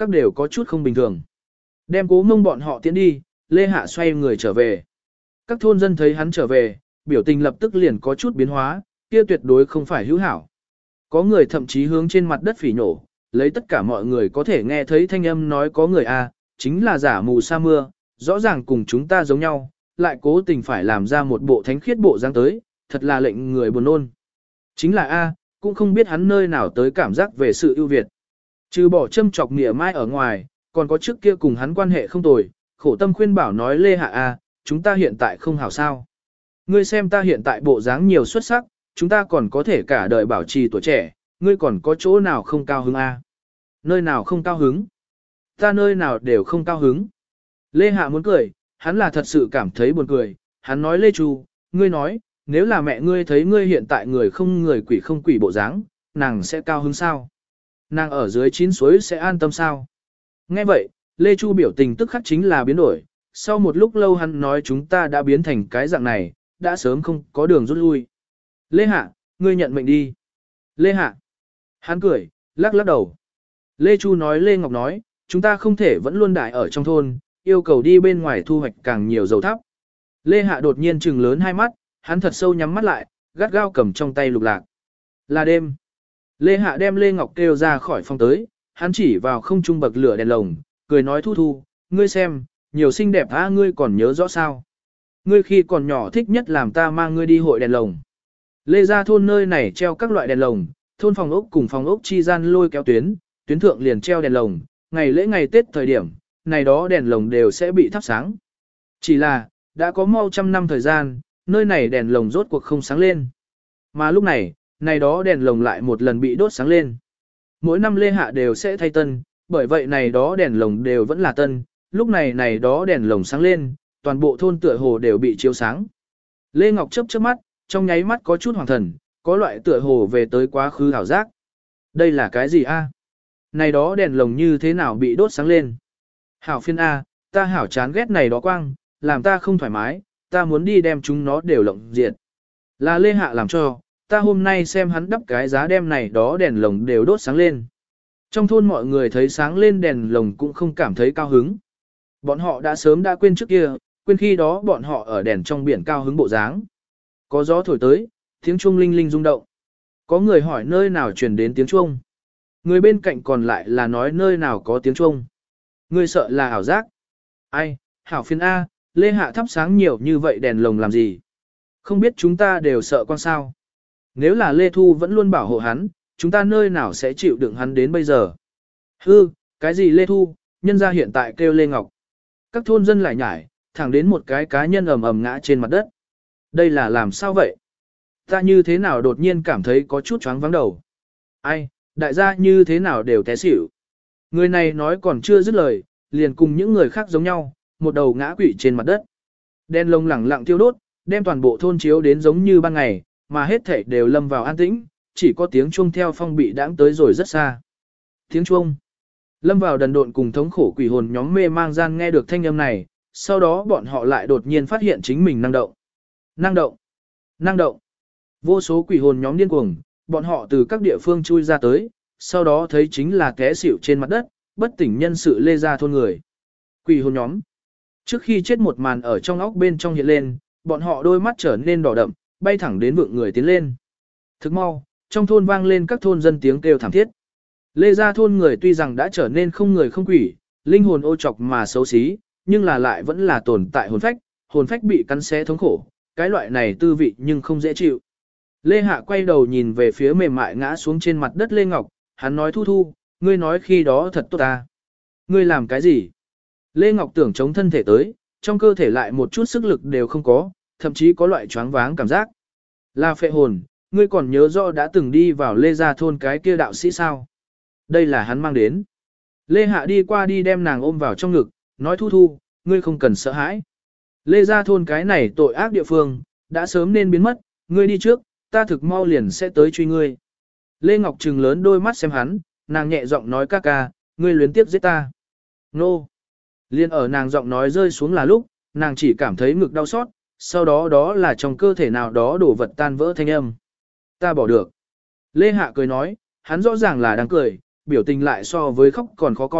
các đều có chút không bình thường. Đem Cố Mông bọn họ tiến đi, Lê Hạ xoay người trở về. Các thôn dân thấy hắn trở về, biểu tình lập tức liền có chút biến hóa, kia tuyệt đối không phải hữu hảo. Có người thậm chí hướng trên mặt đất phỉ nổ, lấy tất cả mọi người có thể nghe thấy thanh âm nói có người a, chính là giả mù sa mưa, rõ ràng cùng chúng ta giống nhau, lại cố tình phải làm ra một bộ thánh khiết bộ dáng tới, thật là lệnh người buồn nôn. Chính là a, cũng không biết hắn nơi nào tới cảm giác về sự ưu việt. Trừ bỏ châm chọc mỉa mai ở ngoài, còn có trước kia cùng hắn quan hệ không tồi, khổ tâm khuyên bảo nói Lê Hạ a, chúng ta hiện tại không hảo sao. Ngươi xem ta hiện tại bộ dáng nhiều xuất sắc, chúng ta còn có thể cả đời bảo trì tuổi trẻ, ngươi còn có chỗ nào không cao hứng a? Nơi nào không cao hứng? Ta nơi nào đều không cao hứng. Lê Hạ muốn cười, hắn là thật sự cảm thấy buồn cười, hắn nói Lê Chu, ngươi nói, nếu là mẹ ngươi thấy ngươi hiện tại người không người quỷ không quỷ bộ dáng, nàng sẽ cao hứng sao? Nàng ở dưới chín suối sẽ an tâm sao? Nghe vậy, Lê Chu biểu tình tức khắc chính là biến đổi, sau một lúc lâu hắn nói chúng ta đã biến thành cái dạng này, đã sớm không có đường rút lui. Lê Hạ, ngươi nhận mệnh đi. Lê Hạ. Hắn cười, lắc lắc đầu. Lê Chu nói Lê Ngọc nói, chúng ta không thể vẫn luôn đại ở trong thôn, yêu cầu đi bên ngoài thu hoạch càng nhiều dầu thắp. Lê Hạ đột nhiên trừng lớn hai mắt, hắn thật sâu nhắm mắt lại, gắt gao cầm trong tay lục lạc. Là đêm. Lê Hạ đem Lê Ngọc kêu ra khỏi phòng tới, hắn chỉ vào không trung bậc lửa đèn lồng, cười nói Thu Thu, ngươi xem, nhiều xinh đẹp á, ngươi còn nhớ rõ sao. Ngươi khi còn nhỏ thích nhất làm ta mang ngươi đi hội đèn lồng. Lê ra thôn nơi này treo các loại đèn lồng, thôn phòng ốc cùng phòng ốc chi gian lôi kéo tuyến, tuyến thượng liền treo đèn lồng, ngày lễ ngày Tết thời điểm, này đó đèn lồng đều sẽ bị thắp sáng. Chỉ là, đã có mau trăm năm thời gian, nơi này đèn lồng rốt cuộc không sáng lên. Mà lúc này, này đó đèn lồng lại một lần bị đốt sáng lên. Mỗi năm Lê Hạ đều sẽ thay tân, bởi vậy này đó đèn lồng đều vẫn là tân, lúc này này đó đèn lồng sáng lên, toàn bộ thôn tựa hồ đều bị chiếu sáng. Lê Ngọc chớp chớp mắt, trong nháy mắt có chút hoàng thần, có loại tựa hồ về tới quá khứ ảo giác. Đây là cái gì a? Này đó đèn lồng như thế nào bị đốt sáng lên? Hảo phiên A, ta hảo chán ghét này đó quang, làm ta không thoải mái, ta muốn đi đem chúng nó đều lộng diệt. Là Lê Hạ làm cho, ta hôm nay xem hắn đắp cái giá đem này đó đèn lồng đều đốt sáng lên. Trong thôn mọi người thấy sáng lên đèn lồng cũng không cảm thấy cao hứng. Bọn họ đã sớm đã quên trước kia, quên khi đó bọn họ ở đèn trong biển cao hứng bộ dáng. Có gió thổi tới, tiếng chuông linh linh rung động. Có người hỏi nơi nào truyền đến tiếng chuông. Người bên cạnh còn lại là nói nơi nào có tiếng chuông. Người sợ là ảo giác. Ai, hảo phiên A, Lê Hạ thắp sáng nhiều như vậy đèn lồng làm gì? Không biết chúng ta đều sợ quan sao. Nếu là Lê Thu vẫn luôn bảo hộ hắn, chúng ta nơi nào sẽ chịu đựng hắn đến bây giờ? Hư, cái gì Lê Thu, nhân ra hiện tại kêu Lê Ngọc. Các thôn dân lại nhải, thẳng đến một cái cá nhân ầm ầm ngã trên mặt đất. Đây là làm sao vậy? Ta như thế nào đột nhiên cảm thấy có chút choáng vắng đầu. Ai, đại gia như thế nào đều té xỉu. Người này nói còn chưa dứt lời, liền cùng những người khác giống nhau, một đầu ngã quỵ trên mặt đất. Đen lông lẳng lặng thiêu đốt, đem toàn bộ thôn chiếu đến giống như ban ngày, mà hết thảy đều lâm vào an tĩnh, chỉ có tiếng chuông theo phong bị đãng tới rồi rất xa. Tiếng chuông. Lâm vào đần độn cùng thống khổ quỷ hồn nhóm mê mang gian nghe được thanh âm này, sau đó bọn họ lại đột nhiên phát hiện chính mình năng động. Năng động. Năng động. Vô số quỷ hồn nhóm điên cuồng, bọn họ từ các địa phương chui ra tới, sau đó thấy chính là té xỉu trên mặt đất, bất tỉnh nhân sự lê ra thôn người. Quỷ hồn nhóm. Trước khi chết một màn ở trong óc bên trong hiện lên, bọn họ đôi mắt trở nên đỏ đậm, bay thẳng đến vượng người tiến lên. Thức mau, trong thôn vang lên các thôn dân tiếng kêu thảm thiết. Lê ra thôn người tuy rằng đã trở nên không người không quỷ, linh hồn ô trọc mà xấu xí, nhưng là lại vẫn là tồn tại hồn phách, hồn phách bị cắn xé thống khổ, cái loại này tư vị nhưng không dễ chịu. Lê Hạ quay đầu nhìn về phía mềm mại ngã xuống trên mặt đất Lê Ngọc, hắn nói Thu Thu, ngươi nói khi đó thật tốt ta. Ngươi làm cái gì? Lê Ngọc tưởng chống thân thể tới, trong cơ thể lại một chút sức lực đều không có, thậm chí có loại choáng váng cảm giác. Là phệ hồn, ngươi còn nhớ rõ đã từng đi vào Lê Gia thôn cái kia đạo sĩ sao? Đây là hắn mang đến. Lê Hạ đi qua đi đem nàng ôm vào trong ngực, nói Thu Thu, ngươi không cần sợ hãi. Lê Gia thôn cái này tội ác địa phương, đã sớm nên biến mất, ngươi đi trước, ta thực mau liền sẽ tới truy ngươi. Lê Ngọc trừng lớn đôi mắt xem hắn, nàng nhẹ giọng nói ca ca, ngươi luyến tiếp giết ta. Nô! Liên ở nàng giọng nói rơi xuống là lúc, nàng chỉ cảm thấy ngực đau xót, sau đó đó là trong cơ thể nào đó đổ vật tan vỡ thanh âm. Ta bỏ được. Lê Hạ cười nói, hắn rõ ràng là đang cười, biểu tình lại so với khóc còn khó coi,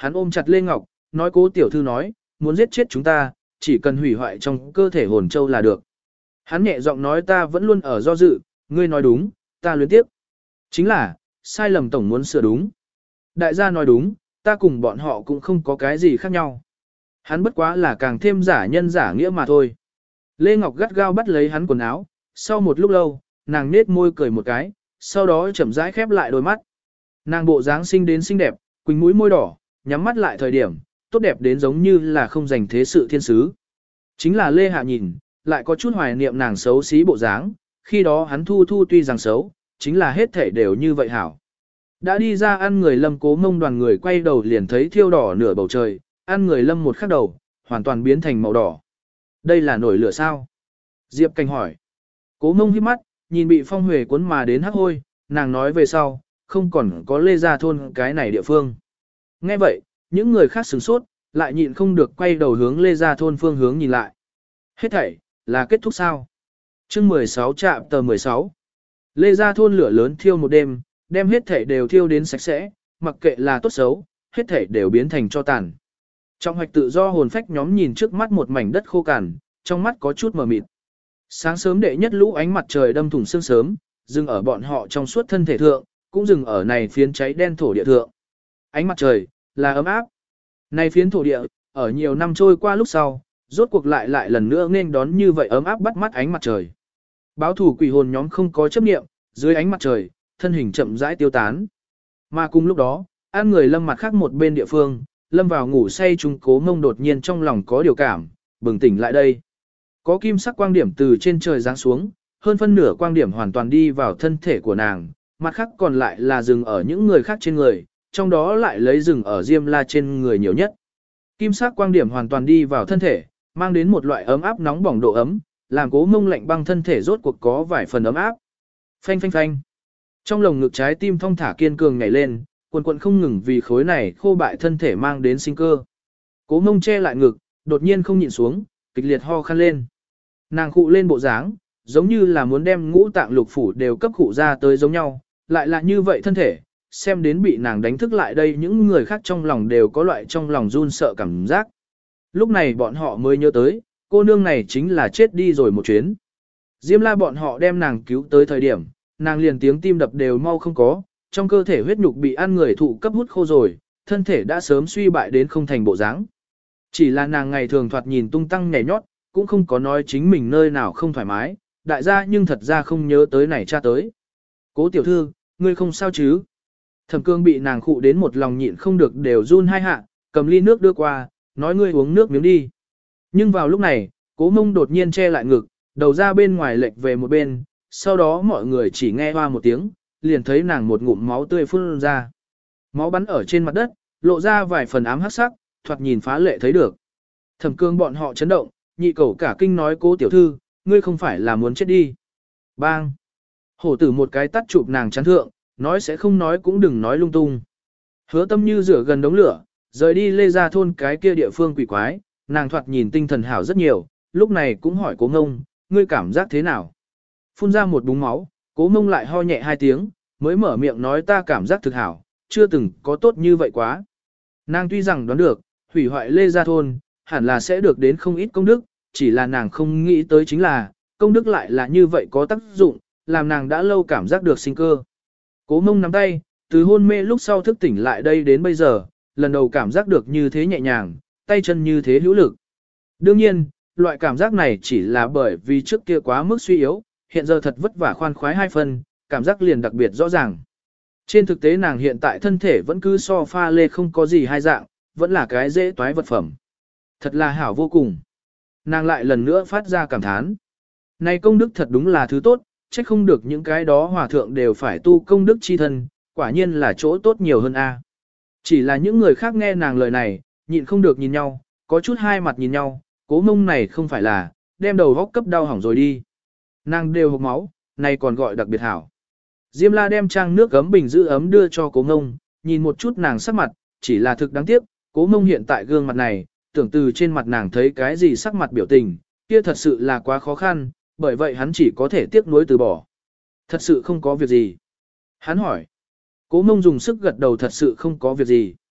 Hắn ôm chặt Lê Ngọc, nói cố tiểu thư nói, muốn giết chết chúng ta, chỉ cần hủy hoại trong cơ thể hồn châu là được. Hắn nhẹ giọng nói ta vẫn luôn ở do dự, ngươi nói đúng, ta luyến tiếp. Chính là, sai lầm tổng muốn sửa đúng. Đại gia nói đúng, ta cùng bọn họ cũng không có cái gì khác nhau. Hắn bất quá là càng thêm giả nhân giả nghĩa mà thôi. Lê Ngọc gắt gao bắt lấy hắn quần áo, sau một lúc lâu, nàng nết môi cười một cái, sau đó chậm rãi khép lại đôi mắt. Nàng bộ dáng xinh đến xinh đẹp, quỳnh mũi môi đỏ, nhắm mắt lại thời điểm, tốt đẹp đến giống như là không dành thế sự thiên sứ. Chính là Lê Hạ nhìn, lại có chút hoài niệm nàng xấu xí bộ dáng, khi đó hắn thu thu tuy rằng xấu, chính là hết thể đều như vậy hảo. Đã đi ra ăn người Lâm Cố Mông đoàn người quay đầu liền thấy thiêu đỏ nửa bầu trời, ăn người Lâm một khắc đầu, hoàn toàn biến thành màu đỏ. Đây là nổi lửa sao? Diệp Cảnh hỏi. Cố Mông híp mắt, nhìn bị phong huề cuốn mà đến hắc hôi, nàng nói về sau, không còn có Lê Gia thôn cái này địa phương. Nghe vậy, những người khác sửng sốt, lại nhịn không được quay đầu hướng Lê Gia thôn phương hướng nhìn lại. Hết thảy, là kết thúc sao? chương mười sáu trạm tờ mười sáu. Lê Gia thôn lửa lớn thiêu một đêm, đem hết thảy đều thiêu đến sạch sẽ, mặc kệ là tốt xấu, hết thảy đều biến thành tro tàn. Trong hoạch tự do hồn phách nhóm nhìn trước mắt một mảnh đất khô cằn, trong mắt có chút mờ mịt. Sáng sớm đệ nhất lũ ánh mặt trời đâm thủng sương sớm, dừng ở bọn họ trong suốt thân thể thượng, cũng dừng ở này phiến cháy đen thổ địa thượng. Ánh mặt trời, là ấm áp. Này phiến thổ địa, ở nhiều năm trôi qua lúc sau, rốt cuộc lại lại lần nữa nên đón như vậy ấm áp bắt mắt ánh mặt trời. Báo thủ quỷ hồn nhóm không có chấp niệm, dưới ánh mặt trời, thân hình chậm rãi tiêu tán. Mà cùng lúc đó, an người Lâm mặt khác một bên địa phương, Lâm vào ngủ say trung Cố Mông đột nhiên trong lòng có điều cảm, bừng tỉnh lại đây. Có kim sắc quang điểm từ trên trời giáng xuống, hơn phân nửa quang điểm hoàn toàn đi vào thân thể của nàng, mặt khác còn lại là dừng ở những người khác trên người, trong đó lại lấy dừng ở Diêm La trên người nhiều nhất. Kim sắc quang điểm hoàn toàn đi vào thân thể, mang đến một loại ấm áp nóng bỏng độ ấm, làm Cố Mông lạnh băng thân thể rốt cuộc có vài phần ấm áp. Phanh phanh phanh. Trong lồng ngực trái tim thong thả kiên cường nhảy lên, quần quần không ngừng vì khối này khô bại thân thể mang đến sinh cơ. Cố Mông che lại ngực, đột nhiên không nhịn xuống, kịch liệt ho khan lên. Nàng khụ lên bộ dáng, giống như là muốn đem ngũ tạng lục phủ đều cấp khụ ra tới giống nhau, lại là như vậy thân thể, xem đến bị nàng đánh thức lại đây những người khác trong lòng đều có loại trong lòng run sợ cảm giác. Lúc này bọn họ mới nhớ tới, cô nương này chính là chết đi rồi một chuyến. Diêm La bọn họ đem nàng cứu tới thời điểm, nàng liền tiếng tim đập đều mau không có, trong cơ thể huyết nhục bị ăn người thụ cấp hút khô rồi, thân thể đã sớm suy bại đến không thành bộ dáng. Chỉ là nàng ngày thường thoạt nhìn tung tăng nhảy nhót, cũng không có nói chính mình nơi nào không thoải mái, đại gia nhưng thật ra không nhớ tới này cha tới. Cố tiểu thư, ngươi không sao chứ? Thẩm Cương bị nàng khụ đến một lòng nhịn không được đều run hai hạ, cầm ly nước đưa qua, nói ngươi uống nước miếng đi. Nhưng vào lúc này, Cố Mông đột nhiên che lại ngực, đầu ra bên ngoài lệch về một bên, sau đó mọi người chỉ nghe hoa một tiếng, liền thấy nàng một ngụm máu tươi phun ra. Máu bắn ở trên mặt đất, lộ ra vài phần ám hắc sắc, thoạt nhìn phá lệ thấy được. Thẩm Cương bọn họ chấn động, nhị cẩu cả kinh nói Cố tiểu thư, ngươi không phải là muốn chết đi. Bang! Hổ tử một cái tắt chụp nàng chán thượng, nói sẽ không nói cũng đừng nói lung tung. Hứa Tâm Như rửa gần đống lửa, rời đi Lê Gia thôn cái kia địa phương quỷ quái, nàng thoạt nhìn tinh thần hảo rất nhiều, lúc này cũng hỏi Cố Ngông, ngươi cảm giác thế nào? Phun ra một búng máu, Cố Ngông lại ho nhẹ hai tiếng, mới mở miệng nói ta cảm giác thực hảo, chưa từng có tốt như vậy quá. Nàng tuy rằng đoán được, hủy hoại Lê Gia thôn, hẳn là sẽ được đến không ít công đức, chỉ là nàng không nghĩ tới chính là, công đức lại là như vậy có tác dụng, làm nàng đã lâu cảm giác được sinh cơ. Cố Mông nắm tay, từ hôn mê lúc sau thức tỉnh lại đây đến bây giờ, lần đầu cảm giác được như thế nhẹ nhàng, tay chân như thế hữu lực. Đương nhiên, loại cảm giác này chỉ là bởi vì trước kia quá mức suy yếu, hiện giờ thật vất vả khoan khoái hai phần, cảm giác liền đặc biệt rõ ràng. Trên thực tế nàng hiện tại thân thể vẫn cứ so pha lê không có gì hai dạng, vẫn là cái dễ toái vật phẩm. Thật là hảo vô cùng. Nàng lại lần nữa phát ra cảm thán. Này công đức thật đúng là thứ tốt, trách không được những cái đó hòa thượng đều phải tu công đức chi thân, quả nhiên là chỗ tốt nhiều hơn a. Chỉ là những người khác nghe nàng lời này, nhịn không được nhìn nhau, có chút hai mặt nhìn nhau, Cố Mông này không phải là, đem đầu góc cấp đau hỏng rồi đi. Nàng đều hộc máu, này còn gọi đặc biệt hảo. Diêm La đem trang nước gấm bình giữ ấm đưa cho Cố Mông, nhìn một chút nàng sắc mặt, chỉ là thực đáng tiếc, Cố Mông hiện tại gương mặt này, tưởng từ trên mặt nàng thấy cái gì sắc mặt biểu tình, kia thật sự là quá khó khăn, bởi vậy hắn chỉ có thể tiếc nuối từ bỏ. Thật sự không có việc gì. Hắn hỏi. Cố Mông dùng sức gật đầu thật sự không có việc gì.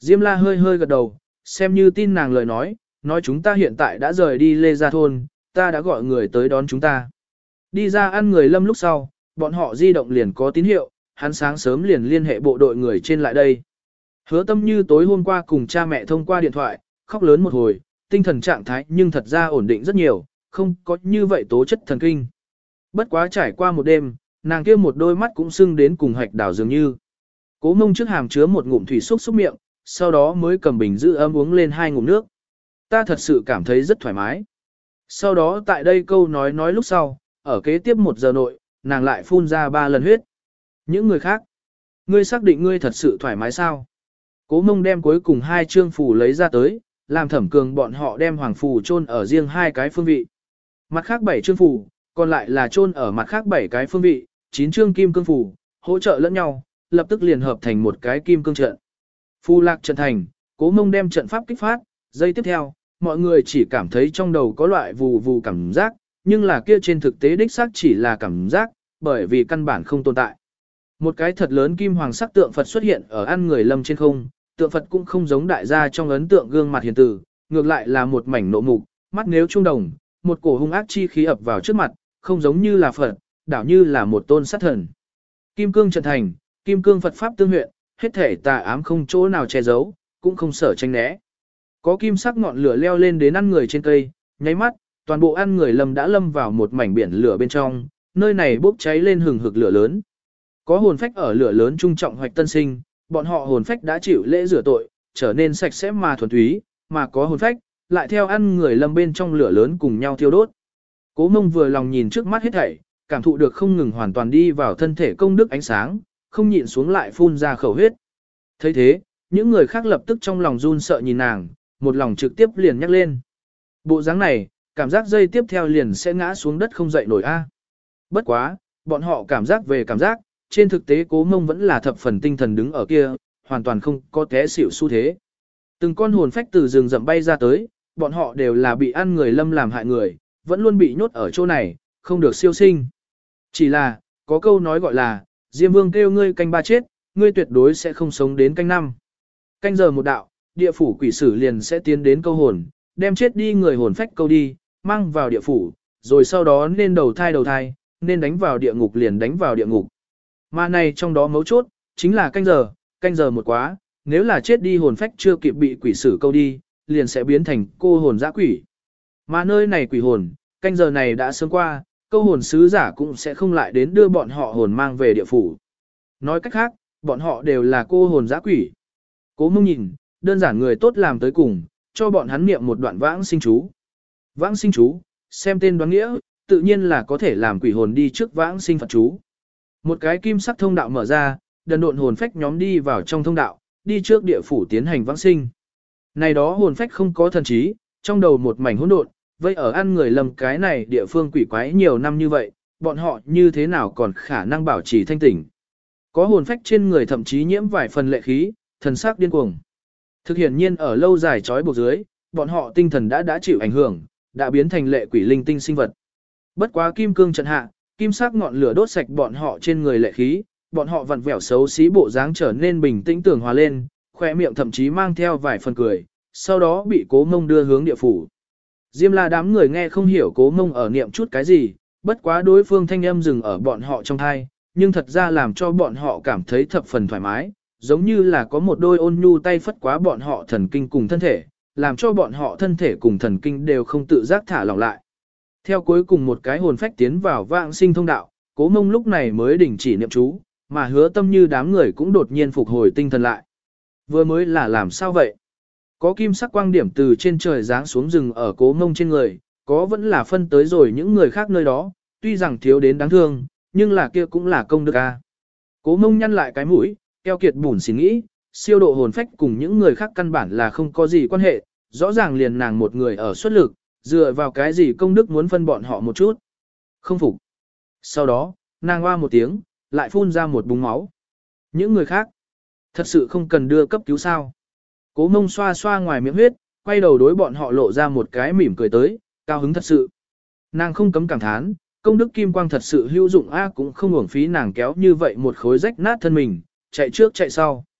Diêm La hơi hơi gật đầu, xem như tin nàng lời nói, nói chúng ta hiện tại đã rời đi Lê Gia Thôn, ta đã gọi người tới đón chúng ta. Đi ra ăn người Lâm lúc sau, bọn họ di động liền có tín hiệu, hắn sáng sớm liền liên hệ bộ đội người trên lại đây. Hứa Tâm Như tối hôm qua cùng cha mẹ thông qua điện thoại, khóc lớn một hồi, tinh thần trạng thái nhưng thật ra ổn định rất nhiều, không có như vậy tố chất thần kinh. Bất quá trải qua một đêm, nàng kia một đôi mắt cũng sưng đến cùng hạch đảo dường như. Cố Mông trước hàm chứa một ngụm thủy xúc xúc miệng, sau đó mới cầm bình giữ ấm uống lên hai ngụm nước. Ta thật sự cảm thấy rất thoải mái. Sau đó tại đây câu nói nói lúc sau, ở kế tiếp một giờ nội, nàng lại phun ra ba lần huyết. Những người khác, ngươi xác định ngươi thật sự thoải mái sao? Cố Mông đem cuối cùng hai chương phù lấy ra tới, làm Thẩm Cường bọn họ đem hoàng phù chôn ở riêng hai cái phương vị. Mặt khác bảy chương phù, còn lại là chôn ở mặt khác bảy cái phương vị, chín chương kim cương phù, hỗ trợ lẫn nhau, lập tức liền hợp thành một cái kim cương trận. Phù lạc trận thành, Cố Mông đem trận pháp kích phát, giây tiếp theo, mọi người chỉ cảm thấy trong đầu có loại vù vù cảm giác, nhưng là kia trên thực tế đích xác chỉ là cảm giác, bởi vì căn bản không tồn tại. Một cái thật lớn kim hoàng sắc tượng Phật xuất hiện ở ăn người Lâm trên không, tượng Phật cũng không giống đại gia trong ấn tượng gương mặt hiền từ, ngược lại là một mảnh nộ mục, mắt nếu trung đồng, một cổ hung ác chi khí ập vào trước mặt, không giống như là Phật, đảo như là một tôn sát thần. Kim cương trận thành, kim cương Phật pháp tương huyện, hết thể tà ám không chỗ nào che giấu, cũng không sở tranh né. Có kim sắc ngọn lửa leo lên đến ăn người trên cây, nháy mắt, toàn bộ ăn người Lâm đã lâm vào một mảnh biển lửa bên trong, nơi này bốc cháy lên hừng hực lửa lớn. Có hồn phách ở lửa lớn trung trọng hoạch tân sinh, bọn họ hồn phách đã chịu lễ rửa tội, trở nên sạch sẽ mà thuần túy, mà có hồn phách, lại theo ăn người Lâm bên trong lửa lớn cùng nhau thiêu đốt. Cố Mông vừa lòng nhìn trước mắt hết thảy, cảm thụ được không ngừng hoàn toàn đi vào thân thể công đức ánh sáng, không nhịn xuống lại phun ra khẩu huyết. Thấy thế, những người khác lập tức trong lòng run sợ nhìn nàng, một lòng trực tiếp liền nhắc lên. Bộ dáng này, cảm giác dây tiếp theo liền sẽ ngã xuống đất không dậy nổi a. Bất quá, bọn họ cảm giác về cảm giác, trên thực tế Cố Mông vẫn là thập phần tinh thần đứng ở kia, hoàn toàn không có té xỉu xu thế. Từng con hồn phách từ rừng rậm bay ra tới, bọn họ đều là bị ăn người Lâm làm hại người, vẫn luôn bị nhốt ở chỗ này, không được siêu sinh. Chỉ là, có câu nói gọi là, Diêm Vương kêu ngươi canh ba chết, ngươi tuyệt đối sẽ không sống đến canh năm. Canh giờ một đạo, địa phủ quỷ sử liền sẽ tiến đến câu hồn, đem chết đi người hồn phách câu đi, mang vào địa phủ, rồi sau đó nên đầu thai đầu thai, nên đánh vào địa ngục liền đánh vào địa ngục. Mà này trong đó mấu chốt, chính là canh giờ, canh giờ một quá, nếu là chết đi hồn phách chưa kịp bị quỷ sử câu đi, liền sẽ biến thành cô hồn dã quỷ. Mà nơi này quỷ hồn, canh giờ này đã sớm qua, câu hồn sứ giả cũng sẽ không lại đến đưa bọn họ hồn mang về địa phủ. Nói cách khác, bọn họ đều là cô hồn dã quỷ. Cố Mông nhìn, đơn giản người tốt làm tới cùng, cho bọn hắn niệm một đoạn vãng sinh chú. Vãng sinh chú, xem tên đoán nghĩa, tự nhiên là có thể làm quỷ hồn đi trước vãng sinh Phật chú. Một cái kim sắc thông đạo mở ra, đần độn hồn phách nhóm đi vào trong thông đạo, đi trước địa phủ tiến hành vãng sinh. Này đó hồn phách không có thần trí, trong đầu một mảnh hỗn độn, vậy ở ăn người Lâm cái này địa phương quỷ quái nhiều năm như vậy, bọn họ như thế nào còn khả năng bảo trì thanh tỉnh. Có hồn phách trên người thậm chí nhiễm vài phần lệ khí, thần sắc điên cuồng. Thực hiện nhiên ở lâu dài trói buộc dưới, bọn họ tinh thần đã đã chịu ảnh hưởng, đã biến thành lệ quỷ linh tinh sinh vật. Bất quá kim cương trận hạ, kim sắc ngọn lửa đốt sạch bọn họ trên người lệ khí, bọn họ vặn vẹo xấu xí bộ dáng trở nên bình tĩnh tường hòa lên, khỏe miệng thậm chí mang theo vài phần cười, sau đó bị Cố Mông đưa hướng địa phủ. Diêm La đám người nghe không hiểu Cố Mông ở niệm chút cái gì, bất quá đối phương thanh âm dừng ở bọn họ trong thai, nhưng thật ra làm cho bọn họ cảm thấy thập phần thoải mái, giống như là có một đôi ôn nhu tay phất quá bọn họ thần kinh cùng thân thể, làm cho bọn họ thân thể cùng thần kinh đều không tự giác thả lỏng lại. Theo cuối cùng một cái hồn phách tiến vào vãng sinh thông đạo, Cố Mông lúc này mới đình chỉ niệm chú, mà Hứa Tâm Như đám người cũng đột nhiên phục hồi tinh thần lại. Vừa mới là làm sao vậy? Có kim sắc quang điểm từ trên trời giáng xuống rừng ở Cố Mông trên người, có vẫn là phân tới rồi những người khác nơi đó, tuy rằng thiếu đến đáng thương, nhưng là kia cũng là công đức a. Cố Mông nhăn lại cái mũi, keo kiệt bùn xỉn nghĩ, siêu độ hồn phách cùng những người khác căn bản là không có gì quan hệ, rõ ràng liền nàng một người ở xuất lực, dựa vào cái gì công đức muốn phân bọn họ một chút. Không phục. Sau đó, nàng hoa một tiếng, lại phun ra một búng máu. Những người khác, thật sự không cần đưa cấp cứu sao. Cố Mông xoa xoa ngoài miệng huyết, quay đầu đối bọn họ lộ ra một cái mỉm cười tới, cao hứng thật sự. Nàng không cấm cảm thán, công đức kim quang thật sự hữu dụng a, cũng không uổng phí nàng kéo như vậy một khối rách nát thân mình, chạy trước chạy sau.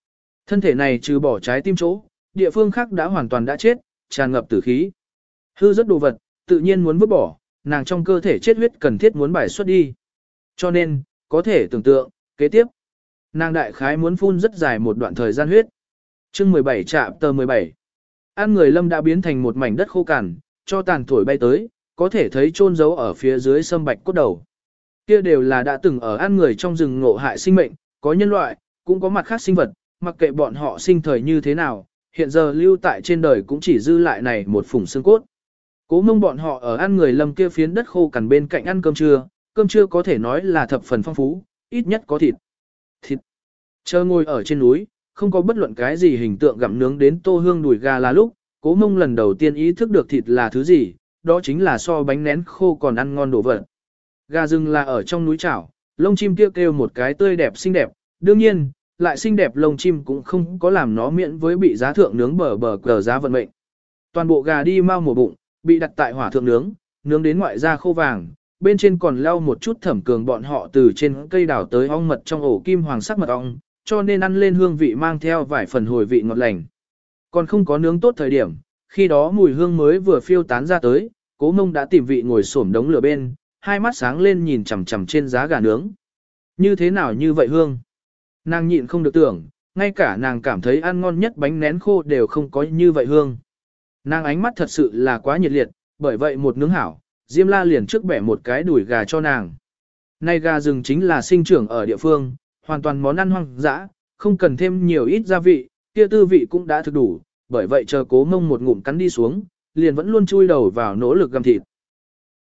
Thân thể này trừ bỏ trái tim chỗ, địa phương khác đã hoàn toàn đã chết, tràn ngập tử khí. Hư rất đồ vật, tự nhiên muốn vứt bỏ, nàng trong cơ thể chết huyết cần thiết muốn bài xuất đi. Cho nên, có thể tưởng tượng, kế tiếp, nàng đại khái muốn phun rất dài một đoạn thời gian huyết. Chương mười bảy chạm tờ mười bảy. Ăn người lâm đã biến thành một mảnh đất khô cằn, cho tàn thổi bay tới, có thể thấy chôn giấu ở phía dưới sâm bạch cốt đầu. Kia đều là đã từng ở ăn người trong rừng ngộ hại sinh mệnh, có nhân loại, cũng có mặt khác sinh vật, mặc kệ bọn họ sinh thời như thế nào, hiện giờ lưu tại trên đời cũng chỉ dư lại này một phủng xương cốt. Cố mông bọn họ ở ăn người lâm kia phiến đất khô cằn bên cạnh ăn cơm trưa, cơm trưa có thể nói là thập phần phong phú, ít nhất có thịt. Thịt. Chờ ngồi ở trên núi, không có bất luận cái gì hình tượng gặm nướng đến tô hương đùi gà là lúc, cố mông lần đầu tiên ý thức được thịt là thứ gì, đó chính là so bánh nén khô còn ăn ngon đồ vật. Gà rừng là ở trong núi chảo, lông chim kêu kêu một cái tươi đẹp xinh đẹp, đương nhiên, lại xinh đẹp lông chim cũng không có làm nó miễn với bị giá thượng nướng bờ bờ cờ giá vận mệnh. Toàn bộ gà đi mau mổ bụng, bị đặt tại hỏa thượng nướng, nướng đến ngoại da khô vàng, bên trên còn lau một chút thẩm cường bọn họ từ trên cây đào tới ong mật trong ổ kim hoàng sắc mật ong, cho nên ăn lên hương vị mang theo vài phần hồi vị ngọt lành. Còn không có nướng tốt thời điểm, khi đó mùi hương mới vừa phiêu tán ra tới, cố mông đã tìm vị ngồi xổm đống lửa bên, hai mắt sáng lên nhìn chằm chằm trên giá gà nướng. Như thế nào như vậy hương? Nàng nhịn không được tưởng, ngay cả nàng cảm thấy ăn ngon nhất bánh nén khô đều không có như vậy hương. Nàng ánh mắt thật sự là quá nhiệt liệt, bởi vậy một nướng hảo, Diêm La liền trước bẻ một cái đùi gà cho nàng. Nay gà rừng chính là sinh trưởng ở địa phương, hoàn toàn món ăn hoang dã, không cần thêm nhiều ít gia vị, kia tư vị cũng đã thực đủ, bởi vậy chờ cố mông một ngụm cắn đi xuống, liền vẫn luôn chui đầu vào nỗ lực gặm thịt.